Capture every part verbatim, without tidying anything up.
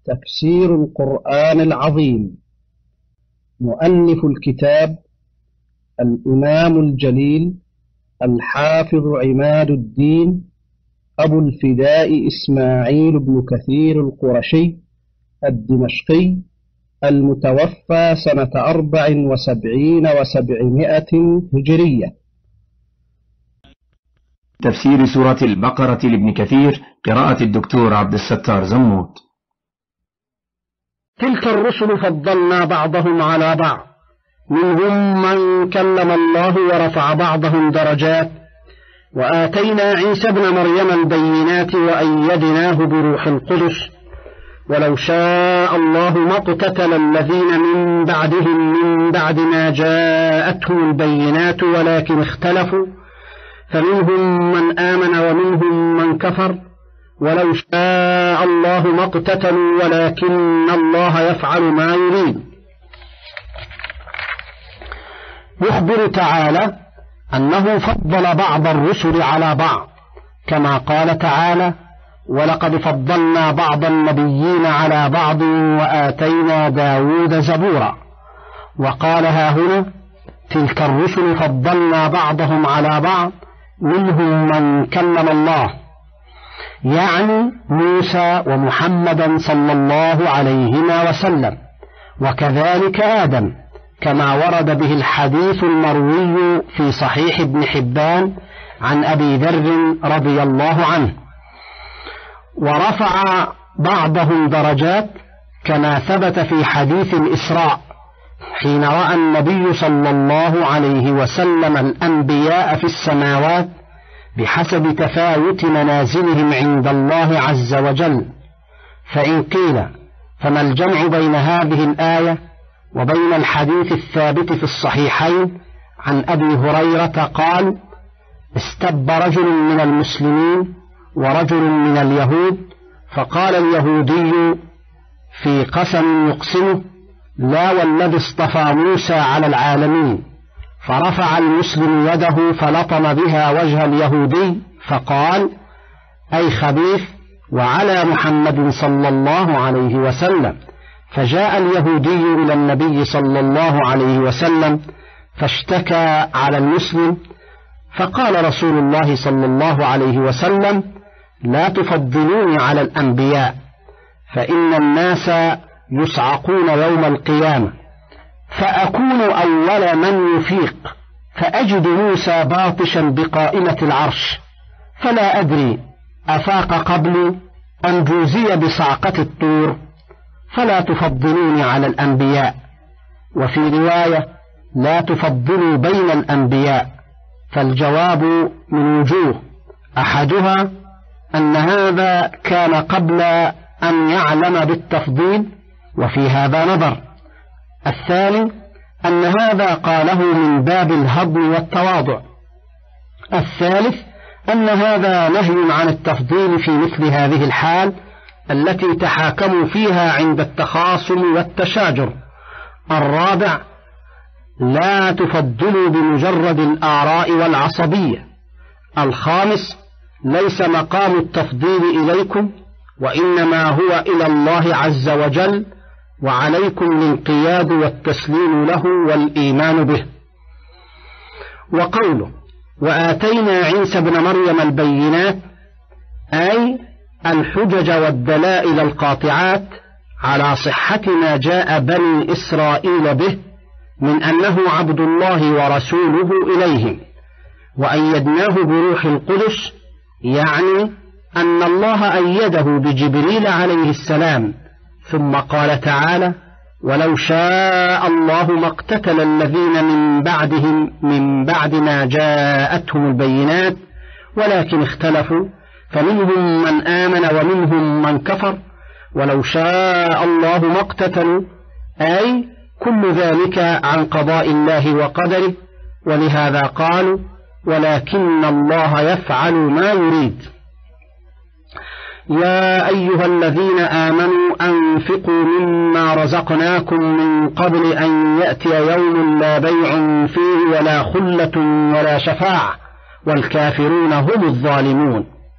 تفسير القرآن العظيم. مؤلف الكتاب الإمام الجليل الحافظ عماد الدين أبو الفداء إسماعيل بن كثير القرشي الدمشقي، المتوفى سنة أربع وسبعين وسبعمائة هجرية. تفسير سورة البقرة لابن كثير، قراءة الدكتور عبد الستار زموت. تلك الرسل فضلنا بعضهم على بعض، منهم من كلم الله ورفع بعضهم درجات، وآتينا عيسى ابن مريم البينات وأيدناه بروح القدس، ولو شاء الله ما اقتتل الذين من بعدهم من بعد ما جاءتهم البينات ولكن اختلفوا، فمنهم من آمن ومنهم من كفر، ولو شاء الله ما اقتتلوا ولكن الله يفعل ما يريد. يخبر تعالى أنه فضل بعض الرسل على بعض، كما قال تعالى: ولقد فضلنا بعض النبيين على بعض وآتينا داود زبورا. وقال ها هنا: تلك الرسل فضلنا بعضهم على بعض، منهم من كلم الله، يعني موسى ومحمدا صلى الله عليهما وسلم، وكذلك آدم، كما ورد به الحديث المروي في صحيح ابن حبان عن أبي ذر رضي الله عنه. ورفع بعضهم درجات، كما ثبت في حديث الإسراء حين رأى النبي صلى الله عليه وسلم الأنبياء في السماوات بحسب تفاوت منازلهم عند الله عز وجل. فإن قيل فما الجمع بين هذه الآية وبين الحديث الثابت في الصحيحين عن أبي هريرة قال: استب رجل من المسلمين ورجل من اليهود، فقال اليهودي في قسم يقسمه: لا والذي اصطفى موسى على العالمين، فرفع المسلم يده فلطم بها وجه اليهودي فقال: أي خبيث، وعلى محمد صلى الله عليه وسلم. فجاء اليهودي إلى النبي صلى الله عليه وسلم فاشتكى على المسلم، فقال رسول الله صلى الله عليه وسلم: لا تفضلوني على الأنبياء، فإن الناس يصعقون يوم القيامة، فأكون أول من يفيق، فأجد موسى باطشا بقائمة العرش، فلا أدري أفاق قبلي أم جوزي بصعقة الطور، فلا تفضلوني على الأنبياء. وفي رواية: لا تفضلوا بين الأنبياء. فالجواب من وجوه: أحدها أن هذا كان قبل أن يعلم بالتفضيل، وفي هذا نظر. الثاني أن هذا قاله من باب الهضم والتواضع. الثالث أن هذا نهي عن التفضيل في مثل هذه الحال التي تحاكموا فيها عند التخاصم والتشاجر. الرابع: لا تفضلوا بمجرد الآراء والعصبية. الخامس: ليس مقام التفضيل إليكم، وإنما هو إلى الله عز وجل، وعليكم الانقياد والتسليم له والإيمان به. وقوله: وآتينا عيسى ابن مريم البينات، أي الحجج والدلائل القاطعات على صحة ما جاء بني إسرائيل به من أنه عبد الله ورسوله إليهم، وأيدناه بروح القدس، يعني أن الله أيده بجبريل عليه السلام. ثم قال تعالى: ولو شاء الله ما اقتتل الذين من بعدهم من بعد ما جاءتهم البينات ولكن اختلفوا، فمنهم من آمن ومنهم من كفر، ولو شاء الله ما اقتتلوا، أي كل ذلك عن قضاء الله وقدره. ولهذا قالوا: ولكن الله يفعل ما يريد. يا أيها الذين آمنوا أنفقوا مما رزقناكم من قبل أن يأتي يوم لا بيع فيه ولا خلة ولا شفاعة والكافرون هم الظالمون.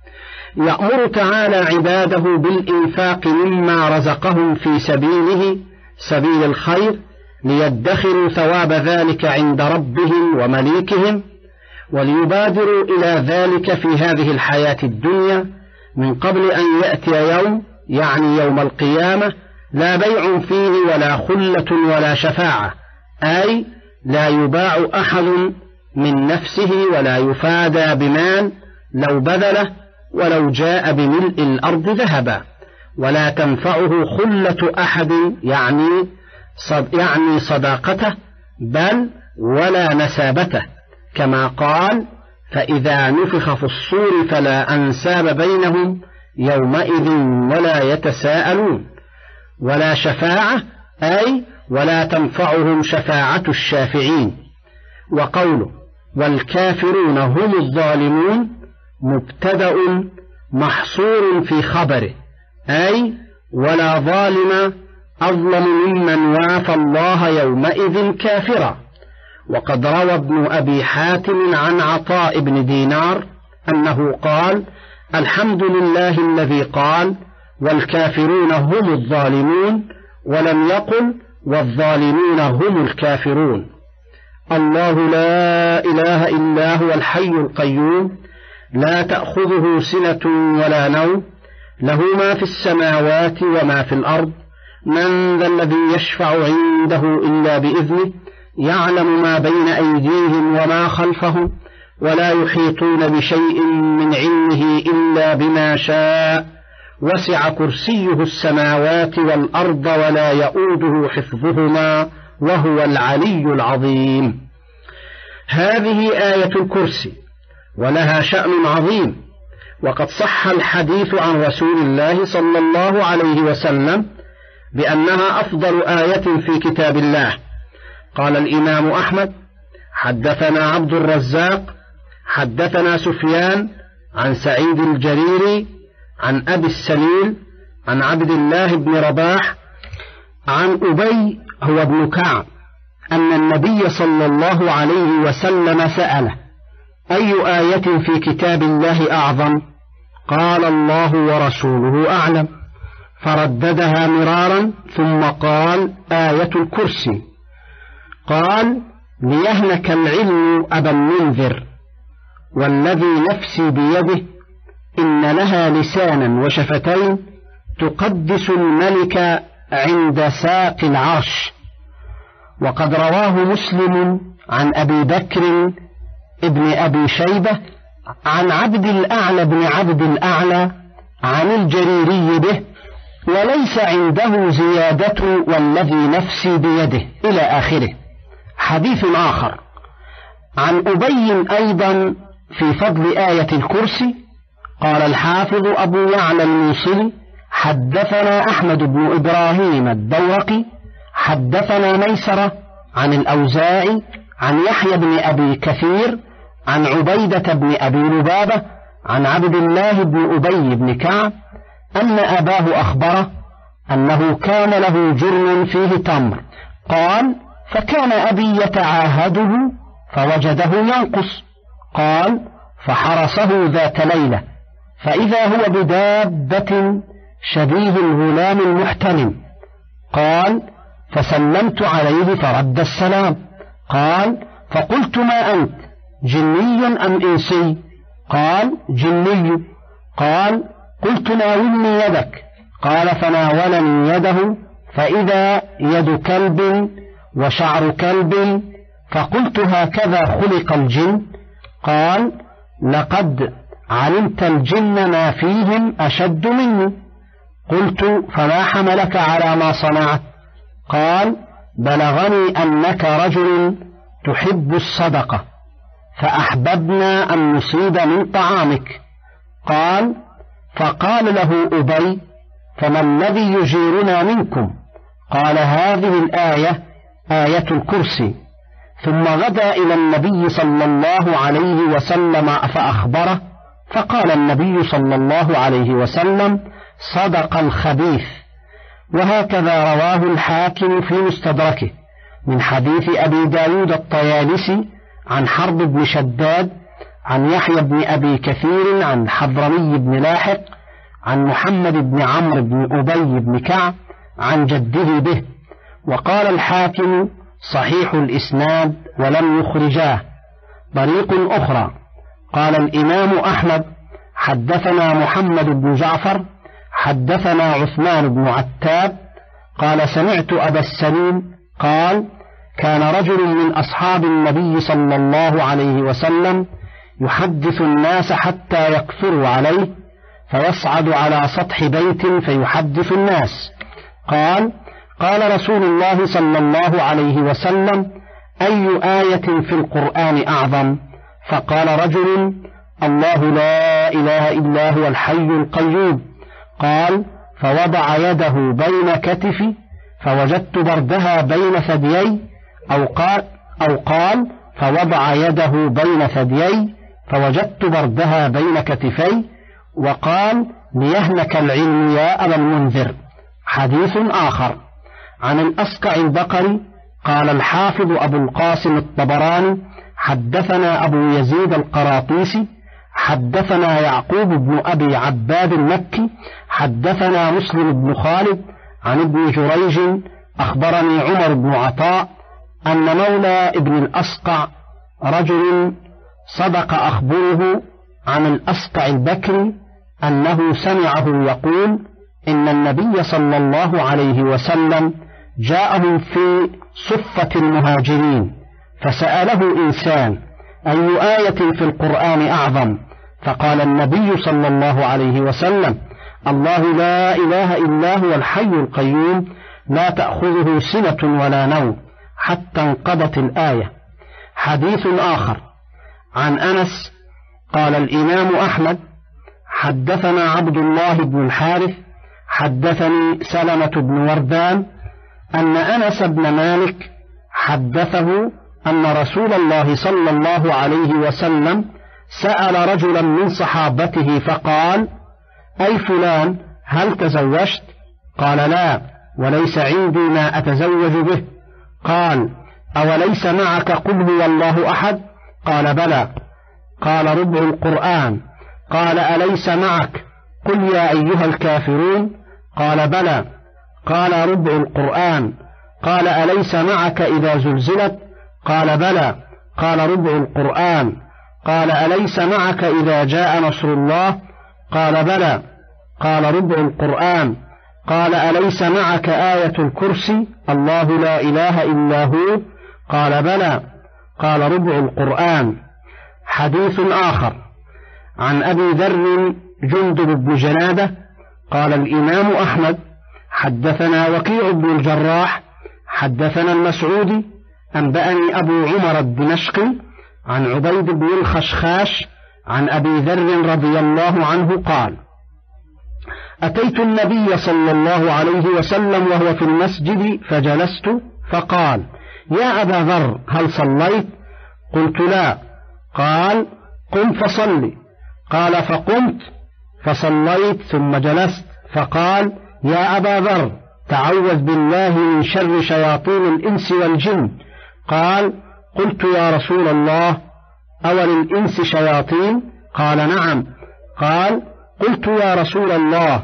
يأمر تعالى عباده بالإنفاق مما رزقهم في سبيله سبيل الخير ليدخروا ثواب ذلك عند ربهم ومليكهم، وليبادروا إلى ذلك في هذه الحياة الدنيا من قبل أن يأتي يوم، يعني يوم القيامة، لا بيع فيه ولا خلة ولا شفاعة، أي لا يباع أحد من نفسه ولا يفادى بمال لو بذله ولو جاء بملء الأرض ذهبا، ولا تنفعه خلة أحد يعني صد يعني صداقته بل ولا نسابته، كما قال: فإذا نفخ في الصور فلا أنساب بينهم يومئذ ولا يتساءلون. ولا شفاعة أي ولا تنفعهم شفاعة الشافعين. وقوله والكافرون هم الظالمون مبتدأ محصور في خبره، أي ولا ظالم أظلم ممن وافى الله يومئذ كافرا. وقد روى ابن أبي حاتم عن عطاء بن دينار أنه قال: الحمد لله الذي قال والكافرون هم الظالمون، ولم يقل والظالمون هم الكافرون. الله لا إله إلا هو الحي القيوم، لا تأخذه سنة ولا نوم، له ما في السماوات وما في الأرض، من ذا الذي يشفع عنده إلا بإذنه، يعلم ما بين أيديهم وما خلفهم، ولا يحيطون بشيء من علمه إلا بما شاء، وسع كرسيه السماوات والأرض ولا يؤوده حفظهما وهو العلي العظيم. هذه آية الكرسي ولها شأن عظيم، وقد صح الحديث عن رسول الله صلى الله عليه وسلم بأنها أفضل آية في كتاب الله. قال الإمام أحمد: حدثنا عبد الرزاق حدثنا سفيان عن سعيد الجريري عن أبي السليل عن عبد الله بن رباح عن أبي هو ابن كعب أن النبي صلى الله عليه وسلم سأله: أي آية في كتاب الله أعظم؟ قال: الله ورسوله أعلم. فرددها مرارا ثم قال: آية الكرسي. قال: ليهلك العلم أبا المنذر، والذي نفسي بيده إن لها لسانا وشفتين تقدس الملك عند ساق العرش. وقد رواه مسلم عن أبي بكر ابن أبي شيبة عن عبد الأعلى بن عبد الأعلى عن الجريري به، وليس عنده زيادة والذي نفسي بيده إلى آخره. حديث آخر عن أبي أيضا في فضل آية الكرسي. قال الحافظ أبو يعلى الموصلي: حدثنا أحمد بن إبراهيم الدورقي حدثنا ميسرة عن الأوزاعي عن يحيى بن أبي كثير عن عبيدة بن أبي لبابة عن عبد الله بن أبي بن كعب أن أباه أخبره أنه كان له جرن فيه تمر. قال: فكان أبي يتعاهده فوجده ينقص. قال: فحرسه ذات ليلة فإذا هو بدابة شبيه الغلام المحتلم. قال: فسلمت عليه فرد السلام. قال: فقلت: ما أنت، جني أم إنسي؟ قال: جني. قال: قلت: ناولني يدك. قال: فناولني يده فإذا يد كلب وشعر كلب. فقلت: هكذا خلق الجن؟ قال: لقد علمت الجن ما فيهم أشد مني. قلت: فما حملك على ما صنعت؟ قال: بلغني أنك رجل تحب الصدقة فأحببنا أن نصيب من طعامك. قال: فقال له أبي: فما الذي يجيرنا منكم؟ قال: هذه الآية آية الكرسي. ثم غدا إلى النبي صلى الله عليه وسلم فأخبره، فقال النبي صلى الله عليه وسلم: صدق الخبيث. وهكذا رواه الحاكم في مستدركه من حديث أبي داود الطيالسي عن حرب بن شداد عن يحيى بن أبي كثير عن حضرمي بن لاحق عن محمد بن عمرو بن أبي بن كعب عن جده به. وقال الحاكم صحيح الإسناد ولم يخرجاه. طريق أخرى قال الإمام أحمد حدثنا محمد بن جعفر حدثنا عثمان بن عتاب قال سمعت أبا السليم قال كان رجل من أصحاب النبي صلى الله عليه وسلم يحدث الناس حتى يكثروا عليه فيصعد على سطح بيت فيحدث الناس. قال قال رسول الله صلى الله عليه وسلم أي آية في القرآن أعظم؟ فقال رجل الله لا إله إلا هو الحي القيوم. قال فوضع يده بين كتفي فوجدت بردها بين ثديي أو قال, أو قال فوضع يده بين ثديي فوجدت بردها بين كتفي. وقال ليهنك العلم يا أبا المنذر. حديث آخر عن الأصقع البقري قال الحافظ أبو القاسم الطبراني حدثنا أبو يزيد القراطيسي حدثنا يعقوب بن أبي عباد المكي حدثنا مسلم بن خالد عن ابن جريج أخبرني عمر بن عطاء أن مولى ابن الأصقع رجل صدق أخبره عن الأصقع البكري أنه سمعه يقول إن النبي صلى الله عليه وسلم جاءهم في صفة المهاجرين فسأله إنسان أي آية في القرآن أعظم؟ فقال النبي صلى الله عليه وسلم الله لا إله إلا هو الحي القيوم لا تأخذه سنة ولا نوم حتى انقضت الآية. حديث آخر عن أنس قال الإمام أحمد حدثنا عبد الله بن الحارث حدثني سلمة بن وردان أن أنس بن مالك حدثه أن رسول الله صلى الله عليه وسلم سأل رجلا من صحابته فقال أي فلان هل تزوجت؟ قال لا وليس عندي ما أتزوج به. قال أوليس معك قل هو الله أحد؟ قال بلى. قال ربع القرآن. قال أليس معك قل يا أيها الكافرون؟ قال بلى. قال ربع القرآن. قال أليس معك إذا زلزلت؟ قال بلى. قال ربع القرآن. قال أليس معك إذا جاء نصر الله؟ قال بلى. قال ربع القرآن. قال أليس معك آية الكرسي الله لا إله إلا هو؟ قال بلى. قال ربع القرآن. حديث آخر عن أبي ذر جندب بن جنادة قال الإمام أحمد حدثنا وكيع بن الجراح حدثنا المسعودي أنبأني أبو عمر الدمشقي عن عبيد بن الخشخاش عن أبي ذر رضي الله عنه قال أتيت النبي صلى الله عليه وسلم وهو في المسجد فجلست فقال يا أبا ذر هل صليت؟ قلت لا. قال قم فصلي. قال فقمت فصليت ثم جلست فقال يا أبا ذر تعوذ بالله من شر شياطين الإنس والجن. قال قلت يا رسول الله أول الإنس شياطين؟ قال نعم. قال قلت يا رسول الله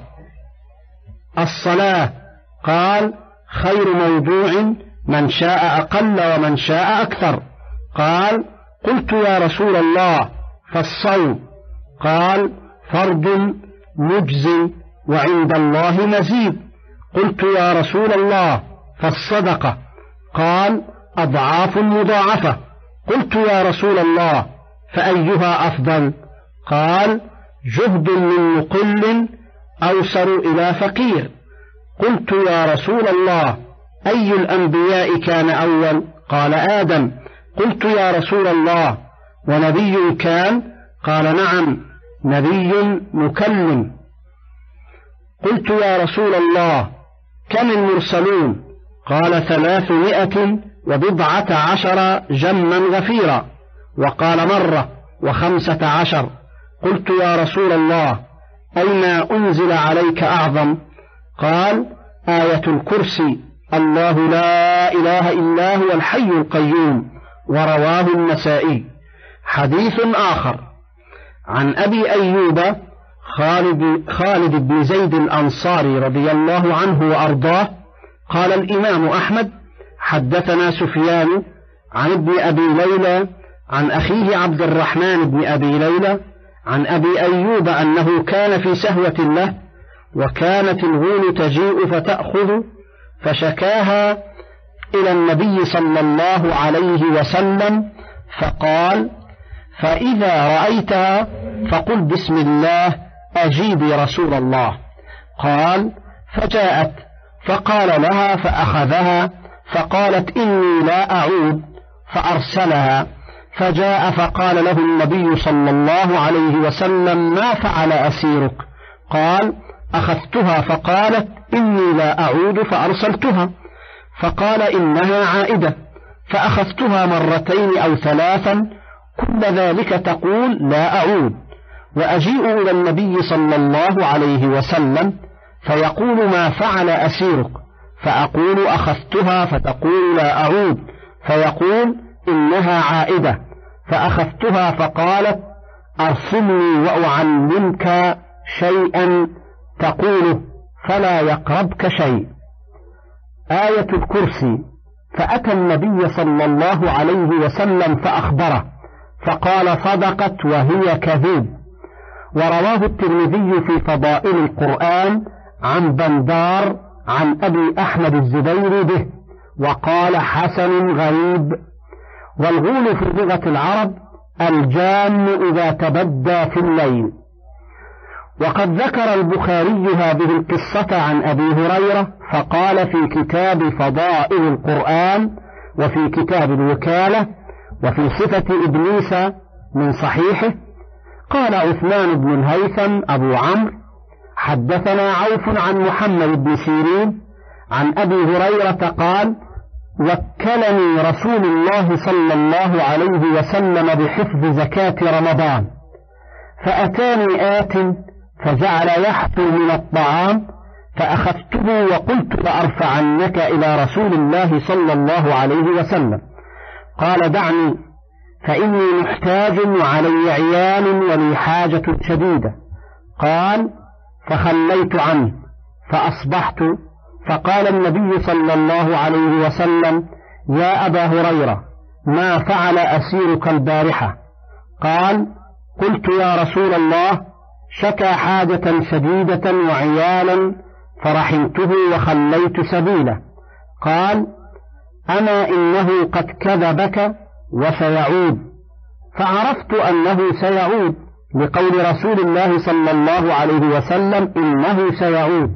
الصلاة؟ قال خير موضوع من شاء أقل ومن شاء أكثر. قال قلت يا رسول الله فالصوم؟ قال فرض مجزي وعند الله مزيد. قلت يا رسول الله فالصدقة؟ قال أضعاف مضاعفة. قلت يا رسول الله فأيها أفضل؟ قال جهد من مقل أوصل إلى فقير. قلت يا رسول الله أي الأنبياء كان أول؟ قال آدم. قلت يا رسول الله ونبي كان؟ قال نعم نبي مكلم. قلت يا رسول الله كم المرسلون؟ قال ثلاثمائة وبضعة عشر جما غفيرا. وقال مرة وخمسة عشر. قلت يا رسول الله أين أنزل عليك أعظم؟ قال آية الكرسي الله لا إله إلا هو الحي القيوم. ورواه النسائي. حديث آخر عن أبي أيوب خالد, خالد بن زيد الأنصاري رضي الله عنه وأرضاه قال الإمام أحمد حدثنا سفيان عن ابن أبي ليلى عن أخيه عبد الرحمن بن أبي ليلى عن أبي أيوب أنه كان في سهوة له وكانت الغول تجيء فتأخذ فشكاها إلى النبي صلى الله عليه وسلم فقال فإذا رأيتها فقل بسم الله أجيبي رسول الله. قال فجاءت فقال لها فأخذها فقالت إني لا أعود فأرسلها فجاء فقال له النبي صلى الله عليه وسلم ما فعل أسيرك؟ قال أخذتها فقالت إني لا أعود فأرسلتها فقال إنها عائدة فأخذتها مرتين أو ثلاثا كل ذلك تقول لا أعود وأجيء إلى النبي صلى الله عليه وسلم فيقول ما فعل أسيرك؟ فأقول أخذتها فتقول لا أعود فيقول إنها عائدة فأخذتها فقالت أرسلني وأعلمك شيئا تقوله فلا يقربك شيء. آية الكرسي. فأتى النبي صلى الله عليه وسلم فأخبره فقال صدقت وهي كذوب. ورواه الترمذي في فضائل القرآن عن بندار عن أبي أحمد الزبير به وقال حسن غريب. والغول في لغة العرب الجان إذا تبدى في الليل. وقد ذكر البخاري هذه القصة عن أبي هريرة فقال في كتاب فضائل القرآن وفي كتاب الوكالة وفي صفة إبليس من صحيحه. قال عثمان بن الهيثم أبو عمرو حدثنا عوف عن محمد بن سيرين عن أبي هريرة قال وكلني رسول الله صلى الله عليه وسلم بحفظ زكاة رمضان فأتاني آت فجعل يحثو من الطعام فأخذته وقلت لأرفعنك إلى رسول الله صلى الله عليه وسلم. قال دعني فإني محتاج وعلي عيال ولي حاجة شديدة. قال فخليت عنه فأصبحت فقال النبي صلى الله عليه وسلم يا أبا هريرة ما فعل أسيرك البارحة؟ قال قلت يا رسول الله شكى حاجة شديدة وعيالا فرحمته وخليت سبيله. قال أما إنه قد كذبك وسيعود. فعرفت أنه سيعود لقول رسول الله صلى الله عليه وسلم إنه سيعود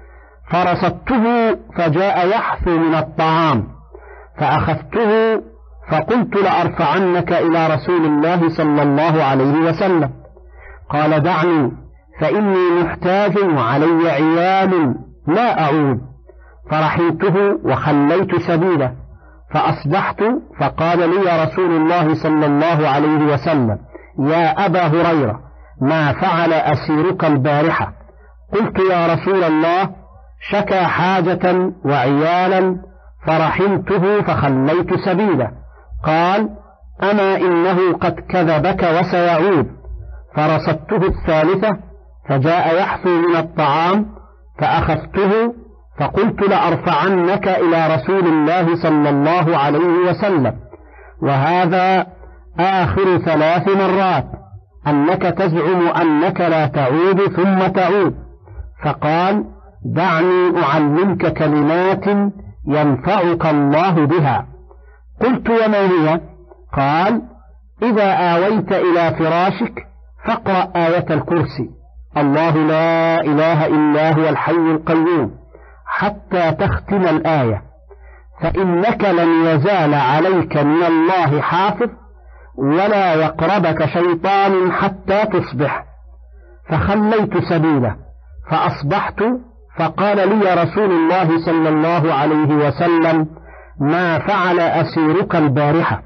فرصدته فجاء يحثو من الطعام فأخذته فقلت لأرفعنك إلى رسول الله صلى الله عليه وسلم. قال دعني فإني محتاج وعلي عيال لا أعود. فرحمته وخليت سبيله فأصبحت فقال لي رسول الله صلى الله عليه وسلم يا أبا هريرة ما فعل أسيرك البارحة؟ قلت يا رسول الله شكى حاجة وعيالا فرحمته فخليت سبيله. قال أما إنه قد كذبك وسيعود. فرصدته الثالثة فجاء يحثو من الطعام فأخذته فقلت لأرفعنك إلى رسول الله صلى الله عليه وسلم. وهذا آخر ثلاث مرات أنك تزعم أنك لا تعود ثم تعود. فقال دعني أعلمك كلمات ينفعك الله بها. قلت وما هي؟ قال إذا آويت إلى فراشك فاقرأ آية الكرسي الله لا إله إلا هو الحي القيوم حتى تختم الآية فإنك لن يزال عليك من الله حافظ ولا يقربك شيطان حتى تصبح. فخليت سبيله فأصبحت فقال لي رسول الله صلى الله عليه وسلم ما فعل أسيرك البارحة؟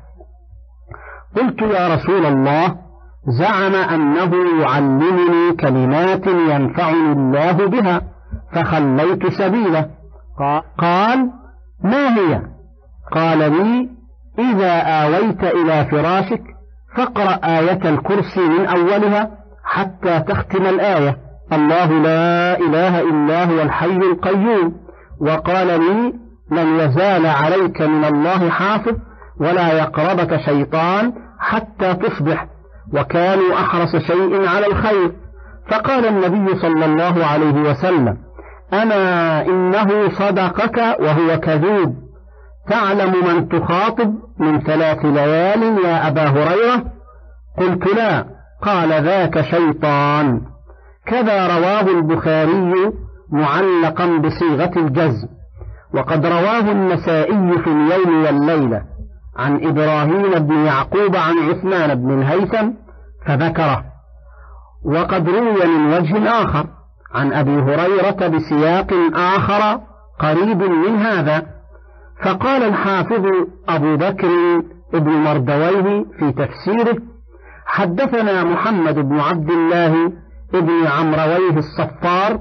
قلت يا رسول الله زعم أنه يعلمني كلمات ينفعني الله بها فخليت سبيله. قال ما هي؟ قال لي إذا آويت إلى فراشك فاقرأ آية الكرسي من أولها حتى تختم الآية الله لا إله إلا هو الحي القيوم، وقال لي لن يزال عليك من الله حافظ ولا يقربك شيطان حتى تصبح، وكانوا أحرص شيء على الخير. فقال النبي صلى الله عليه وسلم أما إنه صدقك وهو كذوب، تعلم من تخاطب من ثلاث ليال يا أبا هريرة؟ قلت لا. قال ذاك شيطان. كذا رواه البخاري معلقا بصيغة الجزم، وقد رواه النسائي في اليوم والليلة عن إبراهيم بن يعقوب عن عثمان بن الهيثم فذكره، وقد روي من وجه آخر عن أبي هريرة بسياق آخر قريب من هذا. فقال الحافظ أبو بكر ابن مردويه في تفسيره حدثنا محمد بن عبد الله ابن عمرويه الصفار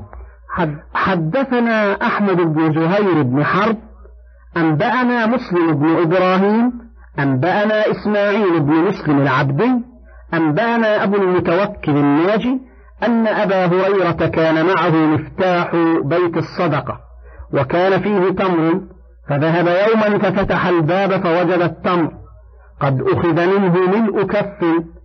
حدثنا أحمد بن زهير بن حرب أنبأنا مسلم بن إبراهيم أنبأنا إسماعيل بن مسلم العبدي أنبأنا أبو المتوكل الناجي أن أبا هريرة كان معه مفتاح بيت الصدقة وكان فيه تمر، فذهب يوما ففتح الباب فوجد التمر قد أخذ منه ملء كف،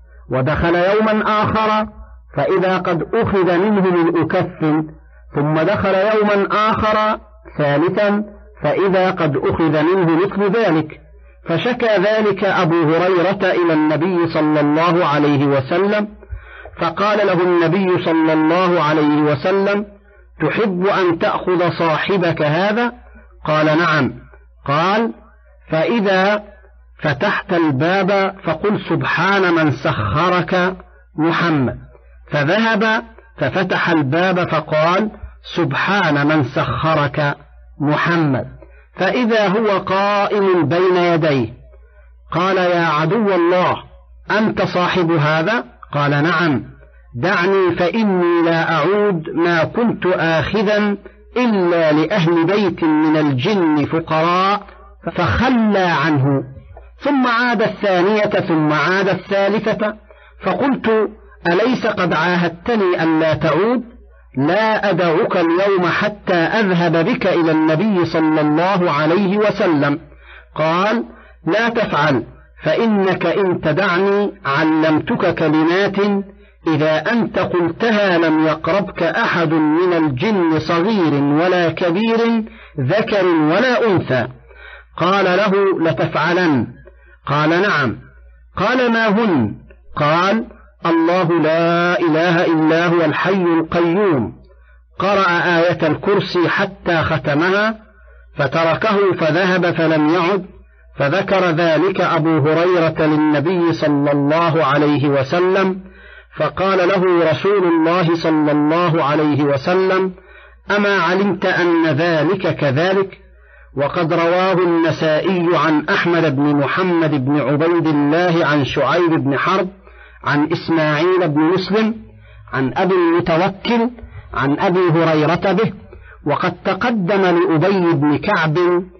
ودخل يوما آخر فإذا قد أخذ منه ملء كف، ثم دخل يوما آخر ثالثا فإذا قد أخذ منه مثل ذلك، فشكى ذلك أبو هريرة إلى النبي صلى الله عليه وسلم، فقال له النبي صلى الله عليه وسلم تحب أن تأخذ صاحبك هذا؟ قال نعم. قال فإذا فتحت الباب فقل سبحان من سخرك محمد، فذهب ففتح الباب فقال سبحان من سخرك محمد، فإذا هو قائم بين يديه. قال يا عدو الله أنت صاحب هذا؟ قال نعم. دعني فإني لا أعود ما كنت آخذا إلا لأهل بيت من الجن فقراء، فخلى عنه. ثم عاد الثانية ثم عاد الثالثة، فقلت أليس قد عاهدتني أن لا تعود؟ لا أدعك اليوم حتى أذهب بك إلى النبي صلى الله عليه وسلم. قال لا تفعل، فإنك إن تدعني علمتك كلمات إذا أنت قلتها لم يقربك أحد من الجن صغير ولا كبير ذكر ولا أنثى. قال له لتفعلن؟ قال نعم. قال ما هن؟ قال الله لا إله إلا هو الحي القيوم. قرأ آية الكرسي حتى ختمها فتركه فذهب فلم يعد، فذكر ذلك أبو هريرة للنبي صلى الله عليه وسلم، فقال له رسول الله صلى الله عليه وسلم أما علمت أن ذلك كذلك؟ وقد رواه النسائي عن أحمد بن محمد بن عبيد الله عن شعيب بن حرب عن إسماعيل بن مسلم عن أبي المتوكل عن أبي هريرة به، وقد تقدم لأبي بن كعب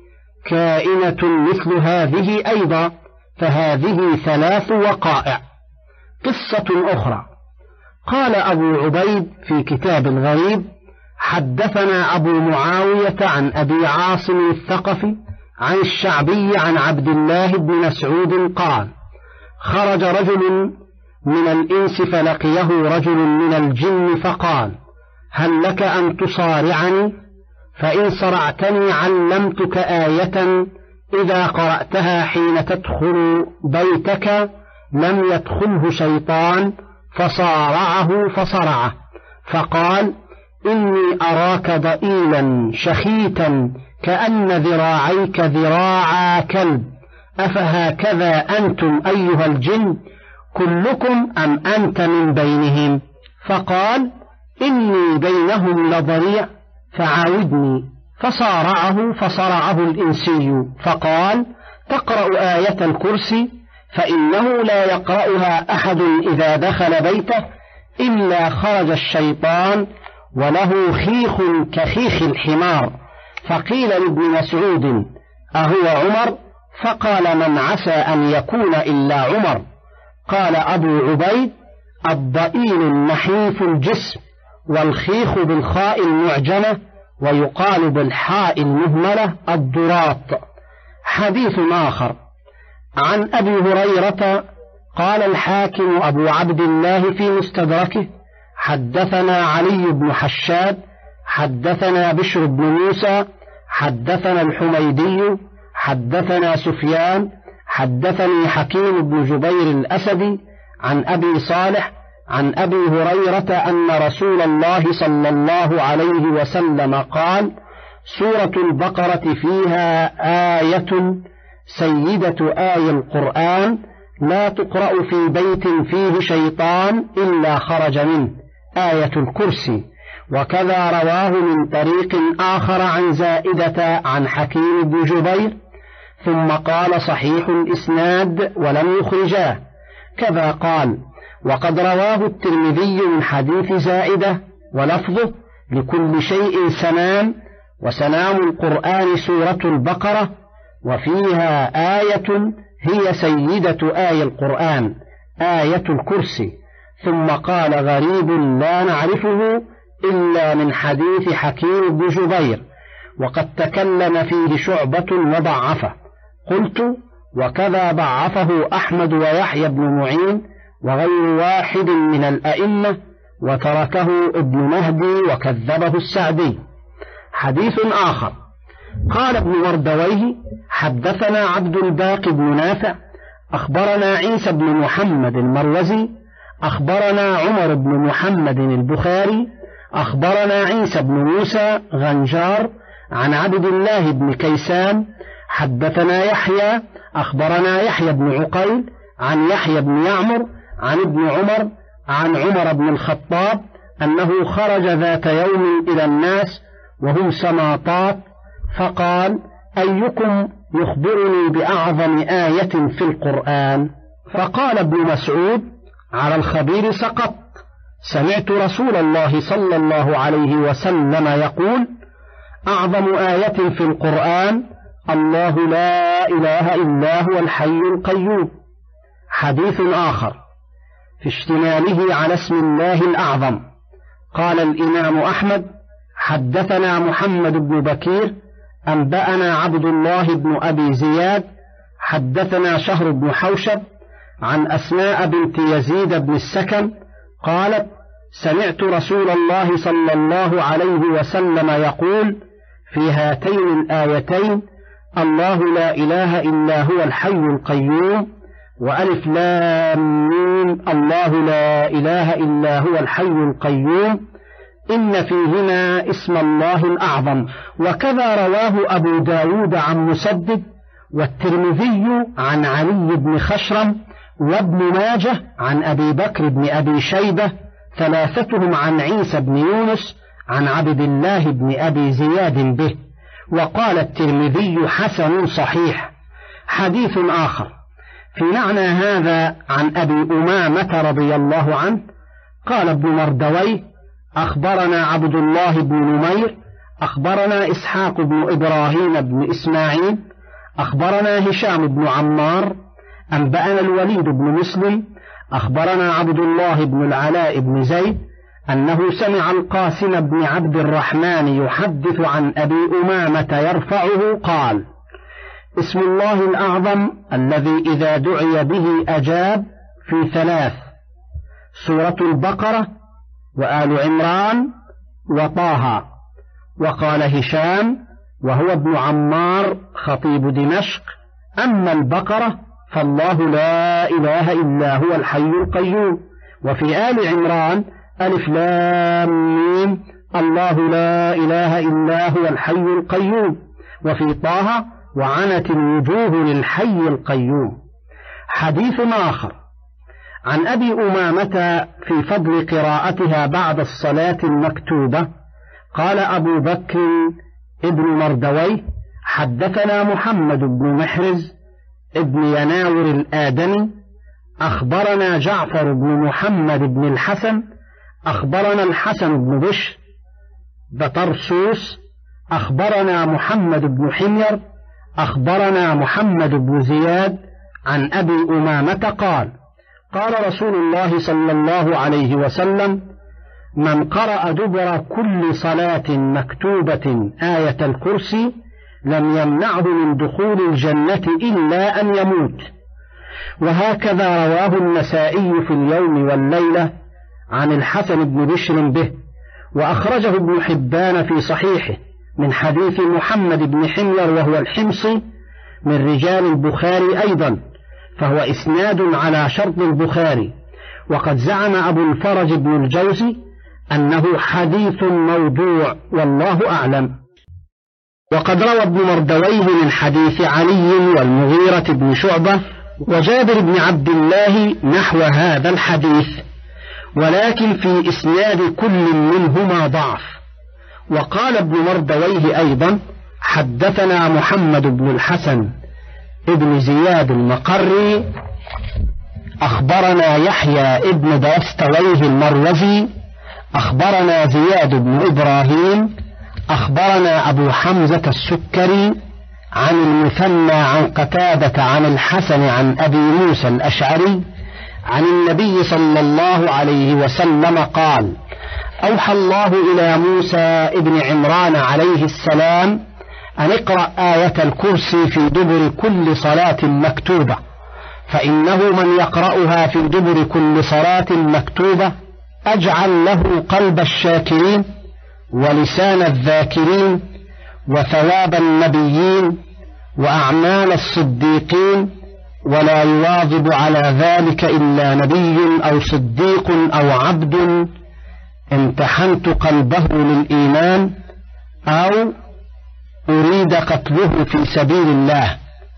كائنة مثل هذه أيضا، فهذه ثلاث وقائع. قصة أخرى. قال أبو عبيد في كتاب الغريب حدثنا أبو معاوية عن أبي عاصم الثقفي عن الشعبي عن عبد الله بن مسعود قال خرج رجل من الإنس فلقيه رجل من الجن فقال هل لك أن تصارعني؟ فإن صرعتني علمتك آية إذا قرأتها حين تدخل بيتك لم يدخله شيطان، فصارعه فصرعه، فقال إني أراك ضئيلا شخيتا كأن ذراعيك ذراعا كلب، أفهكذا أنتم أيها الجن كلكم أم أنت من بينهم؟ فقال إني بينهم لضريع فعاودني، فصارعه فصرعه الإنسي، فقال تقرأ آية الكرسي فإنه لا يقرأها أحد إذا دخل بيته إلا خرج الشيطان وله خيخ كخيخ الحمار. فقيل لابن مسعود أهو عمر؟ فقال من عسى أن يكون إلا عمر. قال أبو عبيد الضئيل النحيف الجسم، والخيخ بالخاء المعجمة، ويقال بالحاء المهملة الضراط. حديث آخر عن أبي هريرة قال الحاكم أبو عبد الله في مستدركه: حدثنا علي بن حشاد حدثنا بشر بن موسى حدثنا الحميدي حدثنا سفيان حدثني حكيم بن جبير الأسدي عن أبي صالح عن أبي هريرة أن رسول الله صلى الله عليه وسلم قال: سورة البقرة فيها آية سيدة آي القرآن لا تقرأ في بيت فيه شيطان إلا خرج منه، آية الكرسي. وكذا رواه من طريق آخر عن زائدة عن حكيم بن جبير، ثم قال: صحيح الإسناد ولم يخرجاه. كذا قال: وقد رواه الترمذي من حديث زائدة ولفظه: لكل شيء سنام، وسنام القرآن سورة البقرة، وفيها آية هي سيدة آي القرآن، آية الكرسي. ثم قال: غريب لا نعرفه إلا من حديث حكيم بن جبير، وقد تكلم فيه شعبة وضعفه. قلت: وكذا ضعفه أحمد ويحيى بن معين وغير واحد من الأئمة، وتركه ابن مهدي وكذبه السعدي. حديث آخر قال ابن مردويه: حدثنا عبد الباقي بن نافع أخبرنا عيسى بن محمد المروزي أخبرنا عمر بن محمد البخاري أخبرنا عيسى بن موسى غنجار عن عبد الله بن كيسان حدثنا يحيى أخبرنا يحيى بن عقيل عن يحيى بن يعمر عن ابن عمر عن عمر بن الخطاب أنه خرج ذات يوم إلى الناس وهم سماطات، فقال: أيكم يخبرني بأعظم آية في القرآن؟ فقال ابن مسعود: على الخبير سقط، سمعت رسول الله صلى الله عليه وسلم يقول: أعظم آية في القرآن الله لا إله إلا هو الحي القيوم. حديث آخر في اشتماله على اسم الله الأعظم. قال الإمام أحمد: حدثنا محمد بن بكير أنبأنا عبد الله بن أبي زياد حدثنا شهر بن حوشب عن أسماء بنت يزيد بن السكن قالت: سمعت رسول الله صلى الله عليه وسلم يقول في هاتين الآيتين: الله لا إله إلا هو الحي القيوم، وألف لام ميم الله لا إله إلا هو الحي القيوم، إن فيهما اسم الله الأعظم. وكذا رواه أبو داود عن مسدد، والترمذي عن علي بن خشرم، وابن ماجه عن أبي بكر بن أبي شيبة، ثلاثتهم عن عيسى بن يونس عن عبد الله بن أبي زياد به. وقال الترمذي: حسن صحيح. حديث آخر في معنى هذا عن أبي أمامة رضي الله عنه قال ابن مردويه: أخبرنا عبد الله بن نمير أخبرنا إسحاق بن إبراهيم بن إسماعيل أخبرنا هشام بن عمار أنبأنا الوليد بن مسلم أخبرنا عبد الله بن العلاء بن زيد أنه سمع القاسم بن عبد الرحمن يحدث عن أبي أمامة يرفعه قال: اسم الله الأعظم الذي إذا دعي به أجاب في ثلاث: سورة البقرة، وآل عمران، وطه. وقال هشام وهو ابن عمار خطيب دمشق: أما البقرة فالله لا إله إلا هو الحي القيوم. وفي آل عمران: ألف لام ميم الله لا إله إلا هو الحي القيوم. وفي طه: وعنت الوجوه للحي القيوم. حديث آخر عن أبي أمامة في فضل قراءتها بعد الصلاة المكتوبة قال أبو بكر ابن مردويه: حدثنا محمد بن محرز ابن يناور الآدمي أخبرنا جعفر بن محمد بن الحسن أخبرنا الحسن بن بشر بطرسوس أخبرنا محمد بن حمير أخبرنا محمد بن زياد عن أبي أمامة قال: قال رسول الله صلى الله عليه وسلم: من قرأ دبر كل صلاة مكتوبة آية الكرسي لم يمنعه من دخول الجنة إلا أن يموت. وهكذا رواه النسائي في اليوم والليلة عن الحسن بن بشر به، وأخرجه ابن حبان في صحيحه من حديث محمد بن حمير وهو الحمصي من رجال البخاري أيضا، فهو إسناد على شرط البخاري. وقد زعم أبو الفرج بن الجوزي أنه حديث موضوع، والله أعلم. وقد روى ابن مردويه من حديث علي والمغيرة بن شعبة وجابر بن عبد الله نحو هذا الحديث، ولكن في إسناد كل منهما ضعف. وقال ابن مردويه أيضا: حدثنا محمد بن الحسن ابن زياد المقري أخبرنا يحيى ابن داستويه المروزي أخبرنا زياد بن إبراهيم أخبرنا أبو حمزة السكري عن المثنى عن قتادة عن الحسن عن أبي موسى الأشعري عن النبي صلى الله عليه وسلم قال: أوحى الله إلى موسى ابن عمران عليه السلام أن اقرأ آية الكرسي في دبر كل صلاة مكتوبة، فإنه من يقرأها في دبر كل صلاة مكتوبة أجعل له قلب الشاكرين ولسان الذاكرين وثواب النبيين وأعمال الصديقين، ولا يواظب على ذلك إلا نبي أو صديق أو عبد امتحنت قلبه للإيمان أو أريد قتله في سبيل الله.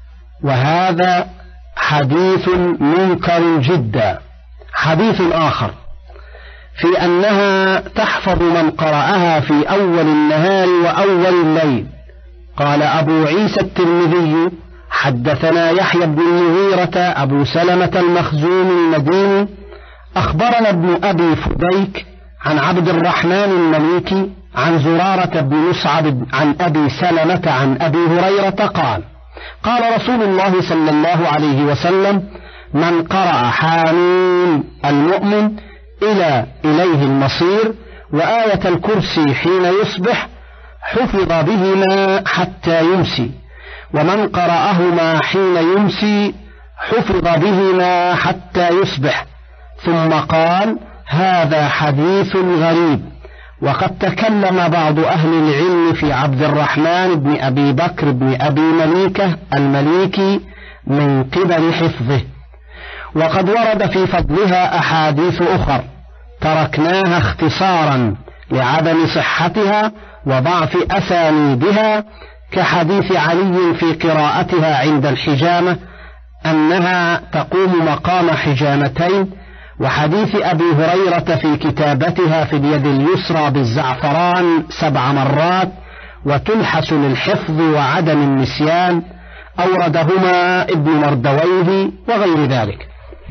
وهذا حديث منكر جدا. حديث آخر في أنها تحفظ من قرأها في أول النهار وأول الليل. قال أبو عيسى الترمذي: حدثنا يحيى بن المغيرة أبو سلمة المخزومي المديني أخبرنا ابن أبي فديك عن عبد الرحمن المليكي عن زرارة بن مصعب عن أبي سلمة عن أبي هريرة قال: قال رسول الله صلى الله عليه وسلم: من قرأ حامين المؤمن إلى إليه المصير وآية الكرسي حين يصبح حفظ بهما حتى يمسي، ومن قرأهما حين يمسي حفظ بهما حتى يصبح. ثم قال: هذا حديث غريب. وقد تكلم بعض أهل العلم في عبد الرحمن بن أبي بكر بن أبي مليكة المليكي من قبل حفظه، وقد ورد في فضلها أحاديث أخر تركناها اختصارا لعدم صحتها وضعف أسانيدها، كحديث علي في قراءتها عند الحجامة أنها تقوم مقام حجامتين، وحديث أبي هريرة في كتابتها في اليد اليسرى بالزعفران سبع مرات وتلحس للحفظ وعدم النسيان، أوردهما ابن مردويه وغير ذلك.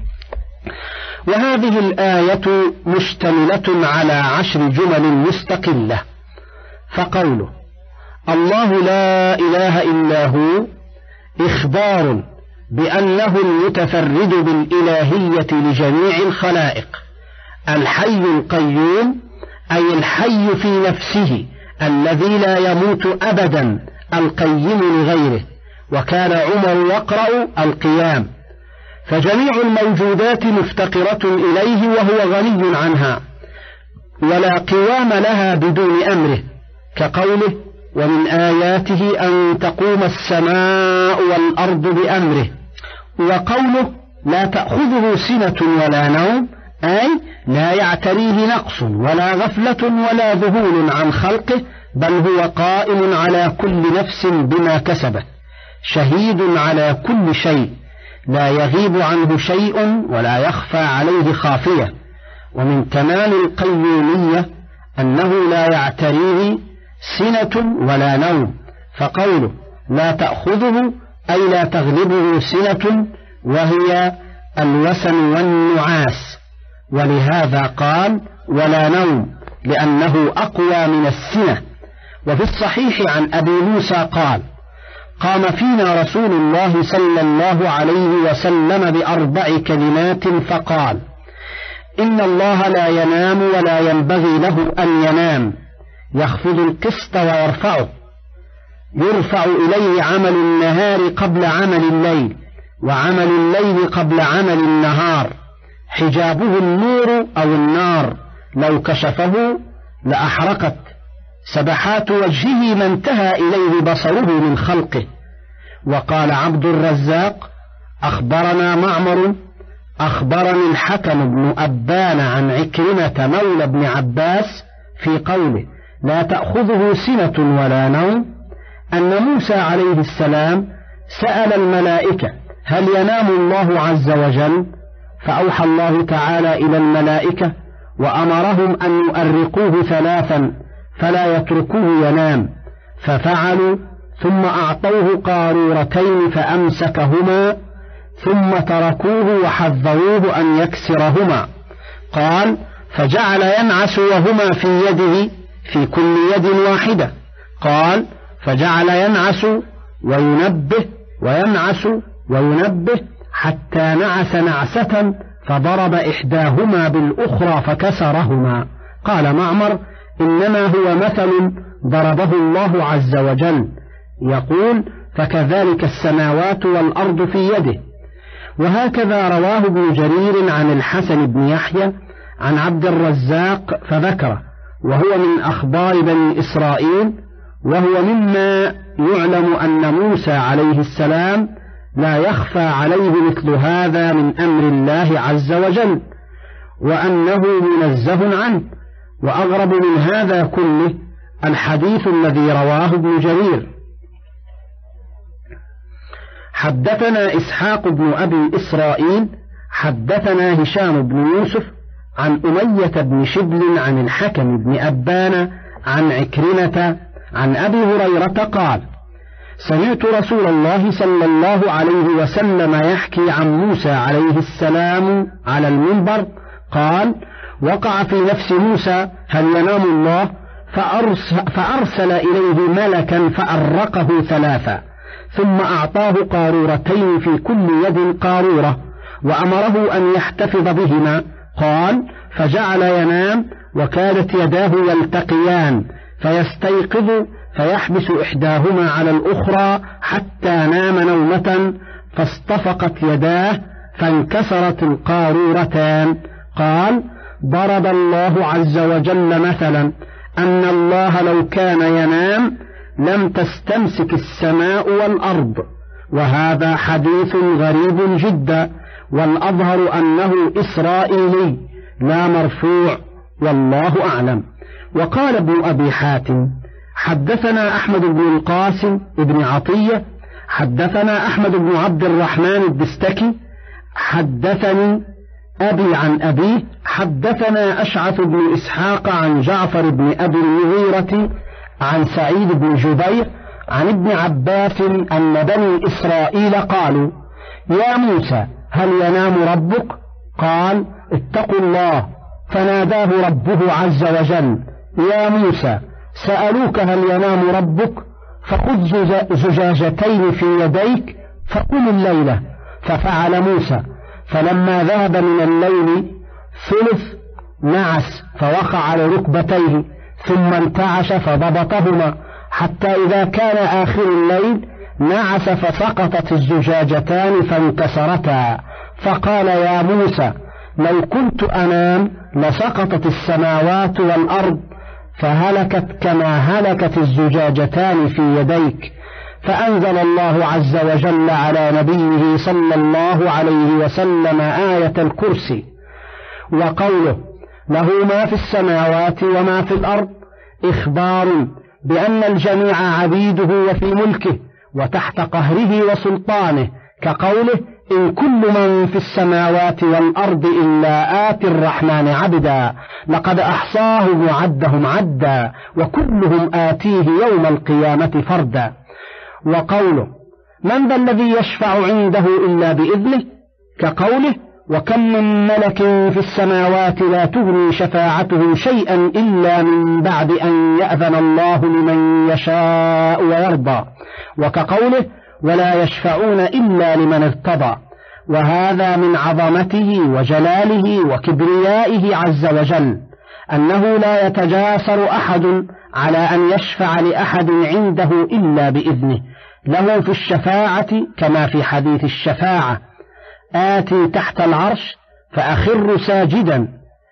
وهذه الآية مشتملة على عشر جمل مستقلة. فقوله: الله لا إله إلا هو إخبار بأنه المتفرد بالإلهية لجميع الخلائق، الحي القيوم أي الحي في نفسه الذي لا يموت أبدا، القيم لغيره. وكان عمر يقرأ القيام، فجميع الموجودات مفتقرة إليه وهو غني عنها، ولا قوام لها بدون أمره، كقوله: ومن آياته أن تقوم السماء والأرض بأمره. وقوله: لا تأخذه سنة ولا نوم، أي لا يعتريه نقص ولا غفلة ولا ذهول عن خلقه، بل هو قائم على كل نفس بما كسبت، شهيد على كل شيء، لا يغيب عنه شيء ولا يخفى عليه خافية. ومن تمام القيومية أنه لا يعتريه سنة ولا نوم، فقوله لا تأخذه أي لا تغلبه سنة، وهي الوسن والنعاس، ولهذا قال ولا نوم لأنه أقوى من السنة. وفي الصحيح عن أبي موسى قال: قام فينا رسول الله صلى الله عليه وسلم بأربع كلمات فقال: إن الله لا ينام ولا ينبغي له أن ينام، يخفض القسط ويرفعه، يرفع إليه عمل النهار قبل عمل الليل، وعمل الليل قبل عمل النهار، حجابه النور أو النار، لو كشفه لأحرقت، سبحات وجهه ما انتهى إليه بصره من خلقه. وقال عبد الرزاق: أخبرنا معمر أخبرني الحكم بن أبان عن عكرمة مولى بن عباس في قوله: لا تأخذه سنة ولا نوم، أن موسى عليه السلام سأل الملائكة: هل ينام الله عز وجل؟ فأوحى الله تعالى إلى الملائكة وأمرهم أن يؤرقوه ثلاثا فلا يتركوه ينام، ففعلوا، ثم أعطوه قارورتين فأمسكهما، ثم تركوه وحذروه أن يكسرهما. قال: فجعل ينعس وهما في يده في كل يد واحدة. قال: فجعل ينعس وينبه وينعس وينبه حتى نعس نعسة فضرب إحداهما بالأخرى فكسرهما. قال معمر: إنما هو مثل ضربه الله عز وجل. يقول: فكذلك السماوات والأرض في يده. وهكذا رواه ابن جرير عن الحسن بن يحيى عن عبد الرزاق فذكره، وهو من أخبار بني إسرائيل، وهو مما يعلم أن موسى عليه السلام لا يخفى عليه مثل هذا من أمر الله عز وجل، وأنه منزه عنه. وأغرب من هذا كله الحديث الذي رواه ابن جرير. حدثنا إسحاق بن أبي إسرائيل حدثنا هشام بن يوسف عن أمية بن شبل عن الحكم بن أبان عن عكرمة عن أبي هريرة قال: سمعت رسول الله صلى الله عليه وسلم يحكي عن موسى عليه السلام على المنبر قال: وقع في نفس موسى هل ينام الله؟ فأرسل إليه ملكا فأرقه ثلاثا، ثم أعطاه قارورتين في كل يد قارورة، وأمره أن يحتفظ بهما. قال: فجعل ينام وكادت يداه يلتقيان، فيستيقظ فيحبس إحداهما على الأخرى حتى نام نومة، فاصطفقت يداه فانكسرت القارورتان. قال: ضرب الله عز وجل مثلا أن الله لو كان ينام لم تستمسك السماء والأرض. وهذا حديث غريب جدا، والأظهر أنه إسرائيلي لا مرفوع، والله أعلم. وقال ابن أبي حاتم: حدثنا أحمد بن القاسم بن عطية حدثنا أحمد بن عبد الرحمن الدستكي حدثني أبي عن أبيه حدثنا أشعث بن إسحاق عن جعفر بن أبي المغيرة عن سعيد بن جبير عن ابن عباس أن بني إسرائيل قالوا: يا موسى هل ينام ربك؟ قال: اتقوا الله. فناداه ربه عز وجل: يا موسى سألوك هل ينام ربك؟ فخذ زجاجتين في يديك فقل الليلة. ففعل موسى، فلما ذهب من الليل ثلث نعس فوقع على ركبتيه، ثم انتعش فضبطهما، حتى إذا كان آخر الليل نعس فسقطت الزجاجتان فانكسرتا. فقال: يا موسى لو كنت أنام لسقطت السماوات والأرض فهلكت كما هلكت الزجاجتان في يديك. فأنزل الله عز وجل على نبيه صلى الله عليه وسلم آية الكرسي، وقوله: له ما في السماوات وما في الأرض، إخبار بأن الجميع عبيده وفي ملكه وتحت قهره وسلطانه، كقوله: إن كل من في السماوات والأرض إلا آتي الرحمن عبدا، لقد أحصاهم وعدهم عدا، وكلهم آتيه يوم القيامة فردا. وقوله: من ذا الذي يشفع عنده إلا بإذنه، كقوله: وكم من ملك في السماوات لا تغني شفاعتهم شيئا إلا من بعد أن يأذن الله لمن يشاء ويرضى، وكقوله ولا يشفعون إلا لمن ارتضى. وهذا من عظمته وجلاله وكبريائه عز وجل، أنه لا يتجاسر أحد على أن يشفع لأحد عنده إلا بإذنه، له في الشفاعة كما في حديث الشفاعة: آتي تحت العرش فأخر ساجدا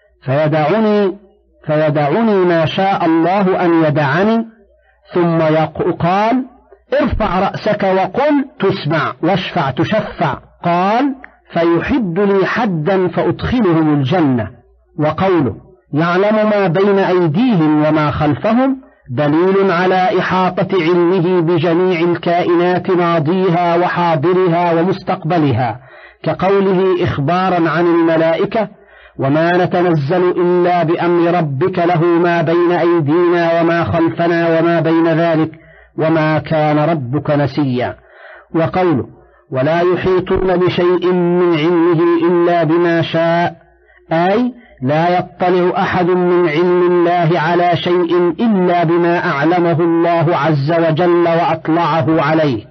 فيدعني فيدعني ما شاء الله أن يدعني، ثم قال ارفع رأسك وقل تسمع واشفع تشفع، قال فيحد لي حدا فأدخلهم الجنة. وقوله يعلم ما بين أيديهم وما خلفهم دليل على إحاطة علمه بجميع الكائنات ماضيها وحاضرها ومستقبلها، كقوله إخبارا عن الملائكة: وما نتنزل إلا بأمر ربك له ما بين أيدينا وما خلفنا وما بين ذلك وما كان ربك نسيا. وقوله ولا يحيطون بشيء من علمه إلا بما شاء، أي لا يطلع أحد من علم الله على شيء إلا بما أعلمه الله عز وجل وأطلعه عليه.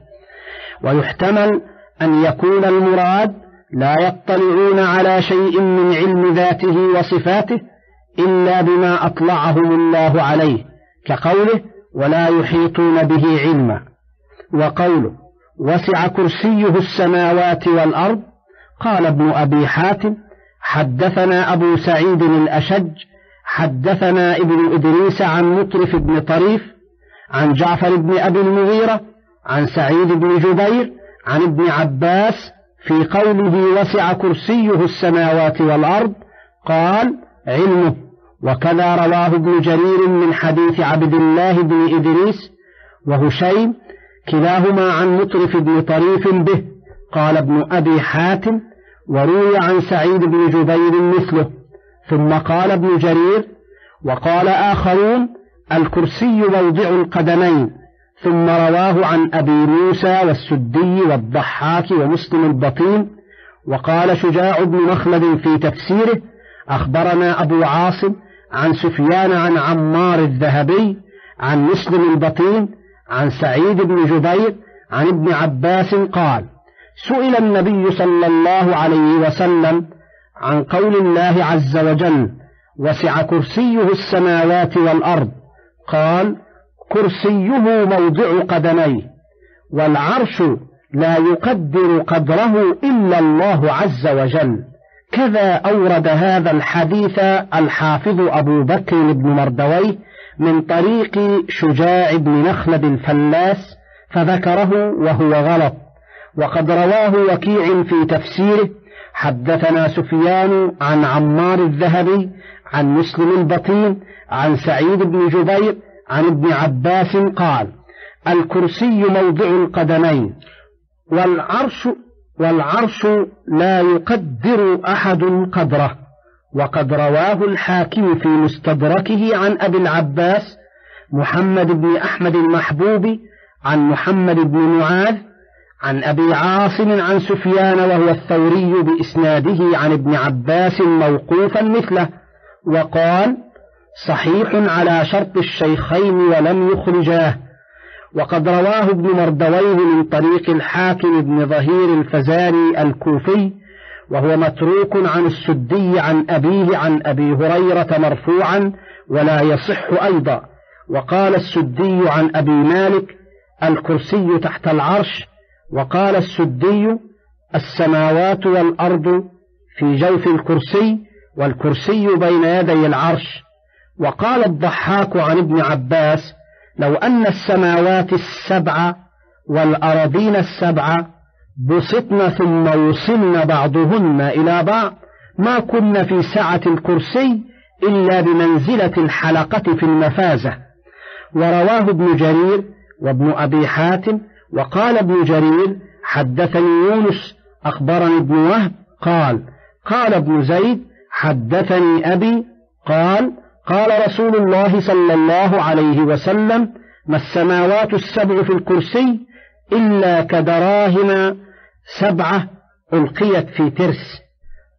ويحتمل أن يكون المراد لا يطلعون على شيء من علم ذاته وصفاته إلا بما أطلعهم الله عليه، كقوله ولا يحيطون به علما. وقوله وسع كرسيه السماوات والأرض، قال ابن أبي حاتم حدثنا أبو سعيد الأشج حدثنا ابن إدريس عن مطرف بن طريف عن جعفر بن أبي المغيرة عن سعيد بن جبير عن ابن عباس في قوله وسع كرسيه السماوات والأرض قال علمه. وكذا رواه ابن جرير من حديث عبد الله بن إدريس وهشيم كلاهما عن مطرف بن طريف به. قال ابن أبي حاتم وروي عن سعيد بن جبير مثله. ثم قال ابن جرير وقال آخرون الكرسي موضع القدمين. ثم رواه عن أبي موسى والسدي والضحاك ومسلم البطين. وقال شجاع بن مخلد في تفسيره أخبرنا أبو عاصم عن سفيان عن عمار الذهبي عن مسلم البطين عن سعيد بن جبير عن ابن عباس قال سئل النبي صلى الله عليه وسلم عن قول الله عز وجل وسع كرسيه السماوات والأرض، قال كرسيه موضع قدميه، والعرش لا يقدر قدره إلا الله عز وجل. كذا أورد هذا الحديث الحافظ أبو بكر بن مردويه من طريق شجاع بن مخلد الفلاس فذكره وهو غلط. وقد رواه وكيع في تفسيره حدثنا سفيان عن عمار الذهبي عن مسلم البطين عن سعيد بن جبير عن ابن عباس قال الكرسي موضع القدمين والعرش والعرش لا يقدر أحد قدره. وقد رواه الحاكم في مستدركه عن أبي العباس محمد بن أحمد المحبوبي عن محمد بن معاذ عن أبي عاصم عن سفيان وهو الثوري بإسناده عن ابن عباس موقوفا مثله، وقال صحيح على شرط الشيخين ولم يخرجاه. وقد رواه ابن مردويه من طريق الحاكم بن ظهير الفزاري الكوفي وهو متروك عن السدي عن أبيه عن أبي هريرة مرفوعا ولا يصح أيضا. وقال السدي عن أبي مالك الكرسي تحت العرش، وقال السدي السماوات والأرض في جوف الكرسي والكرسي بين يدي العرش. وقال الضحاك عن ابن عباس لو أن السماوات السبع والأراضين السبع بسطن ثم وصلن بعضهن إلى بعض ما كن في سعة الكرسي إلا بمنزلة الحلقة في المفازة. ورواه ابن جرير وابن أبي حاتم. وقال ابن جرير حدثني يونس أخبرني ابن وهب قال قال ابن زيد حدثني أبي قال قال رسول الله صلى الله عليه وسلم ما السماوات السبع في الكرسي إلا كدراهم سبعة ألقيت في ترس.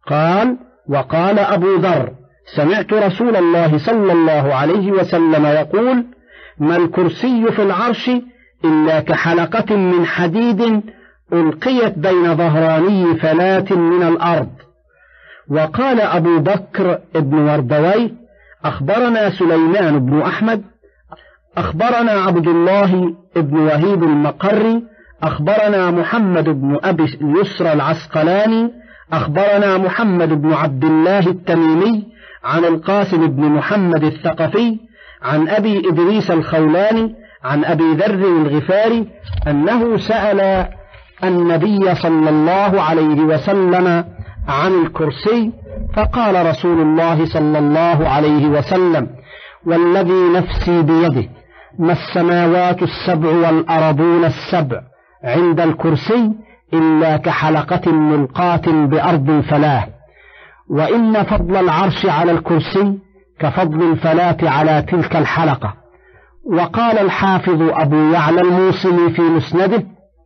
قال: وقال أبو ذر: سمعت رسول الله صلى الله عليه وسلم يقول: ما الكرسي في العرش إلا كحلقة من حديد ألقيت بين ظهراني فلاة من الأرض. وقال أبو بكر بن وردويه: أخبرنا سليمان بن أحمد أخبرنا عبد الله بن وهيب المقري أخبرنا محمد بن أبي اليسرى العسقلاني أخبرنا محمد بن عبد الله التميمي عن القاسم بن محمد الثقفي عن أبي إدريس الخولاني عن أبي ذر الغفاري أنه سأل النبي صلى الله عليه وسلم عن الكرسي، فقال رسول الله صلى الله عليه وسلم: والذي نفسي بيده ما السماوات السبع والأرضون السبع عند الكرسي إلا كحلقة ملقاة بأرض فلاة، وإن فضل العرش على الكرسي كفضل الفلاة على تلك الحلقة. وقال الحافظ أبو يعلى الموصلي في مسنده: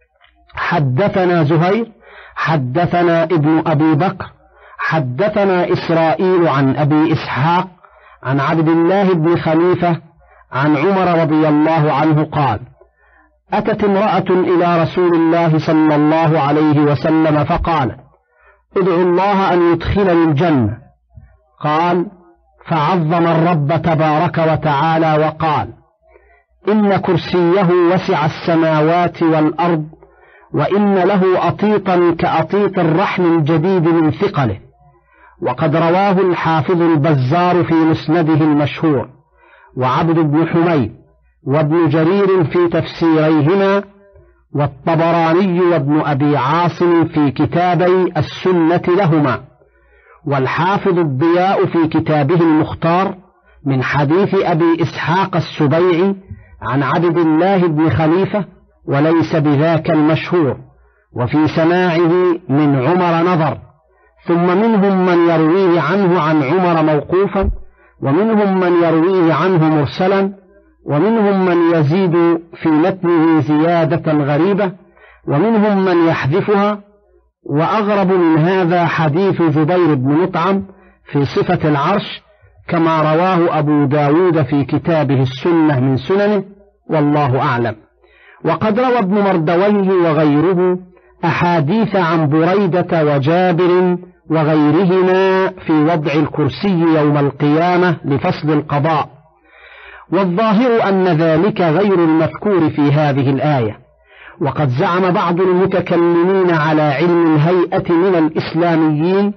حدثنا زهير حدثنا ابن أبي بكر حدثنا إسرائيل عن أبي إسحاق عن عبد الله بن خليفة عن عمر رضي الله عنه قال: أتت امرأة إلى رسول الله صلى الله عليه وسلم فقالت: ادعو الله أن يدخلني الجنة. قال: فعظم الرب تبارك وتعالى وقال: إن كرسيه وسع السماوات والأرض، وإن له أطيطا كأطيط الرحم الجديد من ثقله. وقد رواه الحافظ البزار في مسنده المشهور، وعبد بن حميد وابن جرير في تفسيريهما، والطبراني وابن أبي عاصم في كتابي السنة لهما، والحافظ الضياء في كتابه المختار من حديث أبي إسحاق السبيعي عن عبد الله بن خليفة، وليس بذاك المشهور. وفي سماعه من عمر نظر، ثم منهم من يرويه عنه عن عمر موقوفا، ومنهم من يرويه عنه مرسلا، ومنهم من يزيد في متنه زيادة غريبة، ومنهم من يحذفها. وأغرب من هذا حديث جبير بن مطعم في صفة العرش، كما رواه أبو داود في كتابه السنة من سننه، والله أعلم. وقد روى ابن مردويه وغيره أحاديث عن بريدة وجابر وغيرهما في وضع الكرسي يوم القيامة لفصل القضاء، والظاهر أن ذلك غير المذكور في هذه الآية. وقد زعم بعض المتكلمين على علم الهيئة من الإسلاميين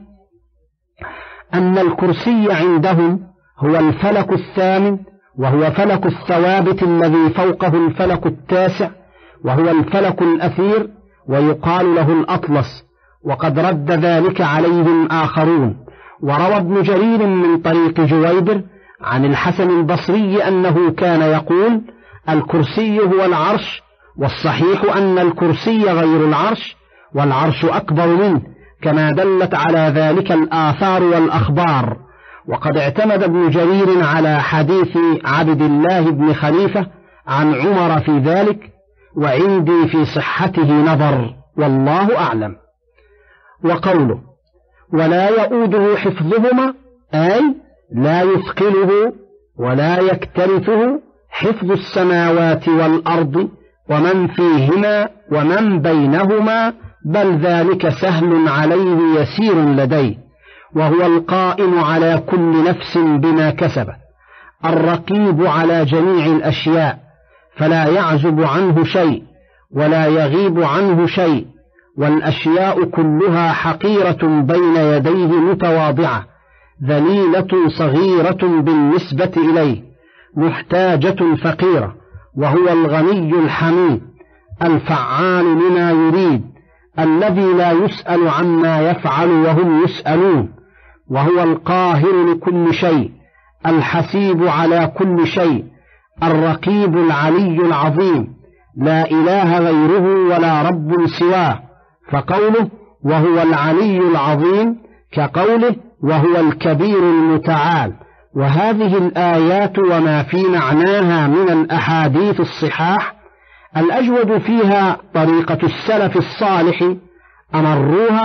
أن الكرسي عندهم هو الفلك الثامن، وهو فلك الثوابت الذي فوقه الفلك التاسع، وهو الفلك الأثير، ويقال له الأطلس. وقد رد ذلك عليهم آخرون. وروى ابن جرير من طريق جويبر عن الحسن البصري أنه كان يقول: الكرسي هو العرش، والصحيح أن الكرسي غير العرش، والعرش أكبر منه، كما دلت على ذلك الآثار والأخبار. وقد اعتمد ابن جرير على حديث عبد الله بن خليفة عن عمر في ذلك، وعندي في صحته نظر، والله أعلم. وقوله: ولا يؤوده حفظهما، أي لا يثقله ولا يكترثه حفظ السماوات والأرض ومن فيهما ومن بينهما، بل ذلك سهل عليه يسير لديه، وهو القائم على كل نفس بما كسبت، الرقيب على جميع الأشياء، فلا يعزب عنه شيء ولا يغيب عنه شيء، والأشياء كلها حقيرة بين يديه متواضعة، ذليلة صغيرة بالنسبة إليه، محتاجة فقيرة، وهو الغني الحميد الفعال لما يريد، الذي لا يسأل عما يفعل وهم يسألون، وهو القاهر لكل شيء، الحسيب على كل شيء، الرقيب العلي العظيم، لا إله غيره ولا رب سواه. فقوله وهو العلي العظيم كقوله وهو الكبير المتعال. وهذه الآيات وما في معناها من الأحاديث الصحاح الأجود فيها طريقة السلف الصالح، أمروها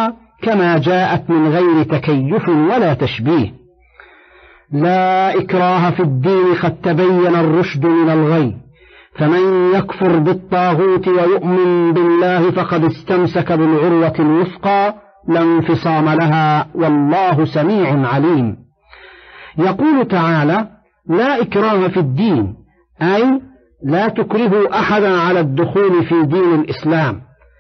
كما جاءت من غير تكيف ولا تشبيه. لا إكراه في الدين قد تبين الرشد من الغي، فمن يكفر بالطاغوت ويؤمن بالله فقد استمسك بالعروة الوثقى لا انفصام لها والله سميع عليم. يقول تعالى: لا إكراه في الدين، أي لا تكرهوا أحدا على الدخول في دين الإسلام،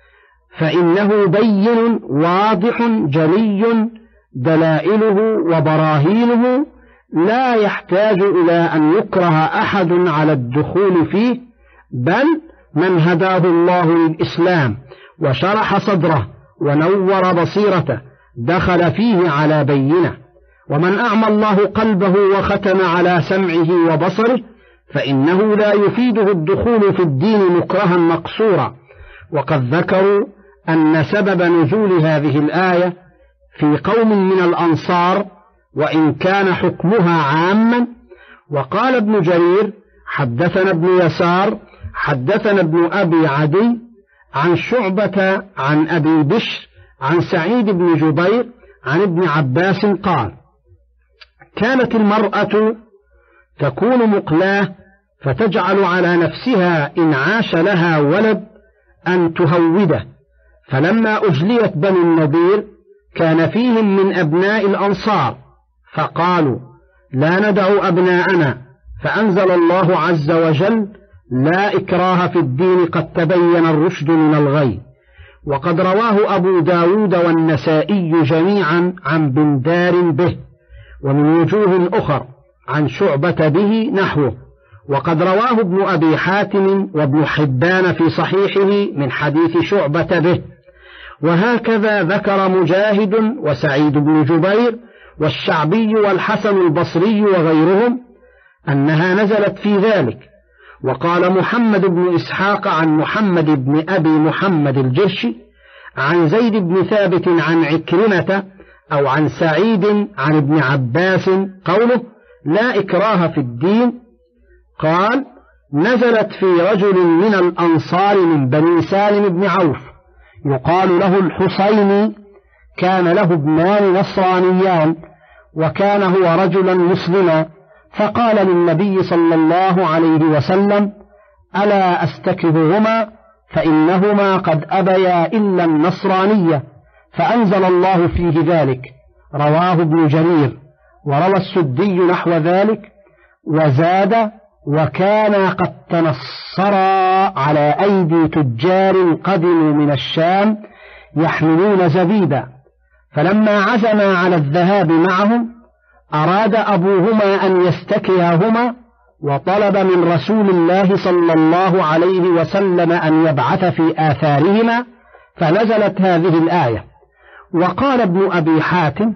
فإنه بين واضح جلي دلائله وبراهينه، لا يحتاج إلى أن يكره أحد على الدخول فيه، بل من هداه الله للإسلام وشرح صدره ونور بصيرته دخل فيه على بينه، ومن أعمى الله قلبه وختم على سمعه وبصره فإنه لا يفيده الدخول في الدين مكرها مقصورا. وقد ذكروا أن سبب نزول هذه الآية في قوم من الأنصار، وإن كان حكمها عاما. وقال ابن جرير: حدثنا ابن يسار حدثنا ابن أبي عدي عن شعبة عن أبي بشر عن سعيد بن جبير عن ابن عباس قال: كانت المرأة تكون مقلاة فتجعل على نفسها إن عاش لها ولد أن تهوده، فلما أجليت بني النضير كان فيهم من أبناء الأنصار فقالوا: لا ندع أبناءنا، فأنزل الله عز وجل: لا إكراه في الدين قد تبين الرشد من الغي. وقد رواه أبو داود والنسائي جميعا عن بندار به، ومن وجوه أخر عن شعبة به نحوه. وقد رواه ابن أبي حاتم وابن حبان في صحيحه من حديث شعبة به. وهكذا ذكر مجاهد وسعيد بن جبير والشعبي والحسن البصري وغيرهم أنها نزلت في ذلك. وقال محمد بن إسحاق عن محمد بن أبي محمد الجرشي عن زيد بن ثابت عن عكرمة أو عن سعيد عن ابن عباس قوله: لا إكراه في الدين، قال: نزلت في رجل من الأنصار من بني سالم بن عوف يقال له الحسيني، كان له ابنان نصرانيان، وكان هو رجلا مسلما، فقال للنبي صلى الله عليه وسلم: ألا أستكذهما فإنهما قد أبيا إلا النصرانية، فأنزل الله فيه ذلك. رواه ابن جرير. وروى السدي نحو ذلك وزاد: وكانا قد تنصرا على أيدي تجار قدموا من الشام يحملون زبيبا، فلما عزما على الذهاب معهم أراد أبوهما أن يستكياهما، وطلب من رسول الله صلى الله عليه وسلم أن يبعث في آثارهما، فنزلت هذه الآية. وقال ابن أبي حاتم: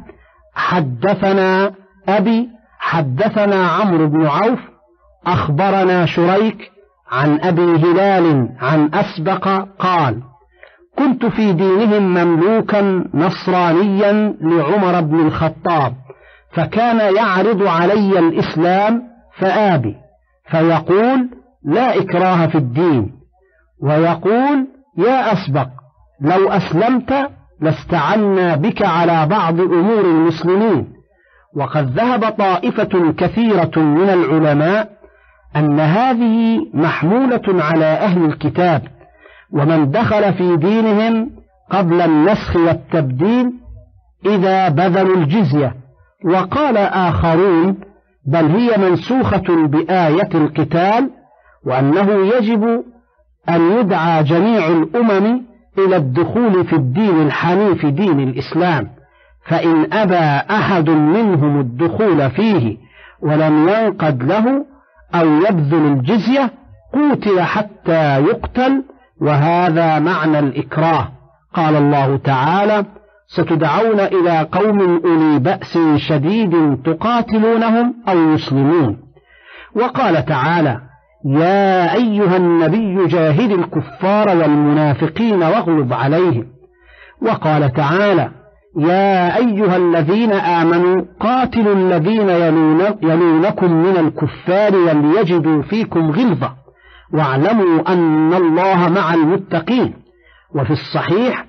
حدثنا أبي حدثنا عمرو بن عوف أخبرنا شريك عن أبي هلال عن أسبق قال: كنت في دينهم مملوكا نصرانيا لعمر بن الخطاب، فكان يعرض علي الإسلام فآبي، فيقول: لا إكراه في الدين، ويقول: يا أسبق لو أسلمت لاستعنا بك على بعض أمور المسلمين. وقد ذهب طائفة كثيرة من العلماء أن هذه محمولة على أهل الكتاب، ومن دخل في دينهم قبل النسخ والتبديل إذا بذلوا الجزية. وقال آخرون: بل هي منسوخة بآية القتال، وأنه يجب أن يدعى جميع الأمم إلى الدخول في الدين الحنيف دين الإسلام، فإن أبى أحد منهم الدخول فيه ولم ينقد له أو يبذل الجزية قوتل حتى يقتل، وهذا معنى الإكراه. قال الله تعالى: ستدعون إلى قوم أولي بأس شديد تقاتلونهم أو يسلمون. وقال تعالى: يا أيها النبي جاهد الكفار والمنافقين واغلظ عليهم. وقال تعالى: يا أيها الذين آمنوا قاتلوا الذين يلون يلونكم من الكفار وليجدوا فيكم غلظة واعلموا أن الله مع المتقين. وفي الصحيح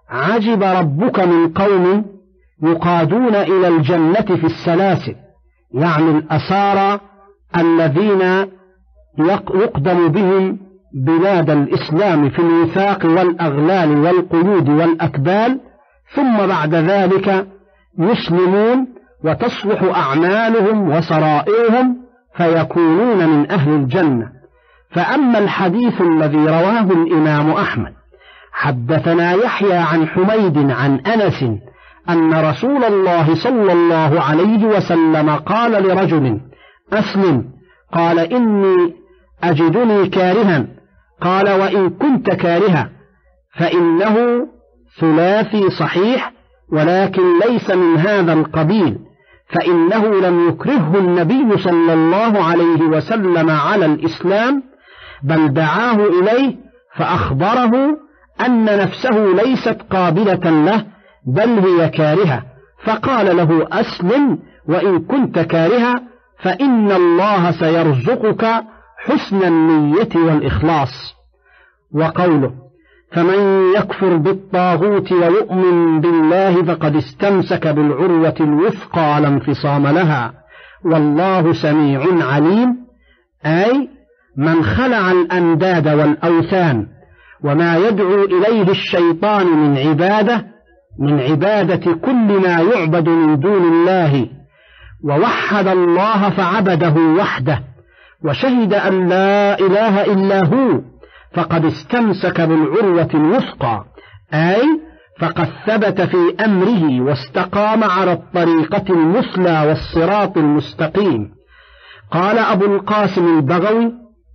عجب ربك من قوم يقادون إلى الجنة في السلاسل، يعني الأسارى الذين يقدم بهم بلاد الإسلام في الوثاق والأغلال والقيود والأكبال، ثم بعد ذلك يسلمون وتصلح أعمالهم وسرائرهم فيكونون من أهل الجنة. فأما الحديث الذي رواه الإمام أحمد حدثنا يحيى عن حميد عن أنس أن رسول الله صلى الله عليه وسلم قال لرجل: أسلم. قال: إني أجدني كارها. قال: وإن كنت كارها فإنه ثلاثي صحيح، ولكن ليس من هذا القبيل، فإنه لم يكرهه النبي صلى الله عليه وسلم على الإسلام، بل دعاه إليه فأخبره أن نفسه ليست قابلة له بل هي كارهة، فقال له: أسلم وإن كنت كارها، فإن الله سيرزقك حسن النية والإخلاص. وقوله: فمن يكفر بالطاغوت ويؤمن بالله فقد استمسك بالعروة الوثقى لا انفصام لها والله سميع عليم، أي من خلع الأنداد والأوثان وما يدعو إليه الشيطان من عبادة من عبادة كل ما يعبد من دون الله، ووحد الله فعبده وحده وشهد أن لا إله إلا هو، فقد استمسك بالعروة الوثقى، أي فقد ثبت في أمره واستقام على الطريقة المثلى والصراط المستقيم. قال أبو القاسم البغوي: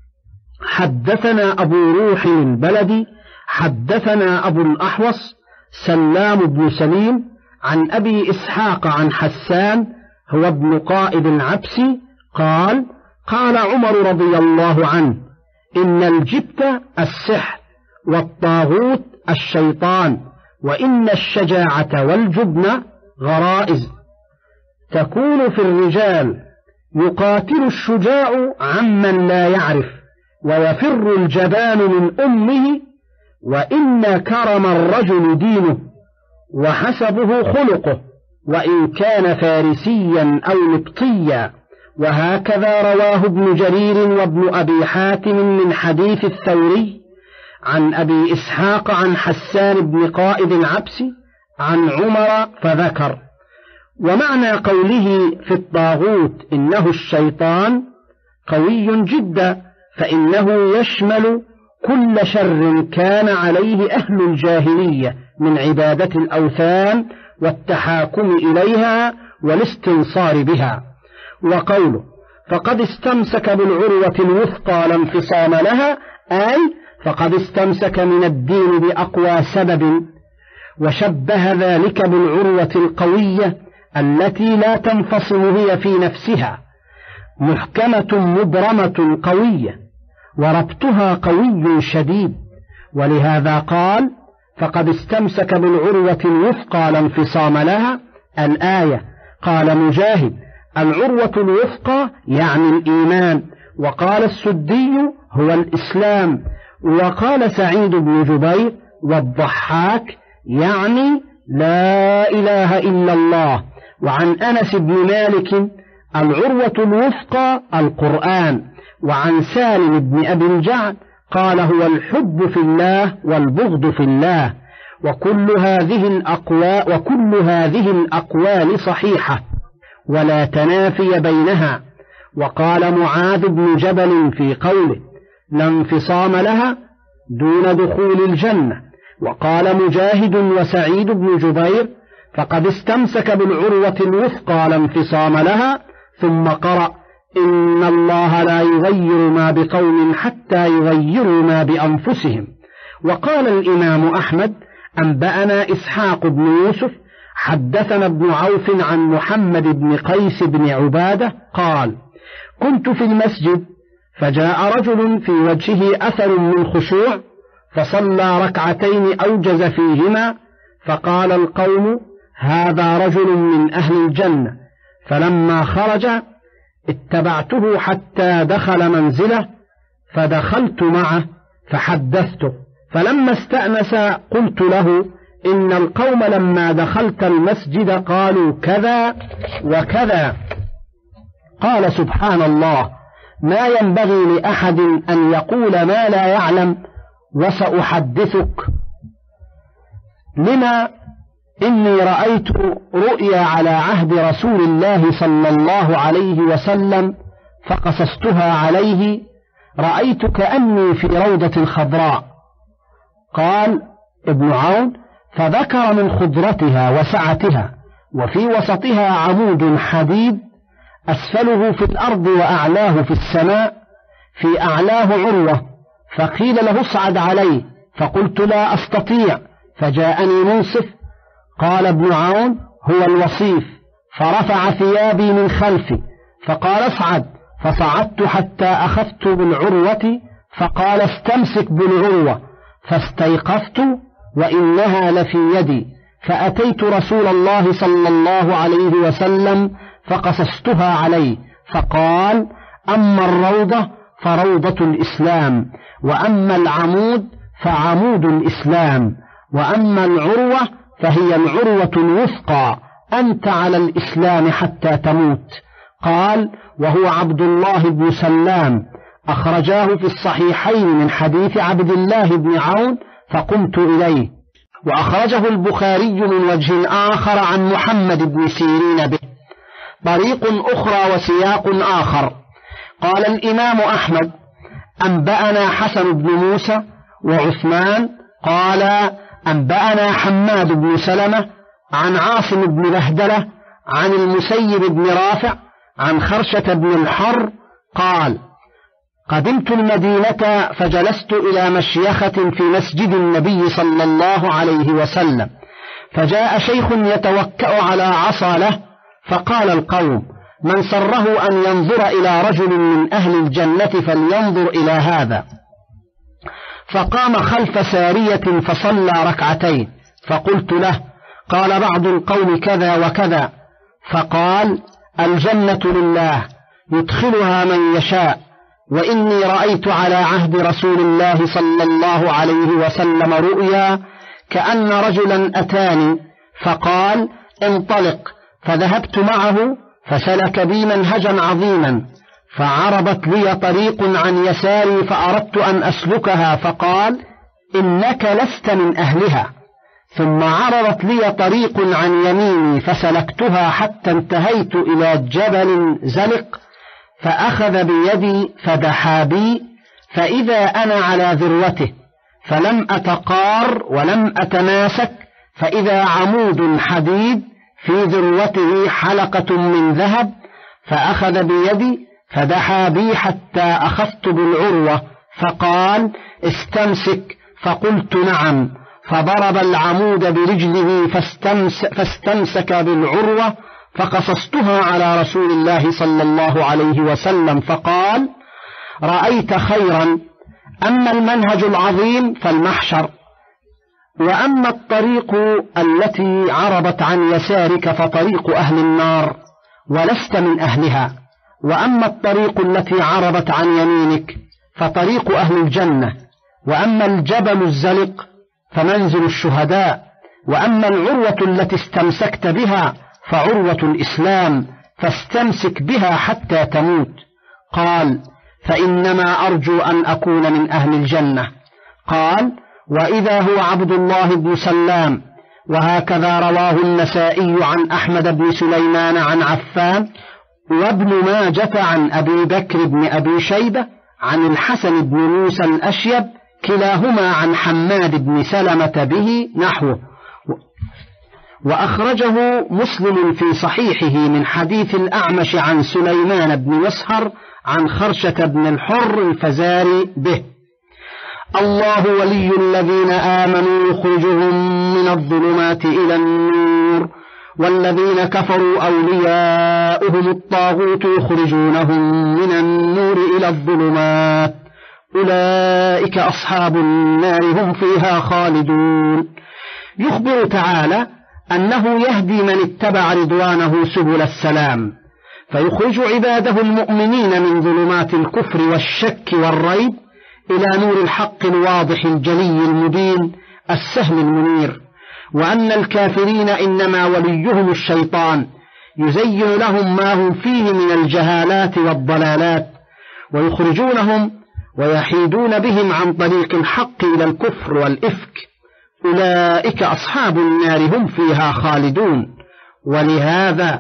حدثنا أبو روح البلدي حدثنا أبو الأحوص سلام بن سليم عن أبي إسحاق عن حسان هو ابن قائد العبسي قال: قال عمر رضي الله عنه: إن الجبت السحر والطاغوت الشيطان، وإن الشجاعة والجبن غرائز تكون في الرجال، يقاتل الشجاع عمن لا يعرف، ويفر الجبان من أمه، وإن كرم الرجل دينه وحسبه خلقه، وإن كان فارسيا أو نبطيا. وهكذا رواه ابن جرير وابن أبي حاتم من حديث الثوري عن أبي إسحاق عن حسان بن قائد العبسي عن عمر فذكر. ومعنى قوله في الطاغوت إنه الشيطان قوي جدا، فإنه يشمل كل شر كان عليه أهل الجاهلية من عبادة الأوثان والتحاكم إليها والاستنصار بها. وقوله: فقد استمسك بالعروة الوثقى لا انفصام لها، أي فقد استمسك من الدين بأقوى سبب، وشبه ذلك بالعروة القوية التي لا تنفصم هي في نفسها، محكمة مبرمة قوية، وربطها قوي شديد. ولهذا قال: فقد استمسك بالعروة الوثقى لا انفصام لها الآية. قال مجاهد: العروة الوثقى يعني الإيمان، وقال السدي: هو الإسلام، وقال سعيد بن جبير والضحاك: يعني لا إله إلا الله. وعن أنس بن مالك: العروة الوثقى القرآن. وعن سالم بن أبي الجعد قال: هو الحب في الله والبغض في الله. وكل هذه الأقوال وكل هذه الأقوال صحيحة ولا تنافي بينها. وقال معاذ بن جبل في قوله: لا انفصام لها دون دخول الجنة. وقال مجاهد وسعيد بن جبير: فقد استمسك بالعروة الوثقى لا انفصام لها. ثم قرأ: إن الله لا يغير ما بقوم حتى يغيروا ما بأنفسهم. وقال الإمام أحمد: أنبأنا إسحاق بن يوسف حدثنا ابن عوف عن محمد بن قيس بن عبادة قال: كنت في المسجد فجاء رجل في وجهه أثر من خشوع، فصلى ركعتين أوجز فيهما، فقال القوم: هذا رجل من أهل الجنة. فلما خرج اتبعته حتى دخل منزله، فدخلت معه فحدثته، فلما استأنس قلت له: إن القوم لما دخلت المسجد قالوا كذا وكذا. قال سبحان الله، ما ينبغي لأحد أن يقول ما لا يعلم، وسأحدثك. لما إني رأيت رؤيا على عهد رسول الله صلى الله عليه وسلم فقصصتها عليه، رأيت كأني في روضة خضراء. قال ابن عون: فذكر من خضرتها وسعتها، وفي وسطها عمود حديد أسفله في الأرض وأعلاه في السماء، في أعلاه عروة، فقيل له اصعد عليه، فقلت لا أستطيع، فجاءني منصف. قال ابن عون: هو الوصيف، فرفع ثيابي من خلفي، فقال اصعد، فصعدت حتى أخذت بالعروة، فقال استمسك بالعروة، فاستيقظت وإنها لفي يدي، فأتيت رسول الله صلى الله عليه وسلم فقصصتها عليه، فقال: أما الروضة فروضة الإسلام، وأما العمود فعمود الإسلام، وأما العروة فهي العروة الوثقى، أنت على الإسلام حتى تموت. قال: وهو عبد الله بن سلام، أخرجاه في الصحيحين من حديث عبد الله بن عون، فقمت إليه. وأخرجه البخاري من وجه آخر عن محمد بن سيرين به، طريق أخرى وسياق آخر. قال الإمام أحمد: أنبأنا حسن بن موسى وعثمان قال أنبأنا حماد بن سلمة عن عاصم بن بهدلة عن المسيب بن رافع عن خرشة بن الحر قال: قدمت المدينة فجلست إلى مشيخة في مسجد النبي صلى الله عليه وسلم، فجاء شيخ يتوكأ على عصا له، فقال القوم: من سره أن ينظر إلى رجل من أهل الجنة فلينظر إلى هذا. فقام خلف سارية فصلى ركعتين، فقلت له: قال بعض القوم كذا وكذا، فقال: الجنة لله يدخلها من يشاء، وإني رأيت على عهد رسول الله صلى الله عليه وسلم رؤيا كأن رجلا أتاني فقال: انطلق، فذهبت معه فسلك بي منهجا عظيما، فعرضت لي طريق عن يساري فأردت أن أسلكها، فقال: إنك لست من أهلها. ثم عرضت لي طريق عن يميني فسلكتها حتى انتهيت إلى جبل زلق، فأخذ بيدي فدحى بي، فإذا أنا على ذروته، فلم أتقار ولم أتماسك، فإذا عمود حديد في ذروته حلقة من ذهب، فأخذ بيدي فدحى بي حتى أخذت بالعروة، فقال: استمسك، فقلت نعم، فضرب العمود برجله فاستمس فاستمسك بالعروة، فقصصتها على رسول الله صلى الله عليه وسلم، فقال: رأيت خيرا، أما المنهج العظيم فالمحشر، وأما الطريق التي عرضت عن يسارك فطريق أهل النار ولست من أهلها، وأما الطريق التي عرضت عن يمينك فطريق أهل الجنة، وأما الجبل الزلق فمنزل الشهداء، وأما العروة التي استمسكت بها فعروة الإسلام، فاستمسك بها حتى تموت. قال: فإنما أرجو أن أكون من أهل الجنة. قال: وإذا هو عبد الله بن سلام. وهكذا رواه النسائي عن أحمد بن سليمان عن عفان، وابن ماجة عن أبي بكر بن أبي شيبة عن الحسن بن موسى الأشيب، كلاهما عن حماد بن سلمة به نحوه. وأخرجه مسلم في صحيحه من حديث الأعمش عن سليمان بن مسهر عن خرشة بن الحر الفزاري به: الله ولي الذين آمنوا يخرجهم من الظلمات إلى النور، والذين كفروا أولياؤهم الطاغوت يخرجونهم من النور إلى الظلمات، أولئك أصحاب النار هم فيها خالدون. يخبر تعالى أنه يهدي من اتبع رضوانه سبل السلام، فيخرج عباده المؤمنين من ظلمات الكفر والشك والريب إلى نور الحق الواضح الجلي المبين السهل المنير. وأن الكافرين إنما وليهم الشيطان يزين لهم ما هم فيه من الجهالات والضلالات ويخرجونهم ويحيدون بهم عن طريق الحق إلى الكفر والإفك، أولئك أصحاب النار هم فيها خالدون. ولهذا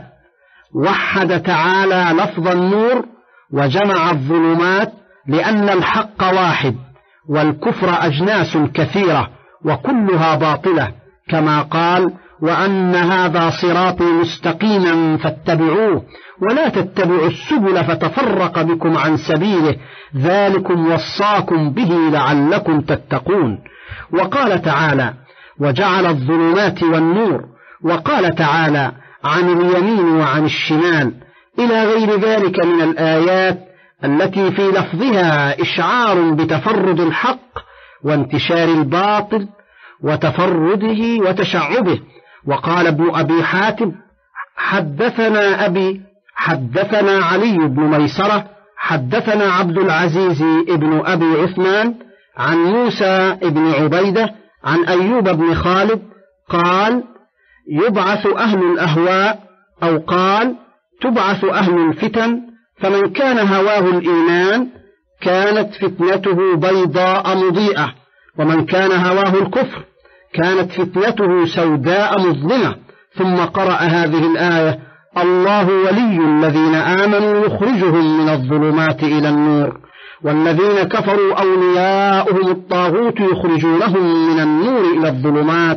وحد تعالى لفظ النور وجمع الظلمات، لأن الحق واحد والكفر أجناس كثيرة وكلها باطلة، كما قال: وأن هذا صراطي مستقيما فاتبعوه ولا تتبعوا السبل فتفرق بكم عن سبيله ذلكم وصاكم به لعلكم تتقون. وقال تعالى: وجعل الظلمات والنور. وقال تعالى: عن اليمين وعن الشمال، إلى غير ذلك من الآيات التي في لفظها إشعار بتفرد الحق وانتشار الباطل وتفرده وتشعبه. وقال ابن أبي حاتم: حدثنا أبي حدثنا علي بن ميسرة حدثنا عبد العزيز ابن أبي عثمان عن موسى بن عبيدة عن أيوب بن خالد قال: يبعث أهل الأهواء، أو قال: تبعث أهل الفتن، فمن كان هواه الإيمان كانت فتنته بيضاء مضيئة، ومن كان هواه الكفر كانت فتنته سوداء مظلمة. ثم قرأ هذه الآية: الله ولي الذين آمنوا يخرجهم من الظلمات إلى النور، والذين كفروا أولياؤهم الطاغوت يخرجونهم من النور إلى الظلمات،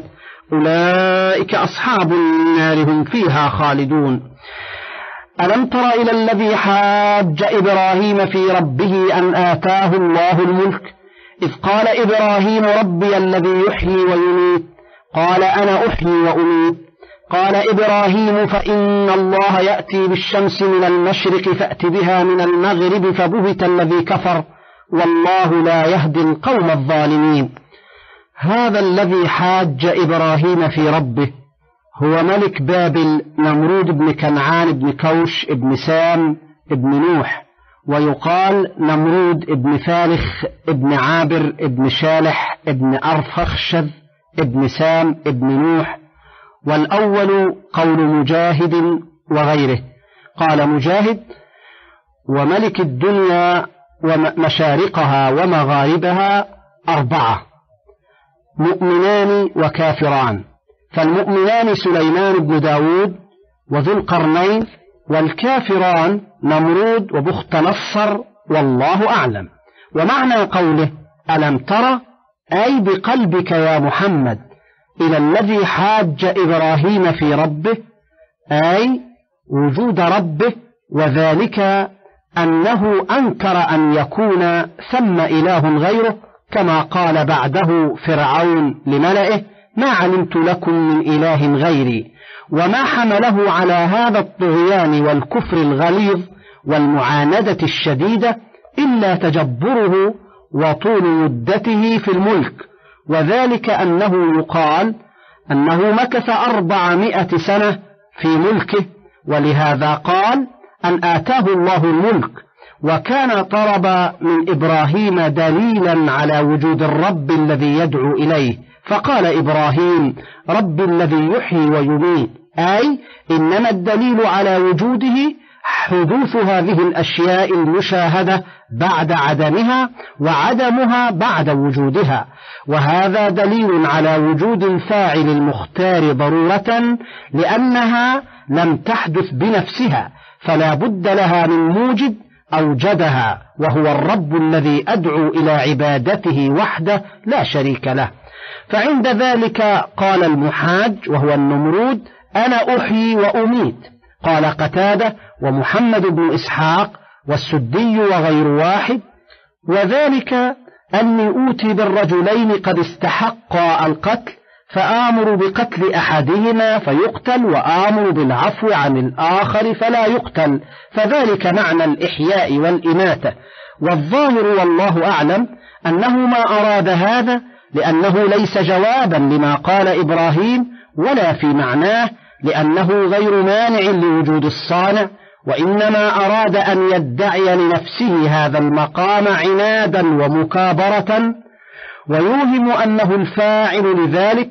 أولئك أصحاب النار هم فيها خالدون. ألم تر إلى الذي حاج إبراهيم في ربه أن آتاه الله الملك، إذ قال إبراهيم: ربي الذي يحيي ويميت، قال: أنا أحيي وأميت. قال إبراهيم: فإن الله يأتي بالشمس من المشرق فأت بها من المغرب، فبهت الذي كفر والله لا يهدي القوم الظالمين. هذا الذي حاج إبراهيم في ربه هو ملك بابل نمرود بن كنعان بن كوش بن سام بن نوح، ويقال نمرود بن فالخ بن عابر بن شالح بن أرفخشذ بن سام بن نوح. والأول قول مجاهد وغيره. قال مجاهد: وملك الدنيا ومشارقها ومغاربها أربعة: مؤمنان وكافران، فالمؤمنان سليمان بن داود وذو القرنين، والكافران نمرود وبخت نصر، والله أعلم. ومعنى قوله: ألم ترى، أي بقلبك يا محمد، إلى الذي حاج إبراهيم في ربه، أي وجود ربه، وذلك أنه أنكر أن يكون ثم إله غيره، كما قال بعده فرعون لملئه: ما علمت لكم من إله غيري. وما حمله على هذا الطغيان والكفر الغليظ والمعاندة الشديدة إلا تجبره وطول مدته في الملك، وذلك أنه يقال أنه مكث أربعمائة سنة في ملكه، ولهذا قال أن آتاه الله الملك. وكان طلب من إبراهيم دليلا على وجود الرب الذي يدعو إليه، فقال إبراهيم: رب الذي يحيي ويميت، أي إنما الدليل على وجوده حدوث هذه الأشياء المشاهدة بعد عدمها، وعدمها بعد وجودها. وهذا دليل على وجود الفاعل المختار ضرورة، لأنها لم تحدث بنفسها، فلا بد لها من موجد أوجدها، وهو الرب الذي أدعو إلى عبادته وحده لا شريك له. فعند ذلك قال المحاج وهو النمرود: أنا أحيي وأميت. قال قتادة ومحمد بن إسحاق والسدي وغير واحد: وذلك أني أوتي بالرجلين قد استحقا القتل، فآمر بقتل أحدهما فيقتل، وآمر بالعفو عن الآخر فلا يقتل، فذلك معنى الإحياء والإماتة. والظاهر والله أعلم أنه ما أراد هذا، لأنه ليس جوابا لما قال إبراهيم، ولا في معناه، لأنه غير مانع لوجود الصانع، وإنما أراد أن يدعي لنفسه هذا المقام عنادا ومكابرة، ويوهم أنه الفاعل لذلك،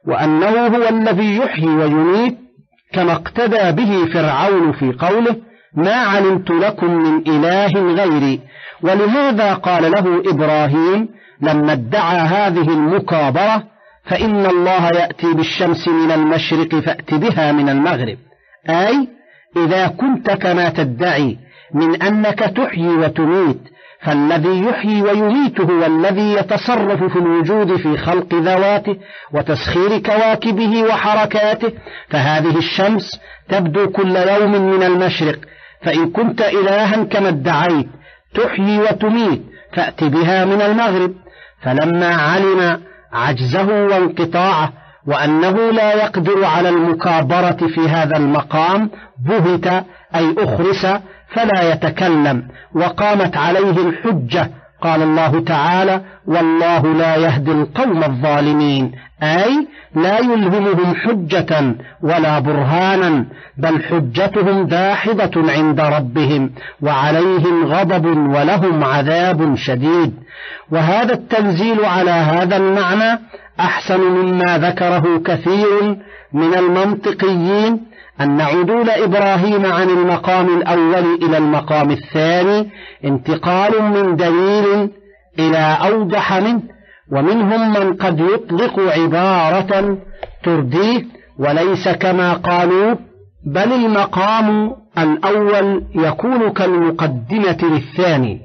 وأنه هو الذي يحيي ويميت، كما اقتدى به فرعون في قوله ما علمت لكم من إله غيري. ولهذا قال له إبراهيم لما ادعى هذه المكابرة فإن الله يأتي بالشمس من المشرق فأت بها من المغرب، أي إذا كنت كما تدعي من أنك تحيي وتميت، فالذي يحيي ويميت هو الذي يتصرف في الوجود في خلق ذواته وتسخير كواكبه وحركاته، فهذه الشمس تبدو كل يوم من المشرق، فإن كنت إلها كما ادعيت تحيي وتميت فأت بها من المغرب. فلما علم عجزه وانقطاعه وأنه لا يقدر على المكابرة في هذا المقام بهت أي أخرس فلا يتكلم، وقامت عليه الحجة. قال الله تعالى والله لا يهدي القوم الظالمين، أي لا يلهمهم حجة ولا برهانا، بل حجتهم داحضة عند ربهم وعليهم غضب ولهم عذاب شديد. وهذا التنزيل على هذا المعنى أحسن مما ذكره كثير من المنطقيين، أن عدول إبراهيم عن المقام الأول إلى المقام الثاني انتقال من دليل إلى أوضح منه، ومنهم من قد يطلق عبارة ترديه وليس كما قالوا، بل المقام الأول يكون كالمقدمة للثاني،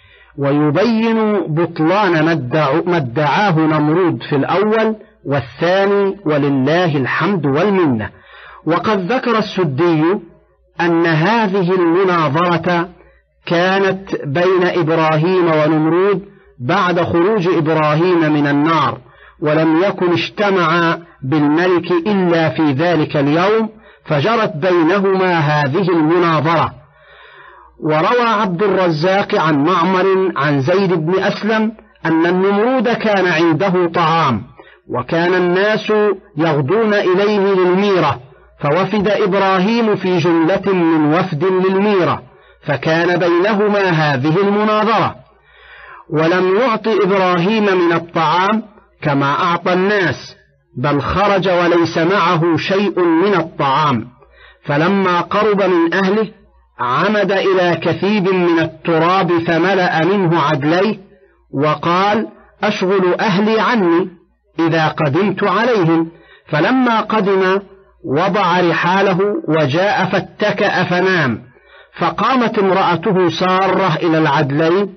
ويبين بطلان ما ادعاه نمرود في الأول والثاني، ولله الحمد والمنة. وقد ذكر السدي أن هذه المناظرة كانت بين إبراهيم ونمرود بعد خروج إبراهيم من النار، ولم يكن اجتمع بالملك إلا في ذلك اليوم، فجرت بينهما هذه المناظرة. وروى عبد الرزاق عن معمر عن زيد بن أسلم أن النمرود كان عنده طعام، وكان الناس يغدون إليه للميرة، فوفد إبراهيم في جملة من وفد للميرة، فكان بينهما هذه المناظرة. ولم يعط إبراهيم من الطعام كما أعطى الناس، بل خرج وليس معه شيء من الطعام، فلما قرب من أهله عمد إلى كثيب من التراب فملأ منه عدليه، وقال أشغل أهلي عني إذا قدمت عليهم. فلما قدم وضع رحاله وجاء فاتكأ فنام، فقامت امرأته سارة إلى العدلين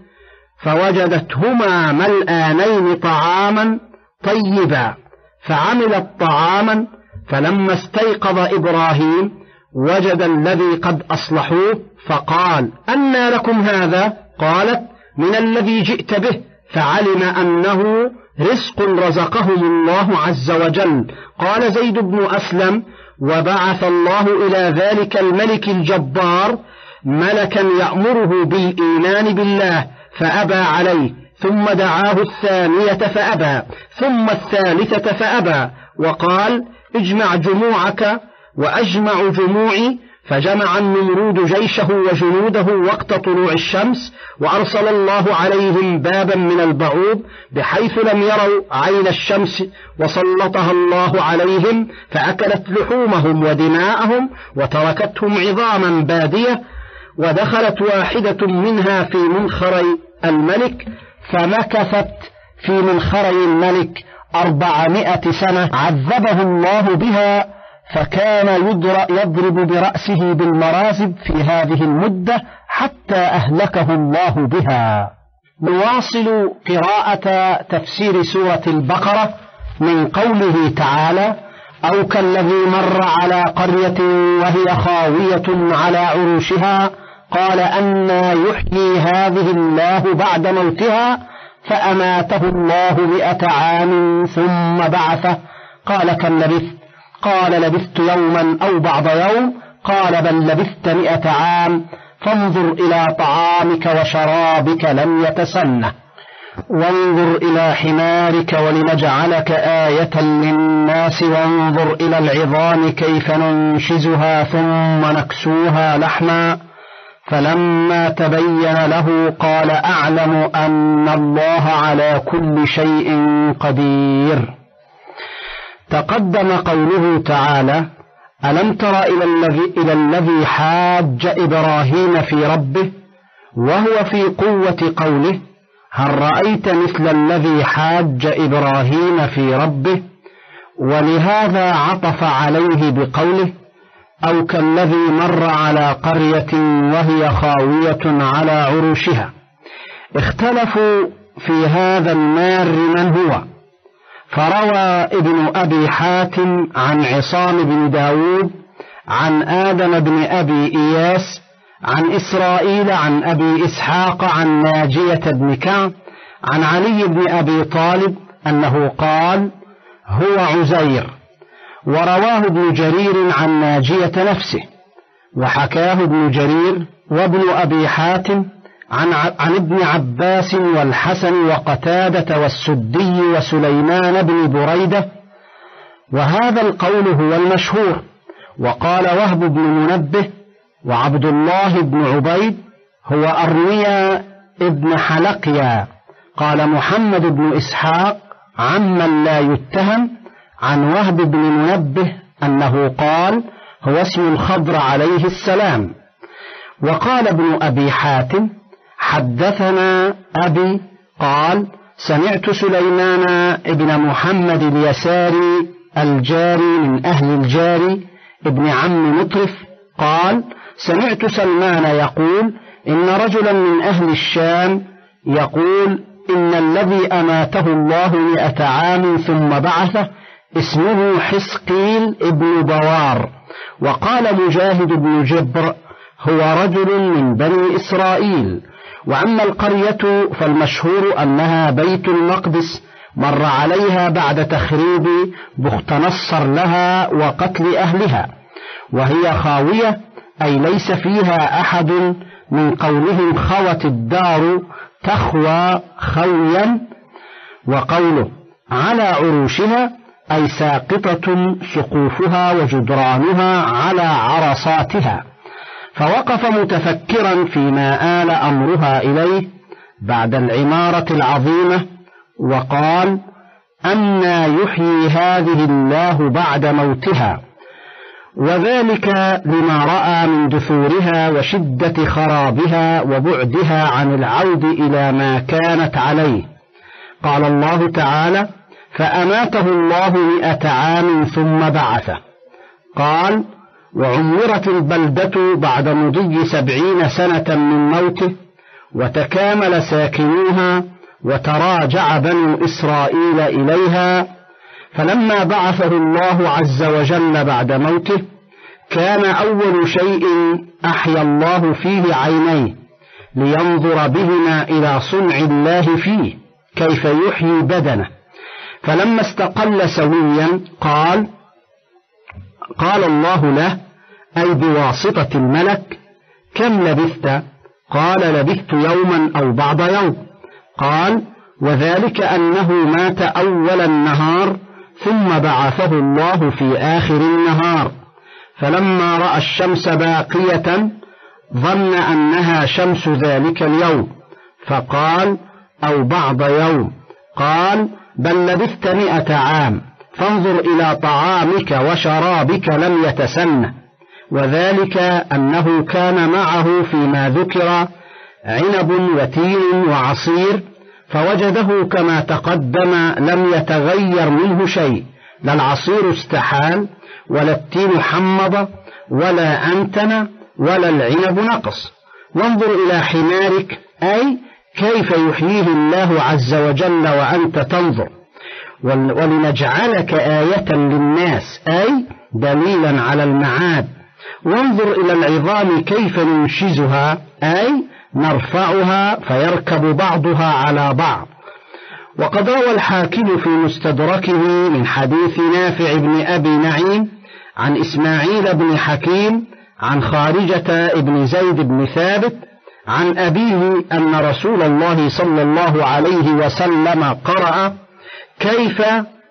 فوجدتهما ملآنين طعاما طيبا، فعملت طعاما. فلما استيقظ إبراهيم وجد الذي قد أصلحوه، فقال أنى لكم هذا؟ قالت من الذي جئت به، فعلم أنه رزق رزقهم الله عز وجل. قال زيد بن أسلم وبعث الله إلى ذلك الملك الجبار ملكا يأمره بالإيمان بالله فأبى عليه، ثم دعاه الثانية فأبى، ثم الثالثة فأبى، وقال اجمع جموعك وأجمع جموعي. فجمع النمرود جيشه وجنوده وقت طلوع الشمس، وأرسل الله عليهم بابا من البعوض بحيث لم يروا عين الشمس، وسلطها الله عليهم فأكلت لحومهم ودماءهم وتركتهم عظاما بادية، ودخلت واحدة منها في منخري الملك، فمكثت في منخري الملك أربعمائة سنة عذبه الله بها، فكان يضرب برأسه بالمرازب في هذه المدة حتى أهلكه الله بها. نواصل قراءة تفسير سورة البقرة من قوله تعالى أو كالذي مر على قرية وهي خاوية على عروشها قال أنى يحيي هذه الله بعد موتها فأماته الله مئة عام ثم بعثه قال كم لبثت؟ قال لبثت يوما أو بعض يوم قال بل لبثت مئة عام فانظر إلى طعامك وشرابك لم يتسنه وانظر إلى حمارك ولنجعلك آية للناس وانظر إلى العظام كيف ننشزها ثم نكسوها لحما فلما تبين له قال أعلم أن الله على كل شيء قدير. تقدم قوله تعالى: ألم تر إلى الذي, إلى الذي حاج إبراهيم في ربه، وهو في قوة قوله: هل رأيت مثل الذي حاج إبراهيم في ربه؟ ولهذا عطف عليه بقوله: أو كالذي مر على قرية وهي خاوية على عروشها. اختلفوا في هذا المار من هو، فروى ابن أبي حاتم عن عصام بن داود عن آدم بن أبي إياس عن إسرائيل عن أبي إسحاق عن ناجية بن كعب عن علي بن أبي طالب أنه قال: هو عزير. ورواه ابن جرير عن ناجية نفسه، وحكاه ابن جرير وابن أبي حاتم عن, عن ابن عباس والحسن وقتادة والسدي وسليمان بن بريدة، وهذا القول هو المشهور. وقال وهب بن منبه وعبد الله بن عبيد هو أرميا ابن حلقيا. قال محمد بن إسحاق عمن لا يتهم عن وهب بن منبه أنه قال: هو اسم الخضر عليه السلام. وقال ابن أبي حاتم: حدثنا أبي قال: سمعت سليمان ابن محمد اليساري الجاري من أهل الجاري ابن عم مطرف قال: سمعت سلمان يقول: إن رجلا من أهل الشام يقول: إن الذي أماته الله مئة عام ثم بعثه اسمه حسقيل ابن بوار. وقال مجاهد بن جبر: هو رجل من بني إسرائيل. وأما القرية فالمشهور أنها بيت المقدس، مر عليها بعد تخريب بخت نصر لها وقتل أهلها، وهي خاوية أي ليس فيها أحد، من قولهم خوت الدار تخوى خويا. وقوله على عروشها أي ساقطة سقوفها وجدرانها على عرصاتها. فوقف متفكرا فيما آل أمرها إليه بعد العمارة العظيمة، وقال: أنى يحيي هذه الله بعد موتها؟ وذلك لما رأى من دثورها وشدة خرابها وبعدها عن العود إلى ما كانت عليه. قال الله تعالى: فأماته الله مئة عام ثم بعثه. قال: وعمرت البلدة بعد مضي سبعين سنة من موته، وتكامل ساكنوها، وتراجع بنو إسرائيل إليها. فلما بعثه الله عز وجل بعد موته، كان أول شيء أحيا الله فيه عينيه، لينظر بهما إلى صنع الله فيه كيف يحيي بدنه. فلما استقل سويا قال قال الله له، أي بواسطة الملك: كم لبثت؟ قال: لبثت يوما أو بعض يوم. قال: وذلك أنه مات أول النهار، ثم بعثه الله في آخر النهار. فلما رأى الشمس باقية ظن أنها شمس ذلك اليوم، فقال: أو بعض يوم. قال: بل لبثت مئة عام، فانظر إلى طعامك وشرابك لم يتسنه. وذلك أنه كان معه فيما ذكر عنب وتين وعصير، فوجده كما تقدم لم يتغير منه شيء، لا العصير استحال، ولا التين حمض، ولا أنتن، ولا العنب نقص. وانظر إلى حمارك، أي كيف يحييه الله عز وجل وأنت تنظر، ولنجعلك آية للناس، أي دليلا على المعاد. وانظر إلى العظام كيف ننشزها، أي نرفعها فيركب بعضها على بعض. وقد روى الحاكم في مستدركه من حديث نافع بن أبي نعيم عن إسماعيل بن حكيم عن خارجة بن زيد بن ثابت عن أبيه أن رسول الله صلى الله عليه وسلم قرأ: كيف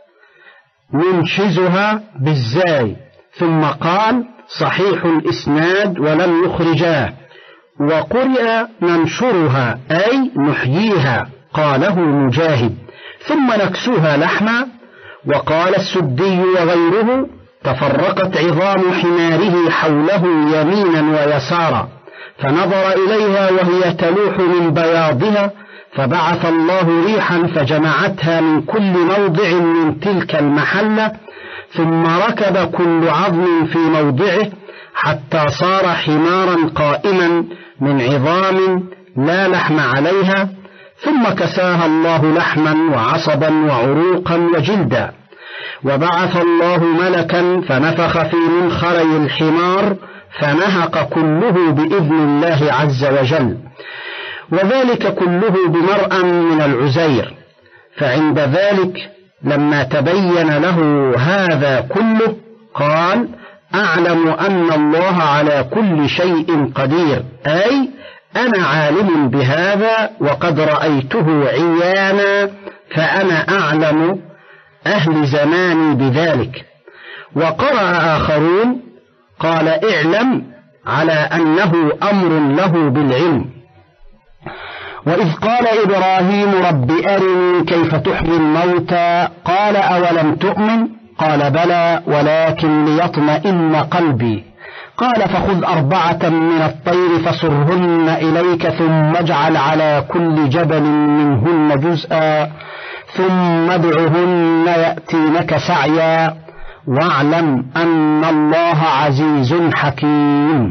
ننشزها بالزاي، ثم قال: صحيح الإسناد ولم يخرجاه. وقرئ ننشرها أي نحييها، قاله مجاهد، ثم نكسوها لحما. وقال السدي وغيره: تفرقت عظام حماره حوله يمينا ويسارا، فنظر إليها وهي تلوح من بياضها، فبعث الله ريحا فجمعتها من كل موضع من تلك المحلة، ثم ركب كل عظم في موضعه حتى صار حمارا قائما من عظام لا لحم عليها، ثم كساها الله لحما وعصبا وعروقا وجلدا. وبعث الله ملكا فنفخ في منخري الحمار فنهق كله بإذن الله عز وجل، وذلك كله بمرأى من العزير. فعند ذلك لما تبين له هذا كله قال: أعلم أن الله على كل شيء قدير، أي أنا عالم بهذا وقد رأيته عيانا، فأنا أعلم أهل زماني بذلك. وقرأ آخرون قال: اعلم على أنه أمر له بالعلم. وإذ قال إبراهيم: رب أرني كيف تحيي الموتى، قال: أولم تؤمن؟ قال: بلى ولكن ليطمئن قلبي. قال: فخذ أربعة من الطير فصرهن إليك، ثم اجعل على كل جبل منهن جزءا، ثم ادعهن يأتينك سعيا، واعلم أن الله عزيز حكيم.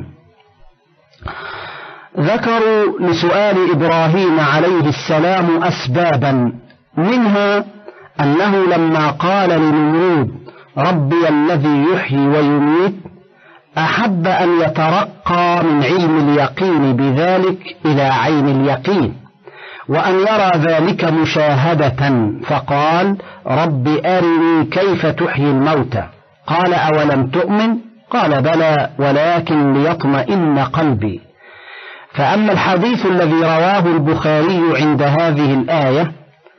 ذكروا لسؤال إبراهيم عليه السلام أسبابا، منها أنه لما قال لنمرود: ربي الذي يحيي ويميت، أحب أن يترقى من علم اليقين بذلك إلى عين اليقين، وأن يرى ذلك مشاهدة، فقال: رب أرني كيف تحيي الموتى. قال: أولم تؤمن؟ قال: بلى ولكن ليطمئن قلبي. فأما الحديث الذي رواه البخاري عند هذه الآية: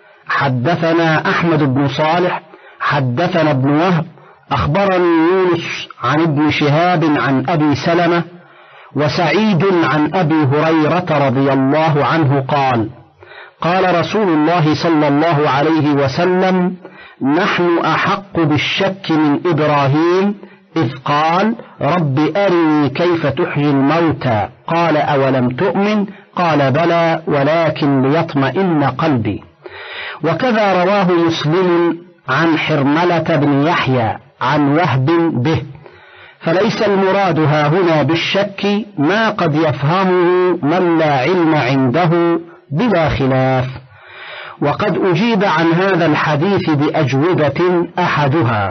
حدثنا أحمد بن صالح حدثنا ابن وهب أخبرني يونس عن ابن شهاب عن أبي سلمة وسعيد عن أبي هريرة رضي الله عنه قال: قال رسول الله صلى الله عليه وسلم: نحن أحق بالشك من إبراهيم إذ قال: رب أرني كيف تحيي الموتى. قال: أولم تؤمن؟ قال: بلى ولكن ليطمئن قلبي. وكذا رواه مسلم عن حرملة بن يحيى عن وهب به. فليس المراد هاهنا بالشك ما قد يفهمه من لا علم عنده بلا خلاف. وقد أجيب عن هذا الحديث بأجوبة، أحدها: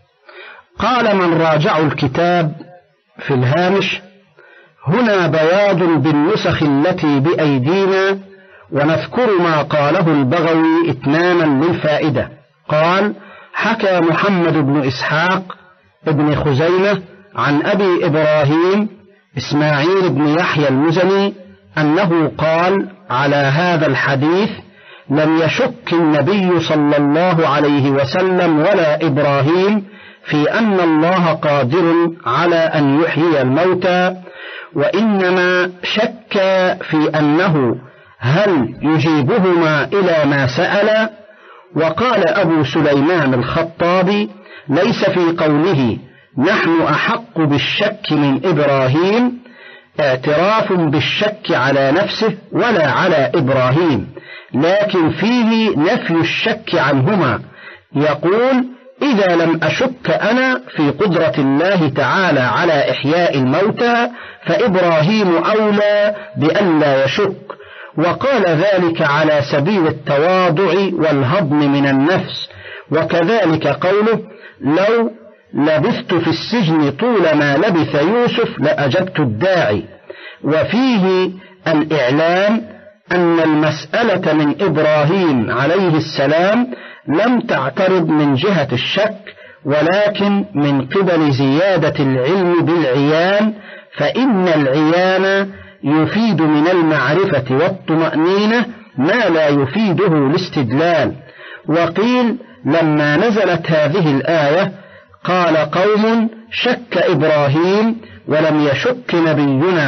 قال من راجعوا الكتاب في الهامش: هنا بياض بالنسخ التي بأيدينا، ونذكر ما قاله البغوي إتماما للفائدة. قال: حكى محمد بن إسحاق ابن خزيمة عن أبي إبراهيم إسماعيل بن يحيى المزني أنه قال على هذا الحديث: لم يشك النبي صلى الله عليه وسلم ولا إبراهيم في أن الله قادر على أن يحيي الموتى، وإنما شك في أنه هل يجيبهما إلى ما سأل. وقال أبو سليمان الخطابي: ليس في قوله نحن أحق بالشك من إبراهيم اعتراف بالشك على نفسه ولا على إبراهيم، لكن فيه نفي الشك عنهما. يقول: إذا لم أشك أنا في قدرة الله تعالى على إحياء الموتى فإبراهيم أولى بأن لا يشك. وقال ذلك على سبيل التواضع والهضم من النفس. وكذلك قوله: لو لبثت في السجن طول ما لبث يوسف لأجبت الداعي. وفيه الإعلام أن المسألة من إبراهيم عليه السلام لم تعترض من جهة الشك، ولكن من قبل زيادة العلم بالعيان، فإن العيان يفيد من المعرفة والطمأنينة ما لا يفيده الاستدلال. وقيل لما نزلت هذه الآية قال قوم: شك إبراهيم ولم يشك نبينا،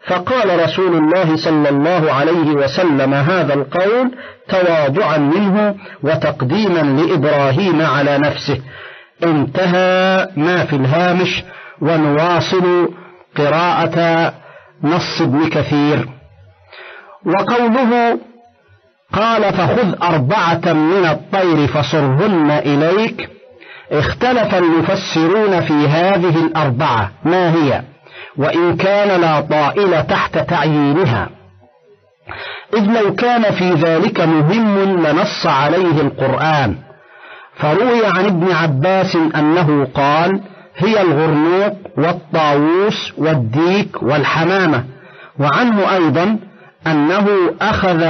فقال رسول الله صلى الله عليه وسلم هذا القول تواضعا منه وتقديما لإبراهيم على نفسه. انتهى ما في الهامش. ونواصل قراءة نص ابن كثير. وقوله قال فخذ أربعة من الطير فصرهن إليك، اختلف المفسرون في هذه الأربعة ما هي، وإن كان لا طائل تحت تعيينها، إذ لو كان في ذلك مهم لنص عليه القرآن. فروي عن ابن عباس أنه قال هي الغرنوق والطاووس والديك والحمامة. وعنه أيضا أنه أخذ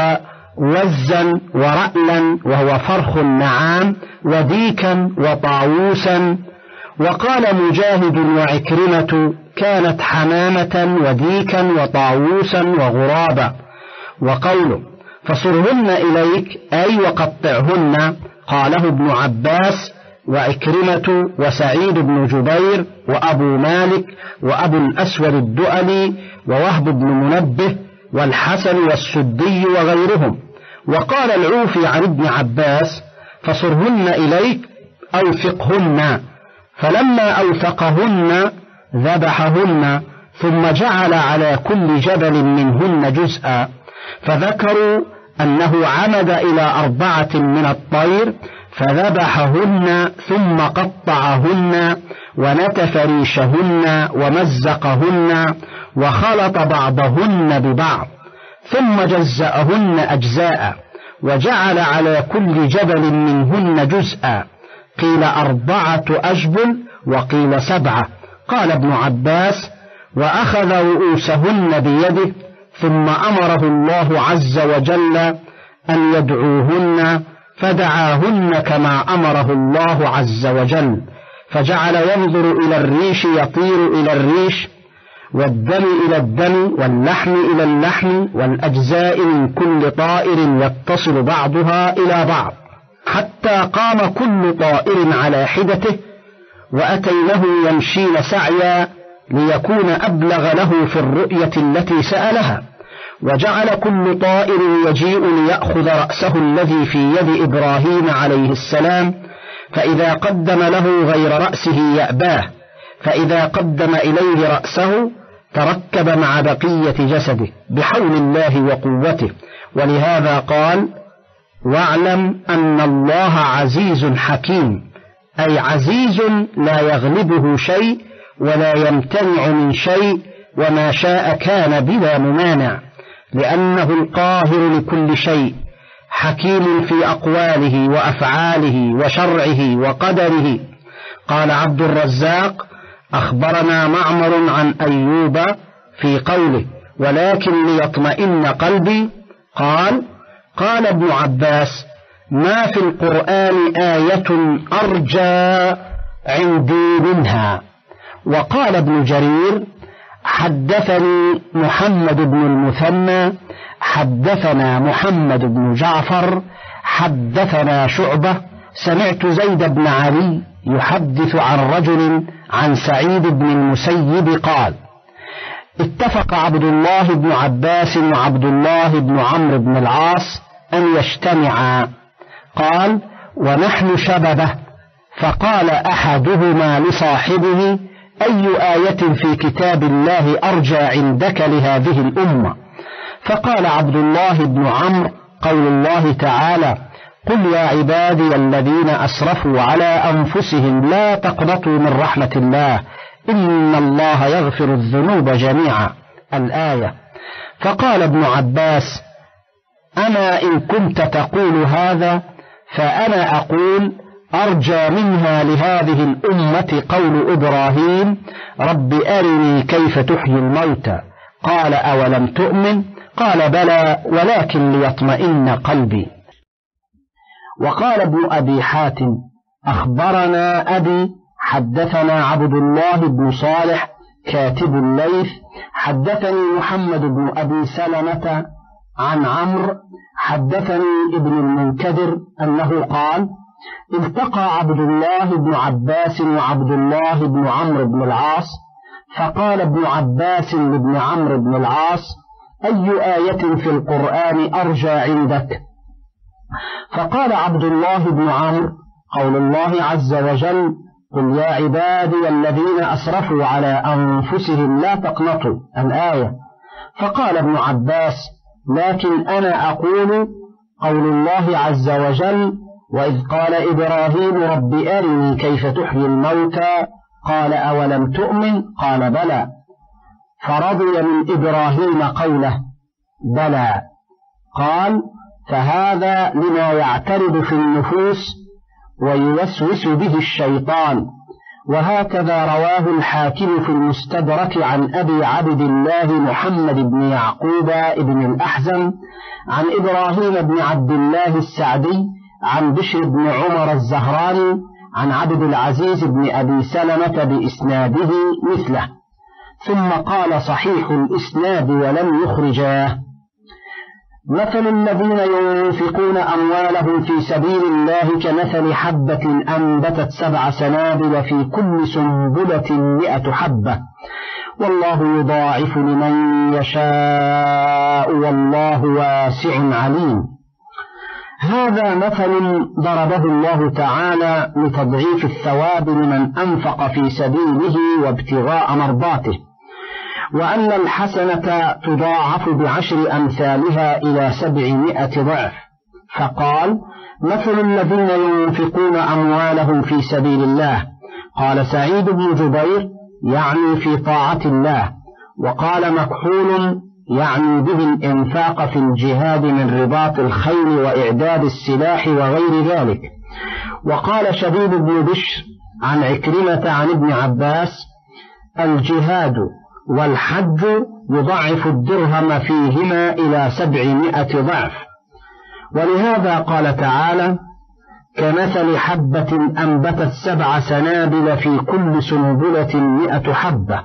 وزا ورألا وهو فرخ النعام وديكا وطاووسا. وقال مجاهد وعكرمة كانت حمامة وديكا وطاووسا وغرابا. وقوله فصرهن إليك أي وقطعهن قاله ابن عباس وعكرمة وسعيد بن جبير وأبو مالك وأبو الأسود الدؤلي ووهب بن منبه والحسن والسدي وغيرهم. وقال العوفي عن ابن عباس فصرهن إليك أوثقهن، فلما أوثقهن ذبحهن ثم جعل على كل جبل منهن جزءا. فذكروا أنه عمد إلى أربعة من الطير فذبحهن ثم قطعهن ونتف ريشهن ومزقهن وخلط بعضهن ببعض ثم جزأهن أجزاء وجعل على كل جبل منهن جزءا، قيل أربعة أجبل وقيل سبعة. قال ابن عباس وأخذ رؤوسهن بيده ثم أمره الله عز وجل أن يدعوهن فدعاهن كما أمره الله عز وجل، فجعل ينظر إلى الريش يطير إلى الريش والدم إلى الدم واللحم إلى اللحم والأجزاء من كل طائر يتصل بعضها إلى بعض حتى قام كل طائر على حدته، وأتينه يمشين سعيا ليكون أبلغ له في الرؤية التي سألها. وجعل كل طائر يجيء ليأخذ رأسه الذي في يد إبراهيم عليه السلام، فإذا قدم له غير رأسه يأباه، فإذا قدم إليه رأسه تركب مع بقية جسده بحول الله وقوته. ولهذا قال واعلم أن الله عزيز حكيم، أي عزيز لا يغلبه شيء ولا يمتنع من شيء، وما شاء كان بلا ممانع، لأنه القاهر لكل شيء، حكيم في أقواله وأفعاله وشرعه وقدره. قال عبد الرزاق أخبرنا معمر عن أيوب في قوله ولكن ليطمئن قلبي، قال قال ابن عباس ما في القرآن آية أرجى عندي منها. وقال ابن جرير حدثني محمد بن المثنى حدثنا محمد بن جعفر حدثنا شعبة سمعت زيد بن علي يحدث عن رجل عن سعيد بن المسيب قال اتفق عبد الله بن عباس وعبد الله بن عمرو بن العاص أن يجتمعا. قال ونحن شببه، فقال أحدهما لصاحبه أي آية في كتاب الله أرجى عندك لهذه الأمة؟ فقال عبد الله بن عمرو قول الله تعالى قل يا عبادي الذين أسرفوا على أنفسهم لا تقنطوا من رحمة الله إن الله يغفر الذنوب جميعا، الآية. فقال ابن عباس أنا إن كنت تقول هذا فأنا أقول أرجى منها لهذه الأمة قول إبراهيم رب أرني كيف تحيي الموتى، قال أولم تؤمن؟ قال بلى ولكن ليطمئن قلبي. وقال ابن أبي حاتم أخبرنا أبي حدثنا عبد الله بن صالح كاتب الليث حدثني محمد بن أبي سلمة عن عمرو حدثني ابن المنكدر أنه قال التقى عبد الله بن عباس وعبد الله بن عمرو بن العاص فقال ابن عباس لابن عمرو بن العاص: أي آية في القرآن أرجى عندك؟ فقال عبد الله بن عمرو: قول الله عز وجل: قل يا عبادي الذين أسرفوا على أنفسهم لا تقنطوا، الآية. فقال ابن عباس: لكن أنا أقول قول الله عز وجل: وإذ قال إبراهيم رب أرني كيف تحيي الموتى قال أولم تؤمن قال بلى، فرضي من إبراهيم قوله بلى. قال: فهذا لما يعترض في النفوس ويوسوس به الشيطان. وهكذا رواه الحاكم في المستدرك عن أبي عبد الله محمد بن يعقوب بن الأحزم عن إبراهيم بن عبد الله السعدي عن بشر بن عمر الزهراني عن عبد العزيز بن أبي سلمة بإسناده مثله. ثم قال: صحيح الإسناد ولم يخرجاه. مثل الذين ينفقون أموالهم في سبيل الله كمثل حبة أنبتت سبع سنابل في كل سنبلة مئة حبة والله يضاعف لمن يشاء والله واسع عليم. هذا مثل ضربه الله تعالى لتضعيف الثواب لمن أنفق في سبيله وابتغاء مرضاته، وأن الحسنة تضاعف بعشر أمثالها إلى سبعمائة ضعف. فقال: مثل الذين ينفقون أموالهم في سبيل الله. قال سعيد بن جبير: يعني في طاعة الله. وقال مكحول: يعني به الإنفاق في الجهاد من رباط الخيل وإعداد السلاح وغير ذلك. وقال شبيب بن بشر عن عكرمة عن ابن عباس: الجهاد والحج يضعف الدرهم فيهما إلى سبعمائة ضعف. ولهذا قال تعالى: كمثل حبة أنبتت سبع سنابل في كل سنبلة مئة حبة.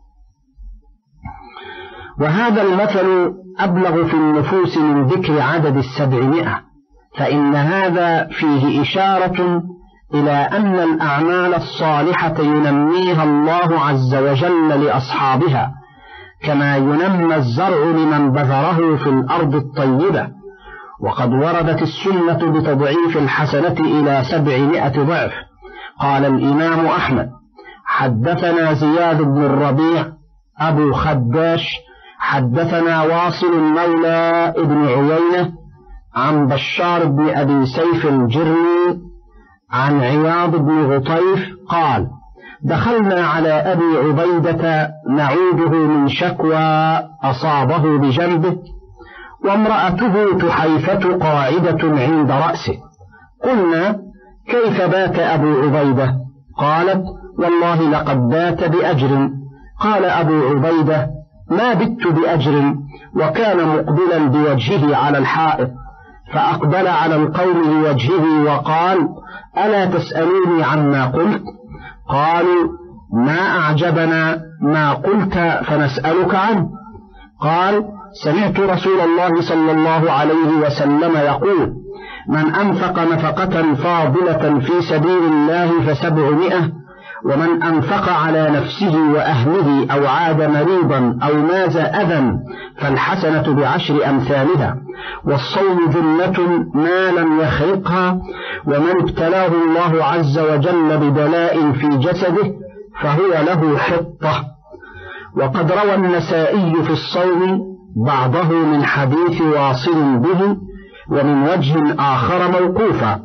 وهذا المثل أبلغ في النفوس من ذكر عدد السبعمائة، فإن هذا فيه إشارة إلى أن الأعمال الصالحة ينميها الله عز وجل لأصحابها، كما ينمى الزرع لمن بذره في الأرض الطيبة. وقد وردت السنة بتضعيف الحسنة إلى سبعمائة ضعف. قال الإمام أحمد: حدثنا زياد بن الربيع أبو خداش حدثنا واصل مولى ابن عيينة عن بشار بن أبي سيف الجرمي عن عياض بن غطيف قال: دخلنا على أبي عبيدة نعوده من شكوى أصابه بجنبه، وامرأته تحيفة قاعدة عند رأسه. قلنا: كيف بات أبو عبيدة؟ قالت: والله لقد بات بأجر. قال أبو عبيدة: ما بت بأجر، وكان مقبلا بوجهه على الحائط، فأقبل على القوم بوجهه وقال: ألا تسألوني عما قلت؟ قالوا: ما أعجبنا ما قلت فنسألك عنه. قال: سمعت رسول الله صلى الله عليه وسلم يقول: من أنفق نفقة فاضلة في سبيل الله فسبعمائة، ومن أنفق على نفسه وأهله أو عاد مريضا أو ماز أذى فالحسنة بعشر أمثالها. والصوم جنة ما لم يخرقها، ومن ابتلاه الله عز وجل ببلاء في جسده فهو له حطة. وقد روى النسائي في الصوم بعضه من حديث واصل به، ومن وجه آخر موقوفا.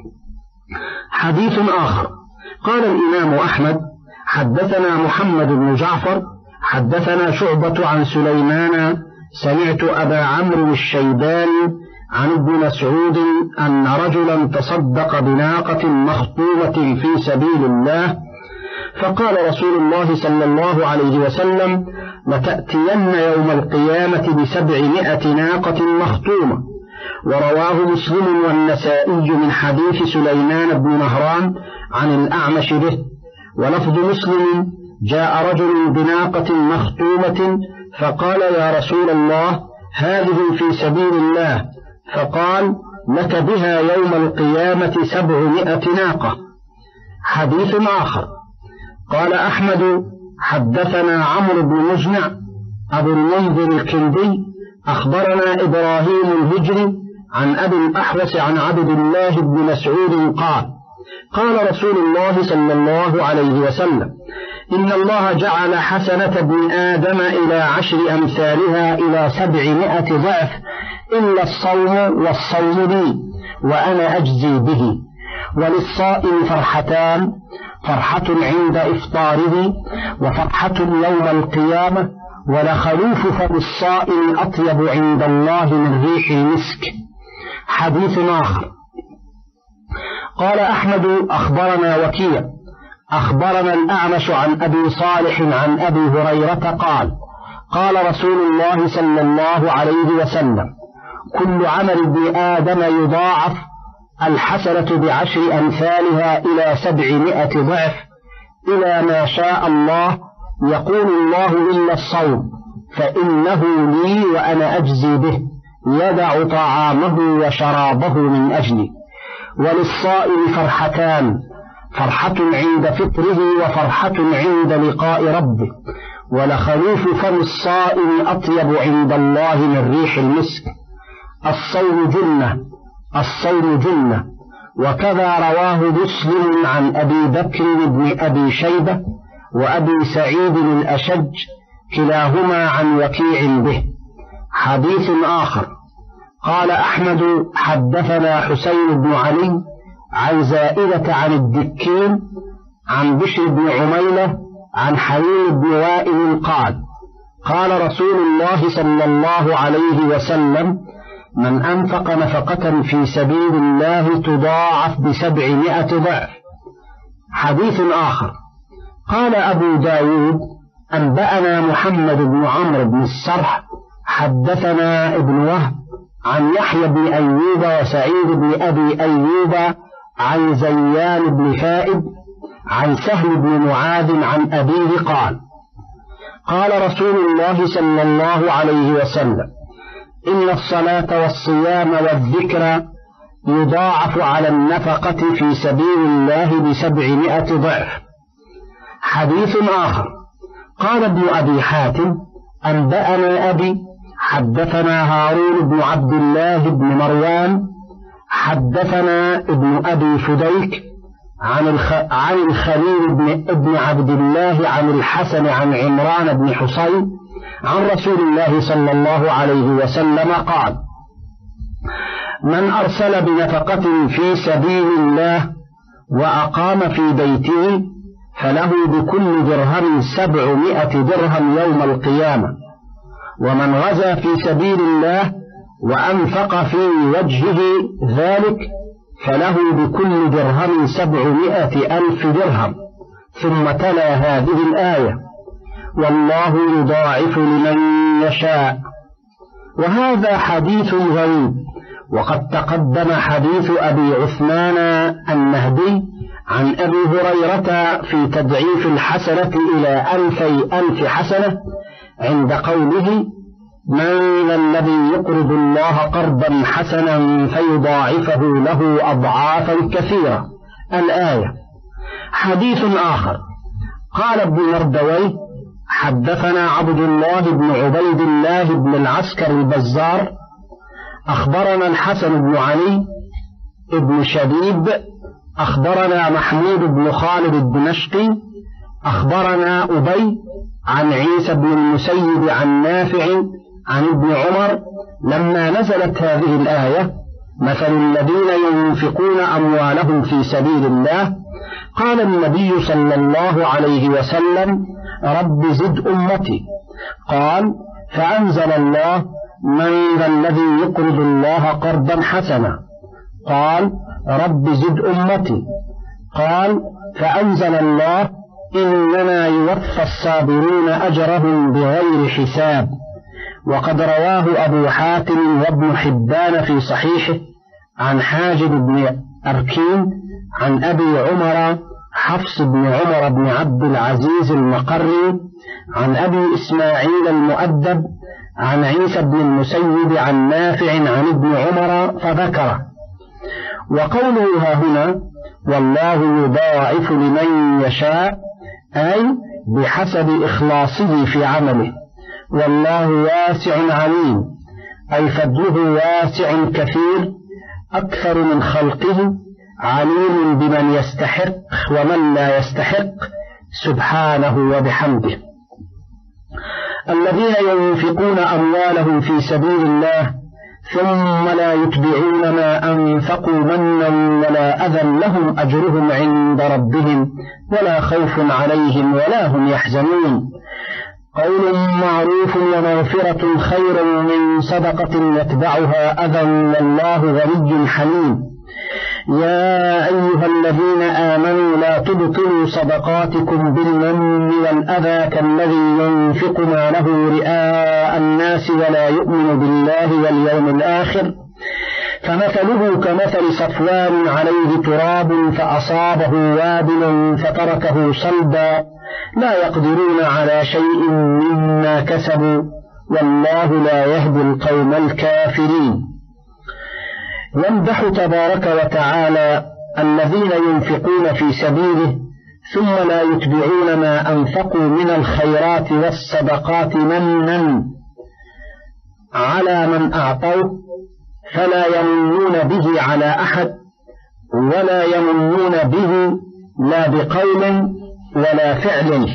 حديث آخر: قال الإمام أحمد: حدثنا محمد بن جعفر حدثنا شعبة عن سليمان سمعت أبا عمرو الشيباني عن ابن مسعود أن رجلا تصدق بناقة مخطومة في سبيل الله، فقال رسول الله صلى الله عليه وسلم: لتأتين يوم القيامة بسبعمائة ناقة مخطومة. ورواه مسلم والنسائي من حديث سليمان بن نهران عن الأعمش به. ولفظ مسلم: جاء رجل بناقة مخطومة فقال: يا رسول الله، هذه في سبيل الله. فقال: لك بها يوم القيامة سبعمائة ناقة. حديث آخر: قال أحمد: حدثنا عمرو بن مجنع أبو المنذر الكندي أخبرنا إبراهيم الهجري عن أبي الأحوص عن عبد الله بن مسعود قال قال رسول الله صلى الله عليه وسلم إن الله جعل حسنة ابن آدم إلى عشر أمثالها إلى سبعمائة ضعف إلا الصوم والصوم لي وأنا أجزي به. وللصائم فرحتان، فرحة عند إفطاره وفرحة يوم القيامة، ولخلوف فم الصائم أطيب عند الله من ريح المسك. حديث آخر. قال أحمد أخبرنا وكيع أخبرنا الأعمش عن أبي صالح عن أبي هريرة قال قال رسول الله صلى الله عليه وسلم كل عمل ابن آدم يضاعف، الحسنة بعشر أمثالها إلى سبعمائة ضعف إلى ما شاء الله. يقول الله إلا الصوم فإنه لي وأنا أجزي به، يدع طعامه وشرابه من أجلي. وللصائم فرحتان، فرحة عند فطره وفرحة عند لقاء ربه، ولخلوف فم الصائم أطيب عند الله من ريح المسك. الصوم جنة، الصوم جنة. وكذا رواه مسلم عن أبي بكر بن أبي شيبة وأبي سعيد الأشج كلاهما عن وكيع به. حديث آخر. قال أحمد حدثنا حسين بن علي عن زائدة عن الدكين عن بشر بن عميلة عن حليم بن وائل قال قال رسول الله صلى الله عليه وسلم من أنفق نفقة في سبيل الله تضاعف بسبعمائة ضعف. حديث آخر. قال أبو داود أنبأنا محمد بن عمرو بن السرح حدثنا ابن وهب عن يحيى بن أيوب وسعيد بن أبي أيوب عن زيان بن فائد عن سهل بن معاذ عن أبيه قال قال رسول الله صلى الله عليه وسلم إن الصلاة والصيام والذكر يضاعف على النفقة في سبيل الله بسبعمائة ضعف. حديث آخر. قال ابن أبي حاتم أنبأنا أبي حدثنا هارون بن عبد الله بن مروان حدثنا ابن أبي فديك عن, الخ... عن الخليل بن ابن عبد الله عن الحسن عن عمران بن حصين عن رسول الله صلى الله عليه وسلم قال من أرسل بنفقة في سبيل الله وأقام في بيته فله بكل درهم سبعمائة درهم يوم القيامة، ومن غزا في سبيل الله وأنفق في وجهه ذلك فله بكل درهم سبعمائة ألف درهم. ثم تلا هذه الآية والله يضاعف لمن يشاء. وهذا حديث غريب، وقد تقدم حديث أبي عثمان النهدي عن أبي هريرة في تضعيف الحسنة إلى ألفي ألف حسنة عند قوله من الذي يقرض الله قرضا حسنا فيضاعفه له أضعافا كثيرة الآية. حديث آخر. قال ابن مردويه حدثنا عبد الله بن عبيد الله بن العسكر البزار أخبرنا الحسن بن علي بن شبيب أخبرنا محمود بن خالد الدمشقي أخبرنا أبي عن عيسى بن المسيب عن نافع عن ابن عمر لما نزلت هذه الآية مثل الذين ينفقون أموالهم في سبيل الله قال النبي صلى الله عليه وسلم رب زد أمتي. قال فأنزل الله من ذا الذي يقرض الله قرضا حسنا قال رب زد أمتي. قال فأنزل الله إنما يوفى الصابرون أجرهم بغير حساب. وقد رواه أبو حاتم وابن حبان في صحيحه عن حاجب بن أركين عن أبي عمر حفص بن عمر بن عبد العزيز المقري عن أبي إسماعيل المؤدب عن عيسى بن المسيب عن نافع عن ابن عمر فذكره. وقوله ها هنا والله يضاعف لمن يشاء أي بحسب إخلاصه في عمله، والله واسع عليم، أي فضله واسع كثير أكثر من خلقه، عليم بمن يستحق ومن لا يستحق سبحانه وبحمده. الذين ينفقون أموالهم في سبيل الله ثم لا يتبعون ما أنفقوا منا ولا أذى لهم أجرهم عند ربهم ولا خوف عليهم ولا هم يحزنون. قول معروف ومغفرة خير من صدقة يتبعها أذى والله غني حليم. يا أيها الذين آمنوا لا تبطلوا صدقاتكم بالمن والأذى كالذي ينفق ماله رئاء الناس ولا يؤمن بالله واليوم الآخر، فمثله كمثل صفوان عليه تراب فأصابه وابل فتركه صلبا، لا يقدرون على شيء مما كسبوا والله لا يهدي القوم الكافرين. يمدح تبارك وتعالى الذين ينفقون في سبيله ثم لا يتبعون ما أنفقوا من الخيرات والصدقات منا على من أعطوه، فلا يمنون به على أحد ولا يمنون به لا بقول ولا فعل.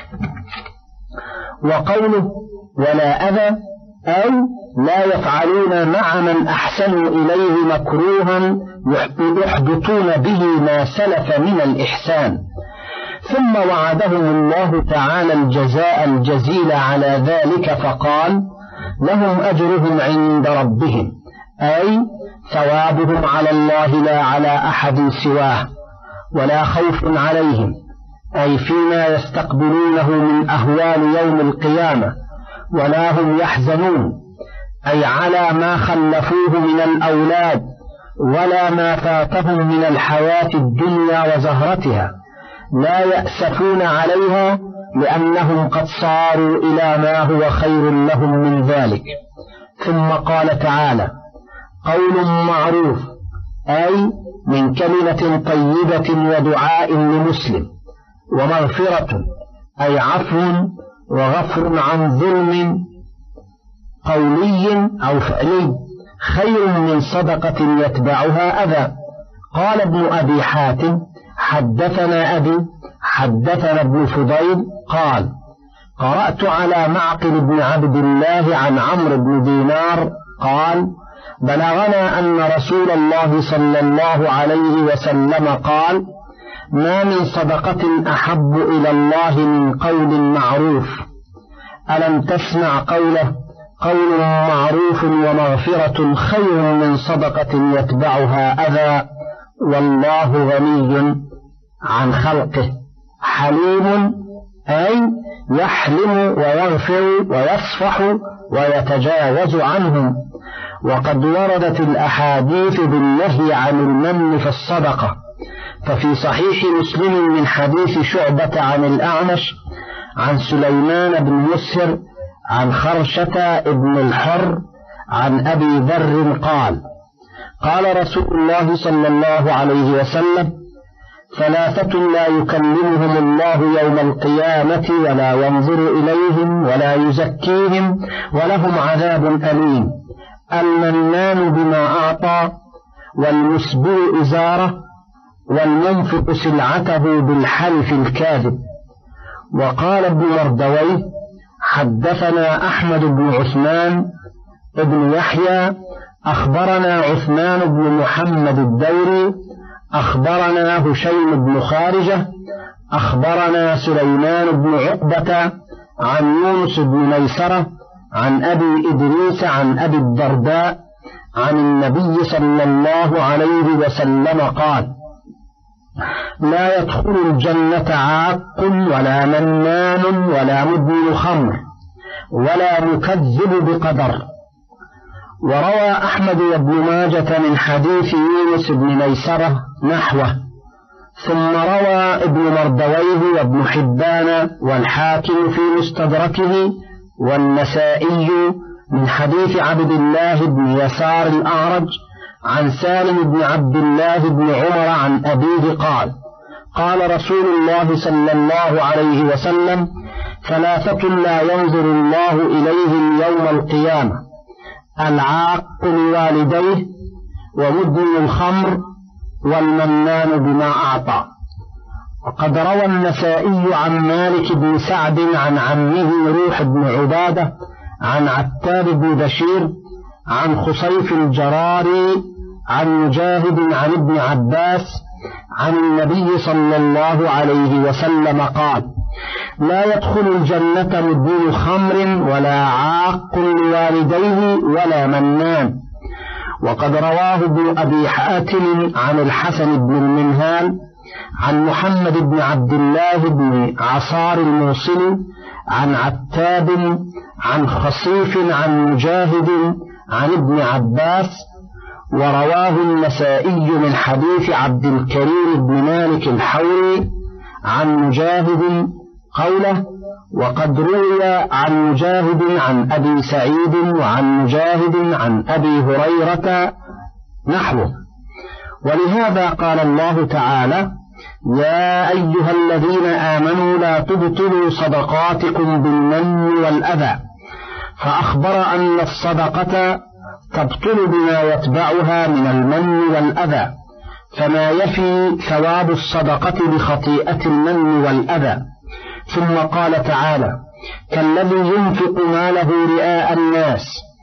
وقوله ولا أذى أي لا يفعلون مع من أحسنوا إليه مكروها يحبطون به ما سلف من الإحسان. ثم وعدهم الله تعالى الجزاء الجزيل على ذلك فقال لهم أجرهم عند ربهم، أي ثوابهم على الله لا على أحد سواه، ولا خوف عليهم أي فيما يستقبلونه من أهوال يوم القيامة، ولا هم يحزنون أي على ما خلفوه من الأولاد ولا ما فاتهم من الحياة الدنيا وزهرتها، لا يأسفون عليها لأنهم قد صاروا إلى ما هو خير لهم من ذلك. ثم قال تعالى قول معروف أي من كلمة طيبة ودعاء لمسلم، ومغفرة أي عفو وغفر عن ظلم قولي أو فعلي خير من صدقة يتبعها أذى. قال ابن أبي حاتم حدثنا أبي حدثنا ابن فضيل قال قرأت على معقل بن عبد الله عن عمرو بن دينار قال بلغنا أن رسول الله صلى الله عليه وسلم قال ما من صدقة أحب إلى الله من قول معروف. ألم تسمع قوله قول معروف ومغفرة خير من صدقة يتبعها أذى والله غني عن خلقه. حليم أي يحلم ويغفر ويصفح ويتجاوز عنهم. وقد وردت الأحاديث بالنهي عن المن في الصدقة، ففي صحيح مسلم من حديث شعبة عن الأعمش عن سليمان بن مسهر عن خرشة بن الحر عن أبي ذر قال قال رسول الله صلى الله عليه وسلم ثلاثة لا يكلمهم الله يوم القيامة ولا ينظر إليهم ولا يزكيهم ولهم عذاب أليم: المنان بما أعطى، والمسبل إزاره، والمنفق سلعته بالحلف الكاذب. وقال ابن مردويه حدثنا أحمد بن عثمان ابن يحيى أخبرنا عثمان بن محمد الدوري أخبرنا هشيم بن خارجة أخبرنا سليمان بن عقبة عن يونس بن ميسرة عن أبي إدريس عن أبي الدرداء عن النبي صلى الله عليه وسلم قال: لا يدخل الجنة عاق ولا منان ولا مدمن خمر ولا مكذب بقدر. وروى أحمد وابن ماجة من حديث يونس بن ميسرة نحوه. ثم روى ابن مردويه وابن حبان والحاكم في مستدركه والنسائي من حديث عبد الله بن يسار الأعرج عن سالم بن عبد الله بن عمر عن أبيه قال: قال رسول الله صلى الله عليه وسلم: ثلاثة لا ينظر الله إليهم يوم القيامة: العاق لوالديه، ومدمن الخمر، والمنان بما أعطى. وقد روى النسائي عن مالك بن سعد عن عمه روح بن عبادة عن عتاب بن بشير عن خصيف الجراري عن مجاهد عن ابن عباس عن النبي صلى الله عليه وسلم قال: لا يدخل الجنة مدمن خمر ولا عاق لوالديه ولا منان. وقد رواه ابن أبي حاتم عن الحسن بن المنهال عن محمد بن عبد الله بن عصار الموصلي عن عتاب عن خصيف عن مجاهد عن ابن عباس. ورواه النسائي من حديث عبد الكريم بن مالك الحوري عن مجاهد قوله: وقد روي عن مجاهد عن أبي سعيد وعن مجاهد عن أبي هريرة نحوه. ولهذا قال الله تعالى: يا أيها الذين آمنوا لا تبطلوا صدقاتكم بالمن والأذى، فأخبر أن الصدقة تبطل بما يتبعها من المن والأذى، فما يفي ثواب الصدقة بخطيئة المن والأذى. ثم قال تعالى: كالذي ينفق ماله رئاء الناس،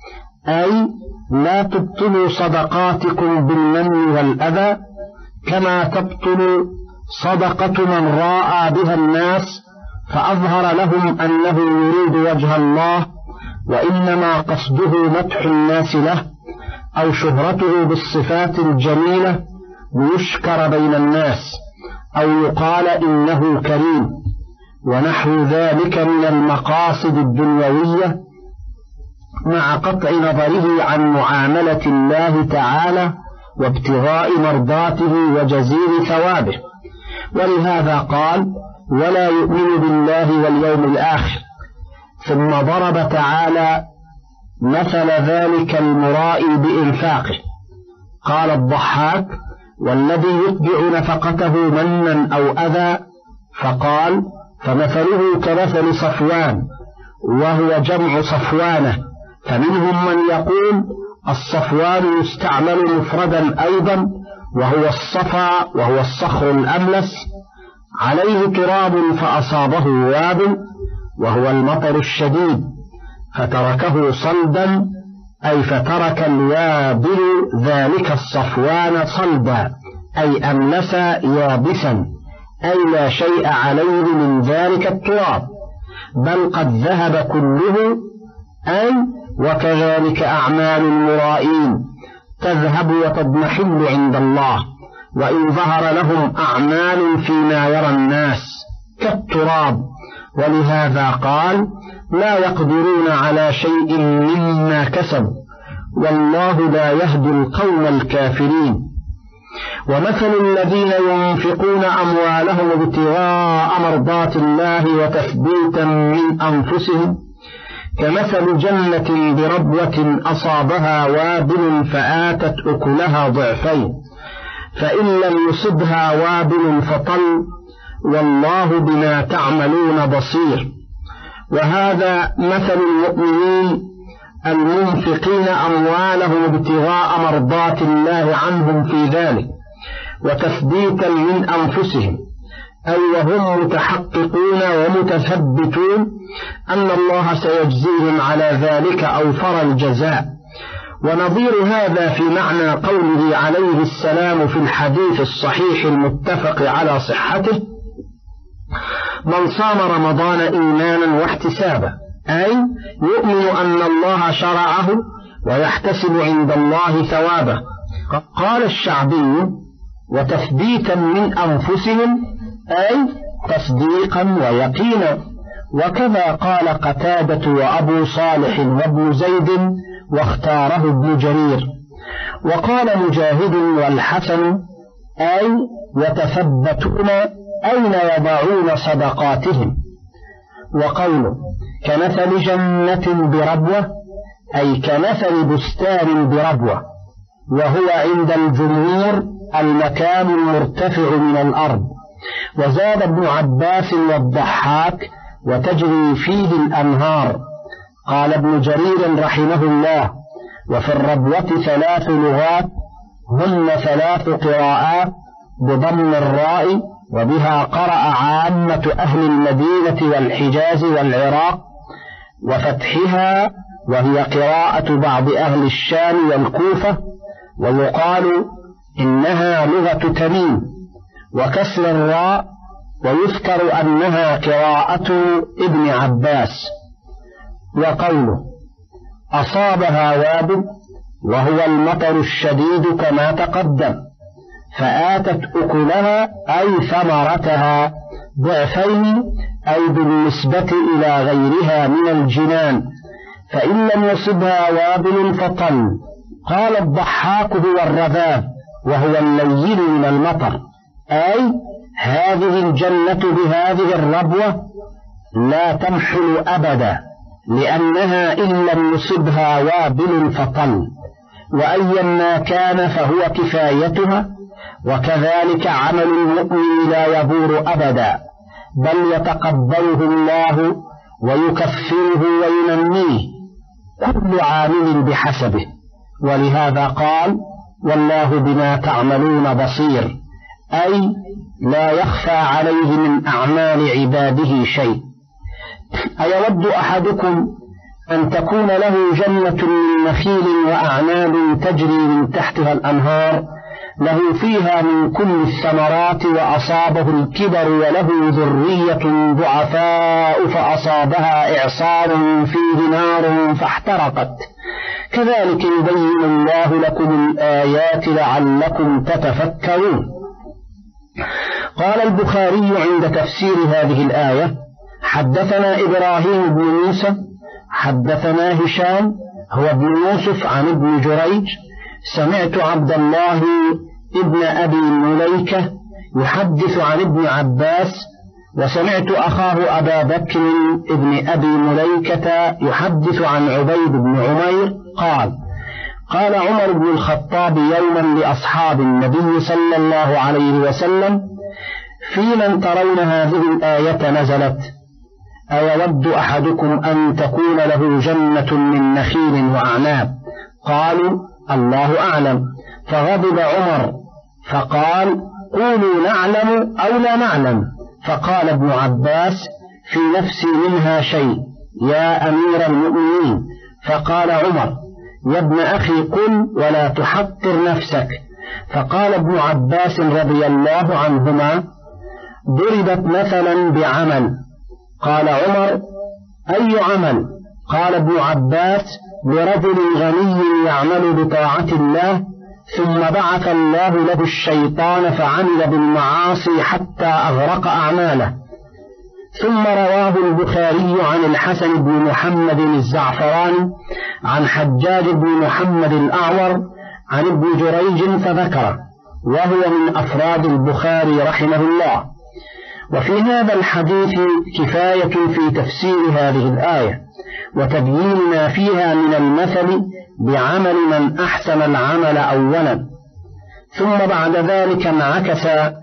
أي لا تبطلوا صدقاتكم بالمن والأذى كما تبطل صدقة من راء بها الناس فأظهر لهم أنه يريد وجه الله، وإنما قصده مدح الناس له أو شهرته بالصفات الجميلة ليشكر بين الناس، أو يقال إنه كريم، ونحو ذلك من المقاصد الدنيوية، مع قطع نظره عن معاملة الله تعالى وابتغاء مرضاته وجزيل ثوابه. ولهذا قال: ولا يؤمن بالله واليوم الآخر. ثم ضرب تعالى مثل ذلك المرائي بإنفاقه. قال الضحاك: والذي يتبع نفقته منا أو أذى، فقال: فمثله كمثل صفوان، وهو جمع صفوانة، فمنهم من يقول الصفوان يستعمل مفردا أيضا، وهو الصفا وهو الصخر الأملس، عليه تراب فأصابه وابل، وهو المطر الشديد، فتركه صلدا، أي فترك الوابل ذلك الصفوان صلدا، أي أملس يابسا، أي لا شيء عليه من ذلك التراب، بل قد ذهب كله. أي وكذلك أعمال المرائين تذهب وتضمحل عند الله، وإن ظهر لهم أعمال فيما يرى الناس كالتراب. ولهذا قال: لا يقدرون على شيء مما كسبوا، والله لا يهدي القوم الكافرين. ومثل الذين ينفقون أموالهم ابتغاء مرضات الله وتثبيتا من أنفسهم كمثل جنة بربوة أصابها وابل فآتت أكلها ضعفين، فإن لم يصبها وابل فطل، والله بما تعملون بصير. وهذا مثل المؤمنين المنفقين أموالهم ابتغاء مرضات الله عنهم في ذلك وتثبيتا من أنفسهم، أي وهم متحققون ومتثبتون أن الله سيجزيهم على ذلك أوفر الجزاء. ونظير هذا في معنى قوله عليه السلام في الحديث الصحيح المتفق على صحته: من صام رمضان إيمانا واحتسابا، أي يؤمن أن الله شرعه ويحتسب عند الله ثوابه. قال الشعبي: وتثبيتا من أنفسهم، أي تصديقا ويقينا. وكذا قال قتادة وأبو صالح وابن زيد، واختاره ابن جرير. وقال مجاهد والحسن: أي يتثبتون أين يضعون صدقاتهم. وقوله كمثل جنة بربوة، أي كمثل بستان بربوة، وهو عند الجمهور المكان المرتفع من الأرض، وزاد ابن عباس والضحاك وتجري فيه الأنهار. قال ابن جرير رحمه الله: وفي الربوة ثلاث لغات هن ثلاث قراءات بضم الراء، وبها قرأ عامة أهل المدينة والحجاز والعراق، وفتحها وهي قراءة بعض أهل الشام والكوفة، ويقال إنها لغة تميم، وكسر الراء، ويذكر أنها قراءة ابن عباس. وقوله أصابها وابل وهو المطر الشديد كما تقدم، فآتت أكلها أي ثمرتها ضعفين أي بالنسبة إلى غيرها من الجنان، فإن لم يصبها وابل فطل. قال الضحاك هو الرذاذ وهو اللين من المطر، أي هذه الجنة بهذه الربوة لا تمحل أبدا، لأنها إن لم يصبها وابل فطل، وأيا ما كان فهو كفايتها. وكذلك عمل المؤمن لا يبور أبدا، بل يتقبله الله ويكفره وينميه، كل عامل بحسبه. ولهذا قال: والله بما تعملون بصير، أي لا يخفى عليه من أعمال عباده شيء. أيود أحدكم أن تكون له جنة من نخيل وأعناب تجري من تحتها الأنهار، له فيها من كل الثمرات، وأصابه الكبر وله ذرية ضعفاء فأصابها إعصار فيه نار فاحترقت، كذلك يبين الله لكم الآيات لعلكم تتفكرون. قال البخاري عند تفسير هذه الآية: حدثنا إبراهيم بن موسى حدثنا هشام هو ابن يوسف عن ابن جريج سمعت عبد الله ابن أبي مليكة يحدث عن ابن عباس، وسمعت أخاه أبا بكر ابن أبي مليكة يحدث عن عبيد بن عمير قال: قال عمر بن الخطاب يوما لأصحاب النبي صلى الله عليه وسلم: في من ترون هذه الآية نزلت؟ أيود أحدكم أن تكون له جنة من نخيل وأعناب؟ قالوا: الله أعلم. فغضب عمر فقال: قولوا نعلم أو لا نعلم. فقال ابن عباس: في نفسي منها شيء يا أمير المؤمنين. فقال عمر: يا ابن أخي قل ولا تحقر نفسك. فقال ابن عباس رضي الله عنهما: ضربت مثلا بعمل. قال عمر: أي عمل؟ قال ابن عباس: لرجل غني يعمل بطاعة الله، ثم بعث الله له الشيطان فعمل بالمعاصي حتى أغرق أعماله. ثم رواه البخاري عن الحسن بن محمد الزعفراني عن حجاج بن محمد الأعور عن ابن جريج فذكره، وهو من أفراد البخاري رحمه الله. وفي هذا الحديث كفاية في تفسير هذه الآية وتبيين ما فيها من المثل بعمل من أحسن العمل أولا، ثم بعد ذلك انعكس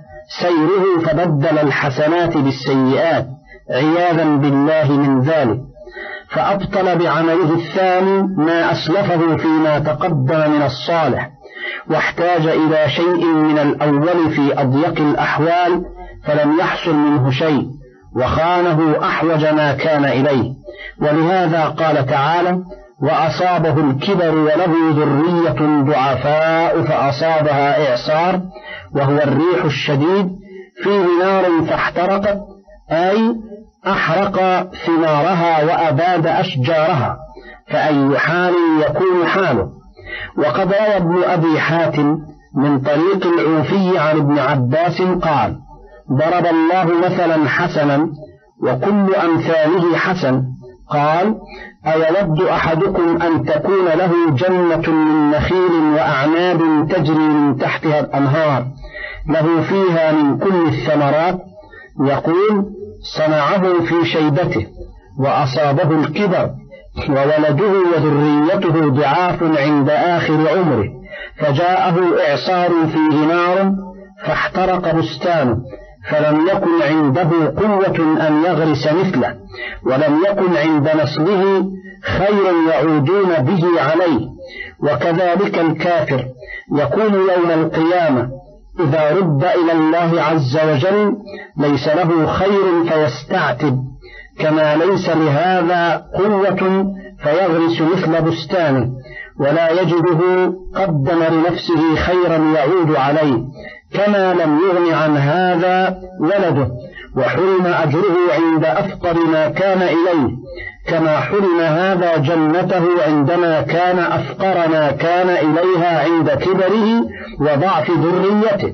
سيره فبدل الحسنات بالسيئات عياذا بالله من ذلك، فأبطل بعمله الثاني ما أسلفه فيما تقدم من الصالح، واحتاج إلى شيء من الأول في أضيق الأحوال فلم يحصل منه شيء، وخانه أحوج ما كان إليه. ولهذا قال تعالى: وأصابه الكبر وله ذرية ضعفاء فأصابها إعصار وهو الريح الشديد فيه نار فاحترقت، أي أحرق ثمارها وأباد أشجارها، فأي حال يكون حاله. وقد روى ابن أبي حاتم من طريق العوفي عن ابن عباس قال: ضرب الله مثلا حسنا وكل أمثاله حسن. قال: أيود أحدكم أن تكون له جنة من نخيل وأعناب تجري من تحتها الأنهار له فيها من كل الثمرات؟ يقول: صنعه في شيبته وأصابه الكبر وولده وذريته ضعاف عند آخر عمره، فجاءه إعصار فيه نار فاحترق بستانه، فلم يكن عنده قوة أن يغرس مثله، ولم يكن عند نسله خير يعودون به عليه. وكذلك الكافر يكون يوم القيامة إذا رد إلى الله عز وجل ليس له خير فيستعتب، كما ليس لهذا قوة فيغرس مثل بستانه، ولا يجده قدم لنفسه خيرا يعود عليه، كما لم يغن عن هذا ولده وحرم أجره عند أفقر ما كان إليه، كما حرم هذا جنته عندما كان أفقر ما كان إليها عند كبره وضعف ذريته.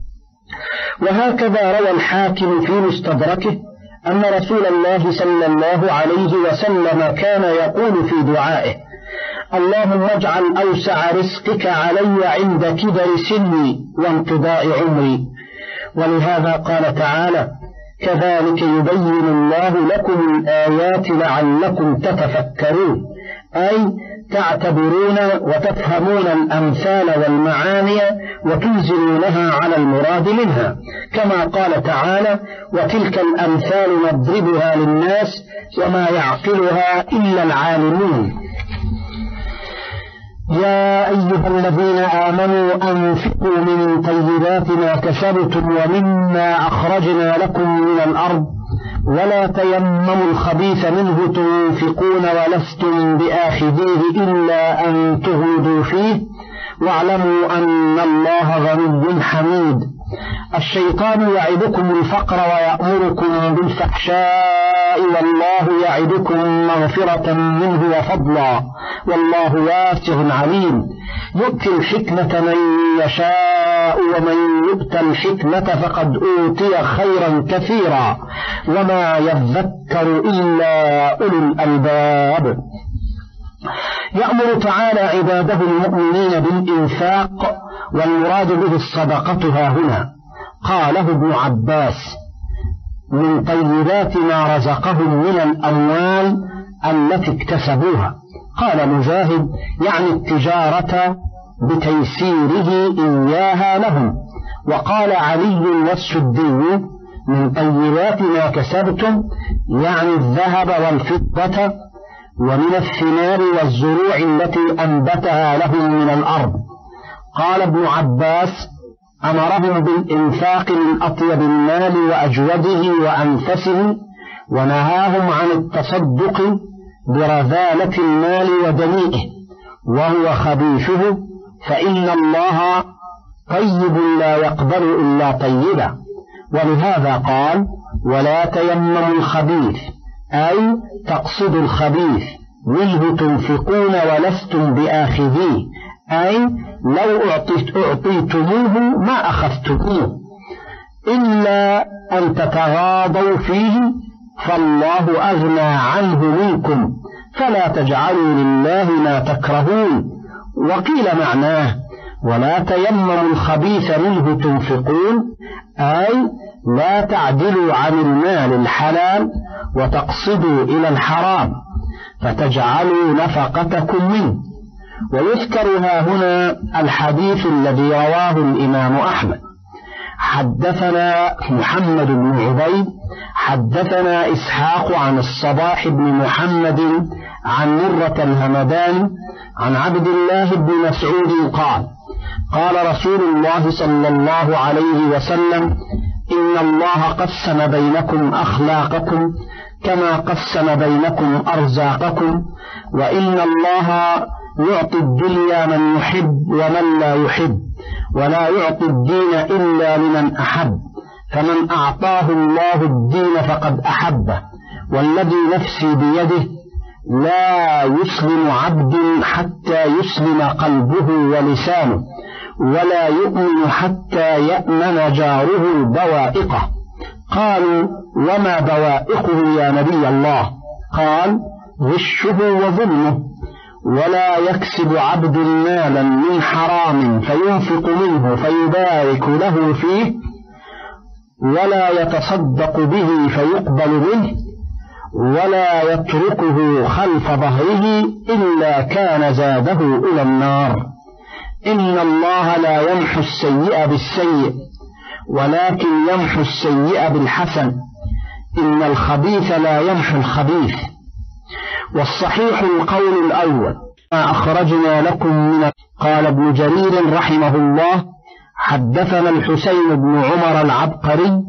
وهكذا روى الحاكم في مستدركه أن رسول الله صلى الله عليه وسلم كان يقول في دعائه: اللهم اجعل أوسع رزقك علي عند كبر سني وانقضاء عمري. ولهذا قال تعالى: كذلك يبين الله لكم الآيات لعلكم تتفكرون، أي تعتبرون وتفهمون الأمثال والمعاني وتنزلونها على المراد منها، كما قال تعالى: وتلك الأمثال نضربها للناس وما يعقلها إلا العالمون. يا أيها الذين آمنوا أنفقوا من طيبات ما كسبتم ومما أخرجنا لكم من الأرض ولا تيمموا الخبيث منه تنفقون ولستم بآخذيه إلا أن تغمضوا فيه واعلموا أن الله غني حميد. الشيطان يعدكم الفقر ويأمركم بالفحشاء والله يعدكم مغفرة منه وفضلا والله واسع عليم. يؤتي الحكمة من يشاء ومن يؤت الحكمة فقد أوتي خيرا كثيرا وما يذكر إلا أولو الألباب. يأمر تعالى عباده المؤمنين بالإنفاق، والمراد به الصدقة ها هنا. قاله ابن عباس: من طيبات ما رزقهم من الأموال التي اكتسبوها. قال مجاهد: يعني التجارة بتيسيره إياها لهم. وقال علي والسدي: من طيبات ما كسبتم يعني الذهب والفضة ومن الثمار والزروع التي أنبتها لهم من الأرض. قال ابن عباس: أمرهم بالإنفاق من أطيب المال وأجوده وأنفسه، ونهاهم عن التصدق برذالة المال ودنيئه وهو خبيثه، فإن الله طيب لا يقبل إلا طيبا. ولهذا قال: ولا تيمموا الخبيث، أي تقصد الخبيث، منه تنفقون ولستم بآخذيه، أي لو أعطيت أعطيتموه ما أخذتموه إلا أن تتغاضوا فيه فالله أغنى عنه منكم فلا تجعلوا لله ما تكرهون. وقيل معناه: ولا تيمموا الخبيث منه تنفقون، أي لا تعدلوا عن المال الحلال وتقصدوا إلى الحرام فتجعلوا نفقتكم منه. ويذكر ها هنا الحديث الذي رواه الإمام أحمد: حدثنا محمد بن عبيد حدثنا إسحاق عن الصباح بن محمد عن مرة الهمدان عن عبد الله بن مسعود قال: قال رسول الله صلى الله عليه وسلم: إن الله قسم بينكم أخلاقكم كما قسم بينكم أرزاقكم، وإن الله يعطي الدنيا من يحب ومن لا يحب، ولا يعطي الدين إلا لمن أحب، فمن أعطاه الله الدين فقد أحبه، والذي نفسي بيده لا يسلم عبد حتى يسلم قلبه ولسانه، ولا يؤمن حتى يأمن جاره بوائقه. قالوا: وما بوائقه يا نبي الله؟ قال: غشه وظلمه. ولا يكسب عبد مالا من حرام فينفق منه فيبارك له فيه، ولا يتصدق به فيقبل منه، ولا يتركه خلف ظهره إلا كان زاده إلى النار. إن الله لا يمحو السيئ بالسيء ولكن يمحو السيئ بالحسن، إن الخبيث لا يمحو الخبيث. والصحيح القول الأول ما أخرجنا لكم من. قال ابن جرير رحمه الله: حدثنا الحسين بن عمر العبقري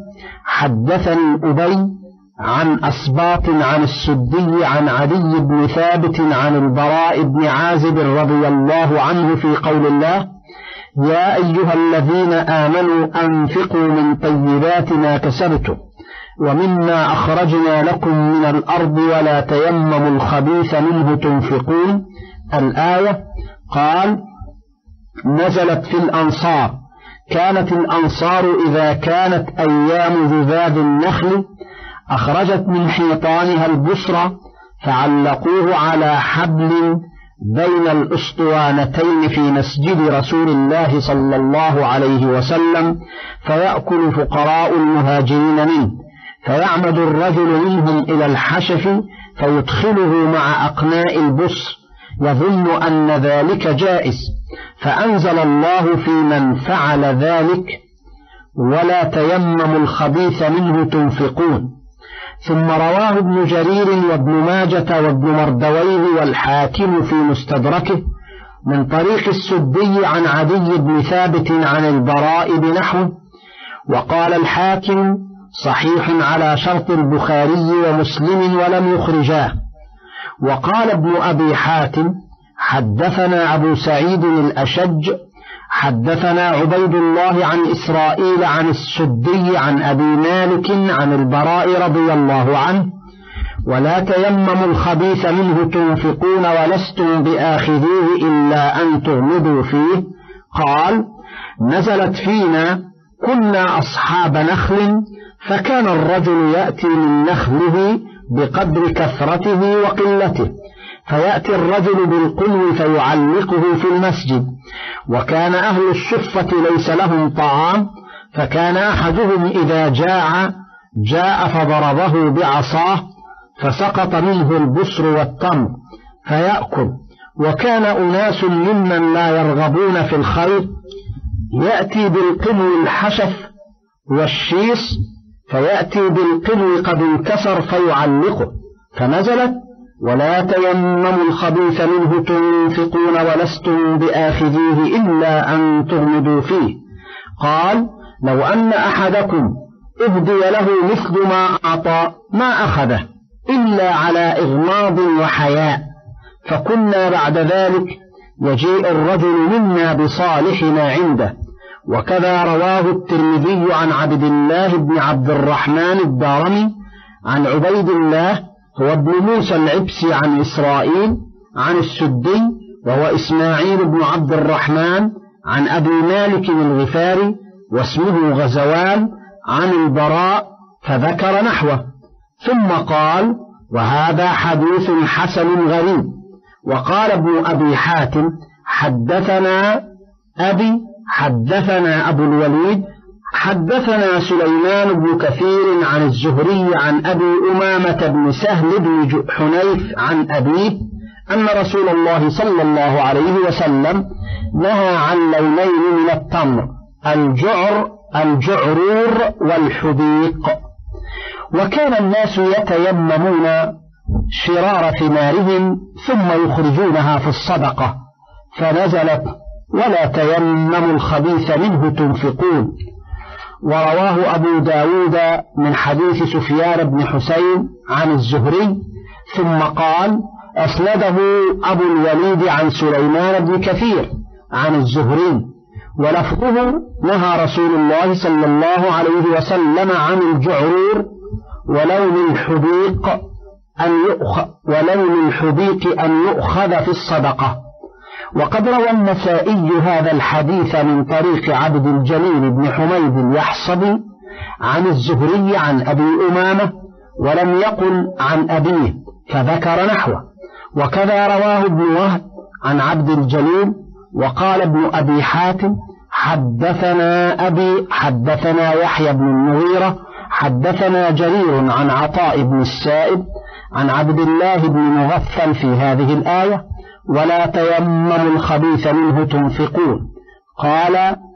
حدثني أبي عن أسباط عن السدي عن عدي بن ثابت عن البراء بن عازب رضي الله عنه في قول الله: يا أيها الذين آمنوا أنفقوا من طيبات ما كسبتم ومما أخرجنا لكم من الأرض ولا تيمموا الخبيث منه تنفقون. الآية. قال: نزلت في الأنصار. كانت الأنصار إذا كانت أيام جذاذ النخل أخرجت من حيطانها البصرة فعلقوه على حبل بين الأسطوانتين في مسجد رسول الله صلى الله عليه وسلم، فيأكل فقراء المهاجرين منه، فيعمد الرجل منهم إلى الحشف فيدخله مع أقناء البصر يظن أن ذلك جائز، فأنزل الله في من فعل ذلك: ولا تيمموا الخبيث منه تنفقون. ثم رواه ابن جرير وابن ماجة وابن مردويه والحاكم في مستدركه من طريق السدي عن عدي بن ثابت عن البراء بنحوه. وقال الحاكم: صحيح على شرط البخاري ومسلم ولم يخرجاه. وقال ابن أبي حاتم: حدثنا أبو سعيد الأشج حدثنا عبيد الله عن إسرائيل عن السدي عن أبي مالك عن البراء رضي الله عنه: ولا تيمموا الخبيث منه تنفقون ولستم بآخذوه إلا أن تغمضوا فيه. قال: نزلت فينا كنا أصحاب نخل، فكان الرجل يأتي من نخله بقدر كثرته وقلته، فيأتي الرجل بالقلو فيعلقه في المسجد، وكان أهل الصفة ليس لهم طعام، فكان أحدهم إذا جاع جاء فضربه بعصاه فسقط منه البصر والتمر فيأكل. وكان أناس ممن لا يرغبون في الخير يأتي بالقلو الحشف والشيس، فيأتي بالقلو قد انكسر فيعلقه، فنزلت: ولا تيمموا الخبيث منه تنفقون ولستم بآخذيه إلا أن تغمضوا فيه. قال: لو أن أحدكم أهدي له مثل ما أعطى ما أخذه إلا على إغماض وحياء، فكنا بعد ذلك يجيء الرجل منا بصالحنا عنده. وكذا رواه الترمذي عن عبد الله بن عبد الرحمن الدارمي عن عبيد الله هو ابن موسى العبسي عن إسرائيل عن السدي وهو إسماعيل بن عبد الرحمن عن أبي مالك الغفاري واسمه غزوان عن البراء فذكر نحوه، ثم قال: وهذا حديث حسن غريب. وقال ابن أبي حاتم: حدثنا أبي حدثنا أبو الوليد حدثنا سليمان بن كثير عن الزهري عن أبي أمامة بن سهل بن حنيف عن أبيه أن رسول الله صلى الله عليه وسلم نهى عن لونين من التمر: الجعر الجعرور والحديق. وكان الناس يتيممون شرار ثمارهم ثم يخرجونها في الصدقة، فنزلت: ولا تيمموا الخبيث منه تنفقون. ورواه أبو داود من حديث سفيان بن حسين عن الزهري، ثم قال: أسنده أبو الوليد عن سليمان بن كثير عن الزهري، ولفظه: نهى رسول الله صلى الله عليه وسلم عن الجعرور ولون الحديق أن يؤخذ ولون الحديق أن يؤخذ في الصدقة. وقد روى النسائي هذا الحديث من طريق عبد الجليل بن حميد اليحصبي عن الزهري عن أبي أمامة ولم يقل عن أبيه فذكر نحوه. وكذا رواه ابن وهب عن عبد الجليل. وقال ابن أبي حاتم: حدثنا أبي حدثنا يحيى بن المغيرة حدثنا جرير عن عطاء بن السائب عن عبد الله بن مغفل في هذه الآية: ولا تيمموا الخبيث منه تنفقون. قال: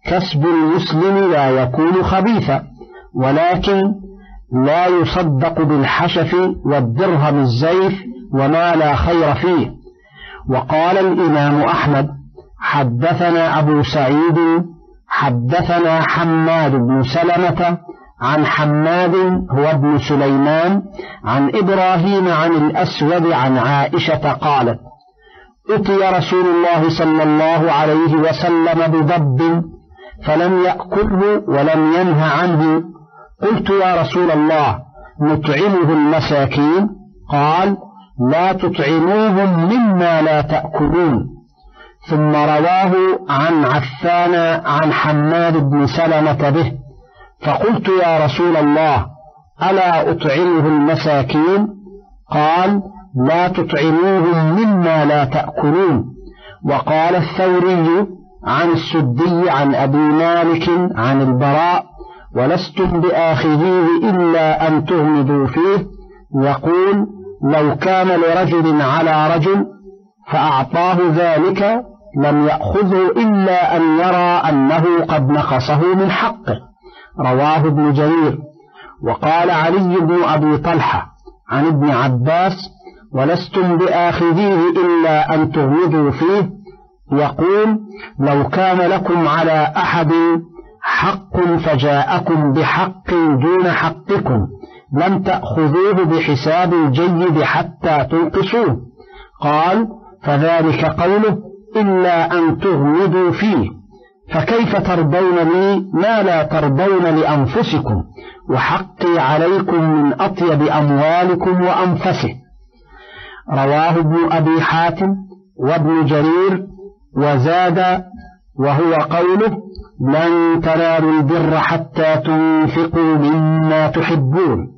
كسب المسلم لا يكون خبيثا، ولكن لا يصدق بالحشف والدرهم الزيف وما لا خير فيه. وقال الإمام أحمد: حدثنا أبو سعيد حدثنا حماد بن سلمة عن حماد هو ابن سليمان عن إبراهيم عن الأسود عن عائشة قالت: أتي رسول الله صلى الله عليه وسلم بضب فلم يأكله ولم ينه عنه، قلت: يا رسول الله، نطعمه المساكين؟ قال: لا تطعموهم مما لا تأكلون. ثم رواه عن عفان عن حماد بن سلمة به، فقلت: يا رسول الله، ألا أطعمه المساكين؟ قال: لا تطعموهم مما لا تأكلون. وقال الثوري عن السدي عن أبي مالك عن البراء: ولستم بآخذيه إلا أن تغمضوا فيه، يقول: لو كان لرجل على رجل فأعطاه ذلك لم يأخذه إلا أن يرى أنه قد نقصه من حقه. رواه ابن جرير. وقال علي بن أبي طلحة عن ابن عباس: ولستم بآخذيه إلا أن تغمضوا فيه، يقول: لو كان لكم على أحد حق فجاءكم بحق دون حقكم لم تأخذوه بحساب الجيد حتى تنقصوه. قال: فذلك قوله: إلا أن تغمضوا فيه. فكيف ترضون لي ما لا ترضون لأنفسكم، وحقي عليكم من أطيب أموالكم وأنفسه. رواه ابن أبي حاتم وابن جرير. وزاد: وهو قوله: لن تنالوا البر حتى تنفقوا مما تحبون.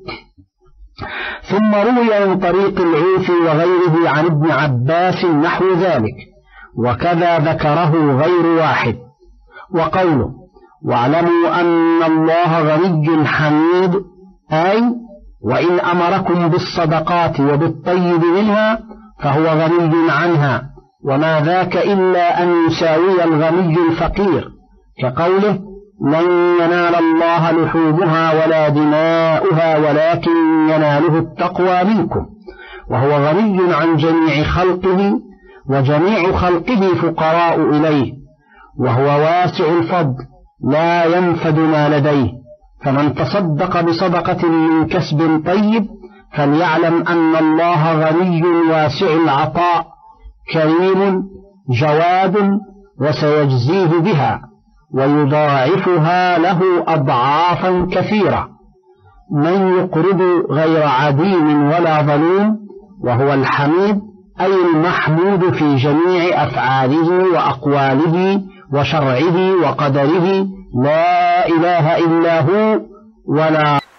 ثم روي من طريق العوفي وغيره عن ابن عباس نحو ذلك، وكذا ذكره غير واحد. وقوله: واعلموا أن الله غني حميد، أي وإن أمركم بالصدقات وبالطيب منها فهو غني عنها، وما ذاك إلا أن يساوي الغني الفقير، كقوله: لن ينال الله لحومها ولا دماؤها ولكن يناله التقوى منكم، وهو غني عن جميع خلقه، وجميع خلقه فقراء إليه، وهو واسع الفضل لا ينفد ما لديه. فمن تصدق بصدقة من كسب طيب فليعلم أن الله غني واسع العطاء كريم جواد، وسيجزيه بها ويضاعفها له أضعافا كثيرة. من يقرض غير عديم ولا ظلوم، وهو الحميد أي المحمود في جميع أفعاله وأقواله وشرعه وقدره، لا إله إلا هو ولا